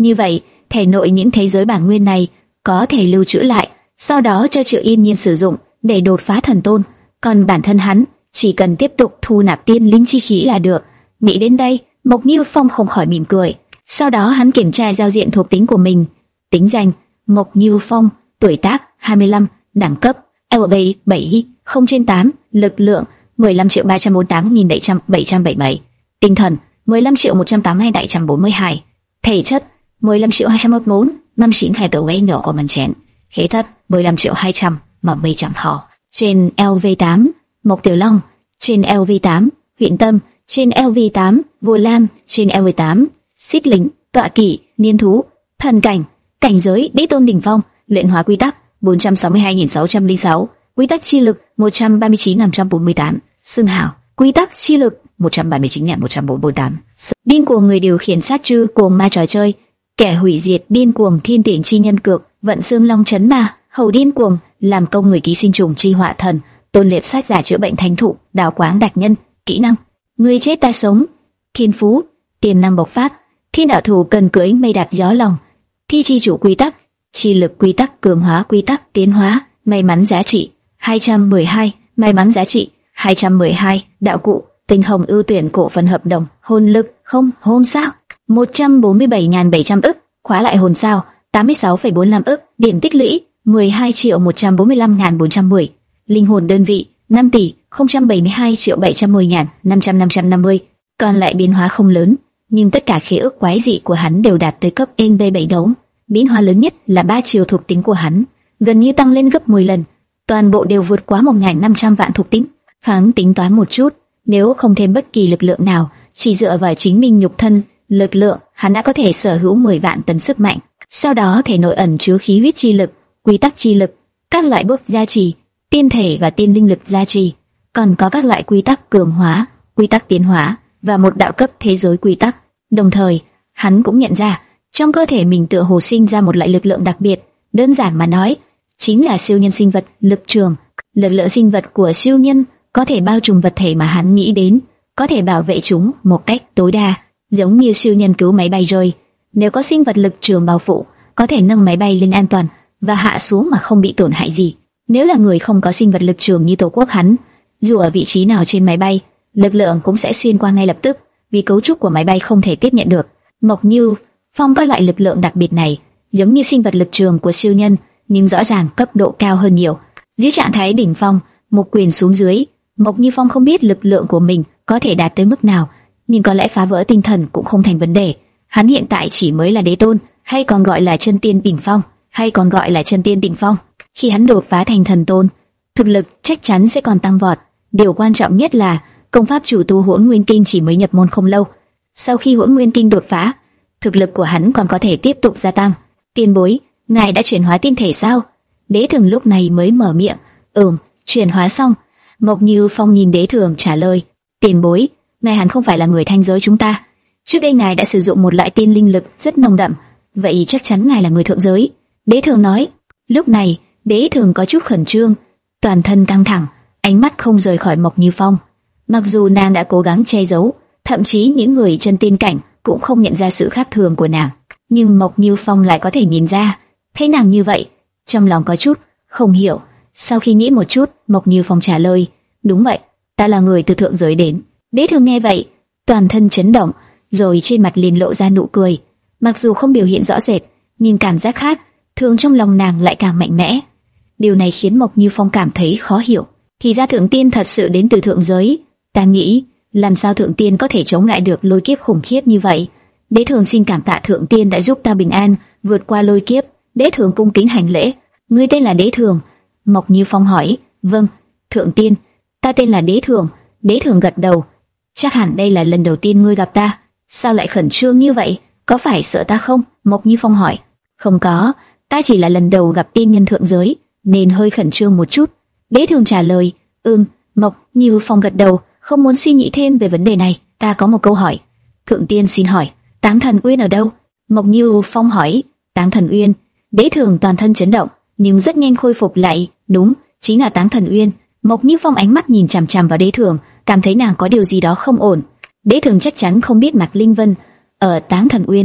Như vậy, thể nội những thế giới bản nguyên này có thể lưu trữ lại, sau đó cho Triệu Yên Nhiên sử dụng để đột phá thần tôn. Còn bản thân hắn chỉ cần tiếp tục thu nạp tiên linh chi khí là được. Nghĩ đến đây, Mộc Như Phong không khỏi mỉm cười. Sau đó hắn kiểm tra giao diện thuộc tính của mình. Tính danh: Mộc Như Phong, tuổi tác hai mươi lăm, đẳng cấp L B bảy không trên tám, lực lượng mười lăm triệu ba trăm bốn mươi tám nghìn bảy trăm bảy trăm bảy mươi bảy, tinh thần mười lăm triệu một trăm tám mươi hai bảy trăm bốn mươi hai, thể chất mười lăm triệu hai trăm mốt bốn năm chín hai tờ gây nhỏ của mình chén, thể thất mười lăm triệu hai trăm mà mây chẳng họ. Trên L V tám Mộc Tiểu Long, trên L V tám Huyện Tâm, trên L V tám Vô Lam, trên L V tám Xích Lính, Tọa Kỵ, Niên Thú, Thần Cảnh, cảnh giới Đế Tôn đỉnh phong, luyện hóa quy tắc bốn trăm sáu mươi hai nghìn sáu trăm lẻ sáu, quy tắc chi lực một trăm ba mươi chín nghìn năm trăm bốn mươi tám, xưng hào quy tắc chi lực một trăm ba mươi chín nghìn một trăm bốn mươi tám. Điên cuồng người điều khiển sát trư cuồng ma trò chơi, kẻ hủy diệt điên cuồng thiên tiện chi nhân cược, vận xương long chấn ma, hầu điên cuồng làm công người ký sinh trùng chi họa thần, tôn liệp sát giả chữa bệnh thánh thụ, đào quáng đặc nhân. Kỹ năng: người chết ta sống, thiên phú tiềm năng bộc phát, thiên đạo thủ cần cưỡi mây đạp gió lòng, thi chi chủ quy tắc, chi lực quy tắc cường hóa quy tắc tiến hóa, may mắn giá trị hai trăm mười hai, may mắn giá trị hai trăm mười hai, đạo cụ tinh hồng ưu tuyển cổ phần hợp đồng, hồn lực không hồn sao một trăm bốn mươi bảy nghìn bảy trăm ức, khóa lại hồn sao tám mươi sáu phẩy bốn mươi lăm ức, điểm tích lũy mười hai triệu một trăm bốn mươi lăm nghìn bốn trăm mười, linh hồn đơn vị năm tỷ không trăm bảy mươi hai triệu bảy trăm mười nghìn năm trăm năm trăm năm mươi. Còn lại biến hóa không lớn, nhưng tất cả khế ước quái dị của hắn đều đạt tới cấp N B bảy đấu. Biến hóa lớn nhất là ba chiều thuộc tính của hắn, gần như tăng lên gấp mười lần, toàn bộ đều vượt quá một nghìn năm trăm vạn thuộc tính. Hắn tính toán một chút, nếu không thêm bất kỳ lực lượng nào, chỉ dựa vào chính mình nhục thân lực lượng, hắn đã có thể sở hữu mười vạn tấn sức mạnh. Sau đó thể nội ẩn chứa khí huyết chi lực, quy tắc chi lực, các loại bước gia trì, tiên thể và tiên linh lực gia trì, còn có các loại quy tắc cường hóa, quy tắc tiến hóa và một đạo cấp thế giới quy tắc. Đồng thời, hắn cũng nhận ra trong cơ thể mình tựa hồ sinh ra một loại lực lượng đặc biệt, đơn giản mà nói, chính là siêu nhân sinh vật lực trường. Lực lượng sinh vật của siêu nhân có thể bao trùm vật thể mà hắn nghĩ đến, có thể bảo vệ chúng một cách tối đa, giống như siêu nhân cứu máy bay rơi. Nếu có sinh vật lực trường bao phủ, có thể nâng máy bay lên an toàn và hạ xuống mà không bị tổn hại gì. Nếu là người không có sinh vật lực trường như tổ quốc hắn, dù ở vị trí nào trên máy bay, lực lượng cũng sẽ xuyên qua ngay lập tức, vì cấu trúc của máy bay không thể tiếp nhận được. Mộc Như Phong có loại lực lượng đặc biệt này, giống như sinh vật lực trường của siêu nhân, nhưng rõ ràng cấp độ cao hơn nhiều. Dưới trạng thái đỉnh phong, một quyền xuống dưới, Mộc Như Phong không biết lực lượng của mình có thể đạt tới mức nào, nhưng có lẽ phá vỡ tinh thần cũng không thành vấn đề. Hắn hiện tại chỉ mới là đế tôn, hay còn gọi là chân tiên đỉnh phong, hay còn gọi là chân tiên đỉnh phong. Khi hắn đột phá thành thần tôn, thực lực chắc chắn sẽ còn tăng vọt. Điều quan trọng nhất là công pháp chủ tu Hỗn Nguyên Kinh chỉ mới nhập môn không lâu. Sau khi Hỗn Nguyên Kinh đột phá, thực lực của hắn còn có thể tiếp tục gia tăng. Tiền bối, ngài đã chuyển hóa tiên thể sao? Đế Thường lúc này mới mở miệng. Ừm, chuyển hóa xong. Mộc Như Phong nhìn Đế Thường trả lời. Tiền bối, ngài hẳn không phải là người thanh giới chúng ta. Trước đây ngài đã sử dụng một loại tiên linh lực rất nồng đậm, vậy chắc chắn ngài là người thượng giới. Đế Thường nói. Lúc này, Đế Thường có chút khẩn trương, toàn thân căng thẳng, ánh mắt không rời khỏi Mộc Như Phong. Mặc dù nàng đã cố gắng che giấu, thậm chí những người chân tiên cảnh cũng không nhận ra sự khác thường của nàng, nhưng Mộc Như Phong lại có thể nhìn ra. Thấy nàng như vậy, trong lòng có chút không hiểu. Sau khi nghĩ một chút, Mộc Như Phong trả lời, đúng vậy, ta là người từ thượng giới đến. Đế Thường nghe vậy, toàn thân chấn động, rồi trên mặt liền lộ ra nụ cười. Mặc dù không biểu hiện rõ rệt, nhưng cảm giác khác thường trong lòng nàng lại càng mạnh mẽ. Điều này khiến Mộc Như Phong cảm thấy khó hiểu. Thì ra thượng tiên thật sự đến từ thượng giới. Ta nghĩ, làm sao thượng tiên có thể chống lại được lôi kiếp khủng khiếp như vậy? Đế Thường xin cảm tạ thượng tiên đã giúp ta bình an vượt qua lôi kiếp. Đế Thường cung kính hành lễ. Ngươi tên là Đế Thường? Mộc Như Phong hỏi. Vâng, thượng tiên, ta tên là Đế Thường. Đế Thường gật đầu. Chắc hẳn đây là lần đầu tiên ngươi gặp ta. Sao lại khẩn trương như vậy? Có phải sợ ta không? Mộc Như Phong hỏi. Không có, ta chỉ là lần đầu gặp tiên nhân thượng giới, nên hơi khẩn trương một chút. Đế Thường trả lời. Ừm. Mộc Như Phong gật đầu, không muốn suy nghĩ thêm về vấn đề này. Ta có một câu hỏi. Thượng tiên xin hỏi, Táng Thần Uyên ở đâu? Mộc Như Phong hỏi. Táng Thần Uyên? Đế Thường toàn thân chấn động, nhưng rất nhanh khôi phục lại. Đúng, chính là Táng Thần Uyên. Mộc Như Phong ánh mắt nhìn chằm chằm vào Đế Thường, cảm thấy nàng có điều gì đó không ổn. Đế Thường chắc chắn không biết Mạc Linh Vân ở Táng Thần Uyên.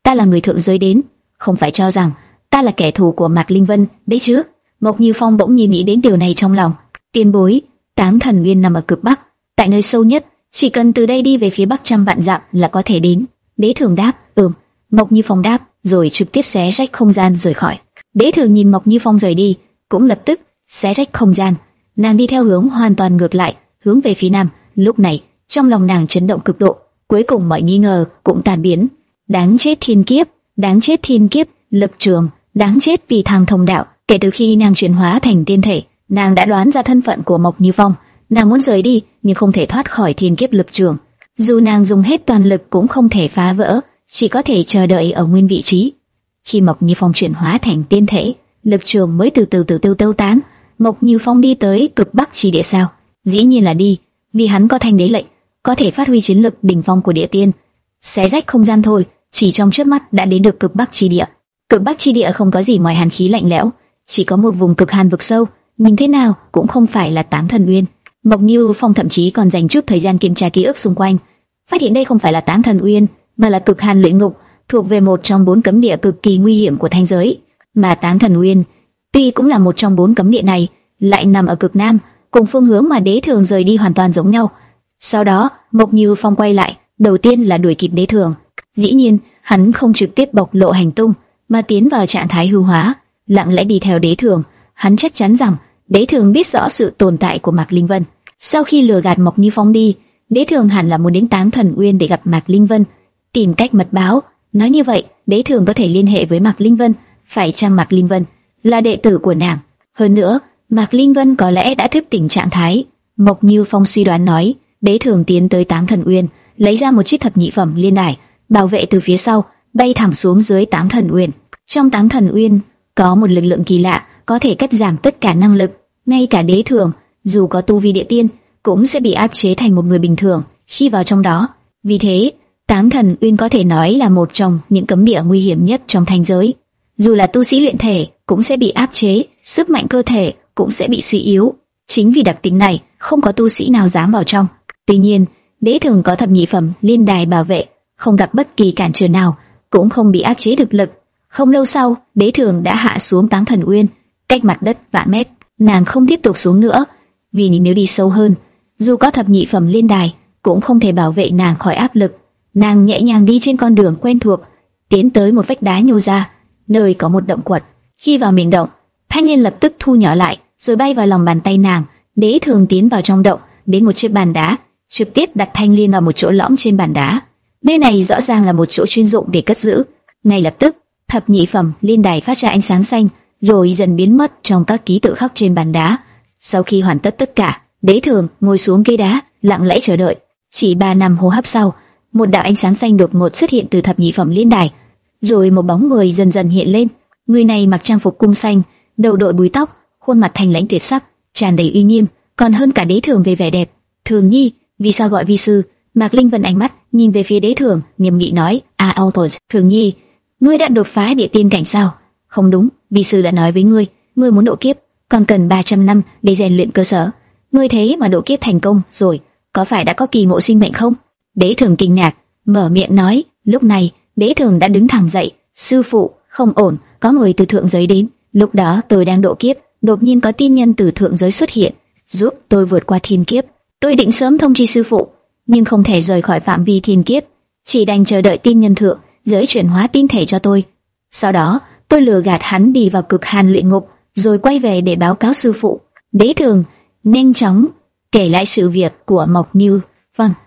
ta là người thượng giới đến, không phải cho rằng ta là kẻ thù của Mạc Linh Vân, đấy chứ? Mộc Như Phong bỗng nhiên nghĩ đến điều này trong lòng. Tiền bối, Táng Thần Nguyên nằm ở cực bắc, tại nơi sâu nhất, chỉ cần từ đây đi về phía bắc trăm vạn dặm là có thể đến. Đế Thường đáp, ừm. Mộc Như Phong đáp, rồi trực tiếp xé rách không gian rời khỏi. Đế Thường nhìn Mộc Như Phong rời đi, cũng lập tức xé rách không gian. Nàng đi theo hướng hoàn toàn ngược lại, hướng về phía nam. Lúc này, trong lòng nàng chấn động cực độ, cuối cùng mọi nghi ngờ cũng tan biến. Đáng chết thiên kiếp, đáng chết thiên kiếp, Lực Trường, đáng chết vì thằng thông đạo. Kể từ khi nàng chuyển hóa thành tiên thể, nàng đã đoán ra thân phận của Mộc Như Phong. Nàng muốn rời đi, nhưng không thể thoát khỏi thiên kiếp Lực Trường. Dù nàng dùng hết toàn lực cũng không thể phá vỡ, chỉ có thể chờ đợi ở nguyên vị trí. Khi Mộc Như Phong chuyển hóa thành tiên thể, Lực Trường mới từ từ từ từ tiêu tán. Mộc Như Phong đi tới cực bắc chi địa sao? Dĩ nhiên là đi, vì hắn có thanh đế lệnh, có thể phát huy chiến lực đỉnh phong của địa tiên. Xé rách không gian thôi, chỉ trong chớp mắt đã đến được cực bắc chi địa. Cực bắc chi địa không có gì ngoài hàn khí lạnh lẽo, chỉ có một vùng cực hàn vực sâu, nhìn thế nào cũng không phải là Táng Thần Uyên. Mộc Như Phong thậm chí còn dành chút thời gian kiểm tra ký ức xung quanh, phát hiện đây không phải là Táng Thần Uyên, mà là cực hàn luyện ngục, thuộc về một trong bốn cấm địa cực kỳ nguy hiểm của thanh giới. Mà Táng Thần Uyên, tuy cũng là một trong bốn cấm địa này, lại nằm ở cực nam, cùng phương hướng mà Đế Thường rời đi hoàn toàn giống nhau. Sau đó, Mộc Như Phong quay lại, đầu tiên là đuổi kịp Đế Thường. Dĩ nhiên, hắn không trực tiếp bộc lộ hành tung, mà tiến vào trạng thái hư hóa, lặng lẽ đi theo Đế Thường. Hắn chắc chắn rằng Đế Thường biết rõ sự tồn tại của Mạc Linh Vân. Sau khi lừa gạt Mộc Như Phong đi, Đế Thường hẳn là muốn đến Táng Thần Uyên để gặp Mạc Linh Vân, tìm cách mật báo. Nói như vậy, Đế Thường có thể liên hệ với Mạc Linh Vân. Phải chăng Mạc Linh Vân là đệ tử của nàng? Hơn nữa, Mạc Linh Vân có lẽ đã thức tỉnh trạng thái. Mộc Như Phong suy đoán nói. Đế Thường tiến tới Táng Thần Uyên, lấy ra một chiếc thập nhị phẩm liên đài, bảo vệ từ phía sau, bay thẳng xuống dưới Táng Thần Uyên. Trong Táng Thần Uyên có một lực lượng kỳ lạ, có thể cắt giảm tất cả năng lực. Ngay cả Đế Thường, dù có tu vi địa tiên, cũng sẽ bị áp chế thành một người bình thường khi vào trong đó. Vì thế, Táng Thần Uyên có thể nói là một trong những cấm địa nguy hiểm nhất trong thanh giới. Dù là tu sĩ luyện thể, cũng sẽ bị áp chế, sức mạnh cơ thể cũng sẽ bị suy yếu. Chính vì đặc tính này, không có tu sĩ nào dám vào trong. Tuy nhiên, Đế Thường có thập nhị phẩm liên đài bảo vệ, không gặp bất kỳ cản trở nào, cũng không bị áp chế thực lực. Không lâu sau, Đế Thường đã hạ xuống Táng Thần Uyên, cách mặt đất vạn mét. Nàng không tiếp tục xuống nữa, vì nếu đi sâu hơn, dù có thập nhị phẩm liên đài, cũng không thể bảo vệ nàng khỏi áp lực. Nàng nhẹ nhàng đi trên con đường quen thuộc, tiến tới một vách đá nhô ra, nơi có một động quật. Khi vào miệng động, thanh niên lập tức thu nhỏ lại, rồi bay vào lòng bàn tay nàng. Đế Thường tiến vào trong động, đến một chiếc bàn đá, trực tiếp đặt thanh liên vào một chỗ lõm trên bàn đá. Nơi này rõ ràng là một chỗ chuyên dụng để cất giữ. Ngay lập tức, thập nhị phẩm liên đài phát ra ánh sáng xanh, rồi dần biến mất trong các ký tự khắc trên bàn đá. Sau khi hoàn tất tất cả, Đế Thường ngồi xuống ghế đá, lặng lẽ chờ đợi. Chỉ ba năm hô hấp sau, một đạo ánh sáng xanh đột ngột xuất hiện từ thập nhị phẩm liên đài, rồi một bóng người dần dần hiện lên. Người này mặc trang phục cung xanh, đầu đội búi tóc, khuôn mặt thanh lãnh tuyệt sắc, tràn đầy uy nghiêm, còn hơn cả Đế Thường về vẻ đẹp. Thường Nhi, vì sao gọi vi sư? Mạc Linh Vân ánh mắt nhìn về phía Đế Thường, nghiêm nghị nói: "A Autos, Thường Nhi, ngươi đã đột phá địa tiên cảnh sao?" "Không đúng, vi sư đã nói với ngươi, ngươi muốn độ kiếp, còn cần ba trăm năm để rèn luyện cơ sở. Ngươi thế mà độ kiếp thành công rồi, có phải đã có kỳ ngộ sinh mệnh không?" Đế Thường kinh ngạc, mở miệng nói. Lúc này, Đế Thường đã đứng thẳng dậy. "Sư phụ, không ổn, có người từ thượng giới đến. Lúc đó tôi đang độ kiếp, đột nhiên có tin nhân từ thượng giới xuất hiện, giúp tôi vượt qua thiên kiếp. Tôi định sớm thông chi sư phụ, nhưng không thể rời khỏi phạm vi thiên kiếp, chỉ đành chờ đợi tin nhân thượng giới chuyển hóa tin thể cho tôi. Sau đó, tôi lừa gạt hắn đi vào cực hàn luyện ngục, rồi quay về để báo cáo sư phụ." Đế Thường nhanh chóng kể lại sự việc của Mộc Như Phong.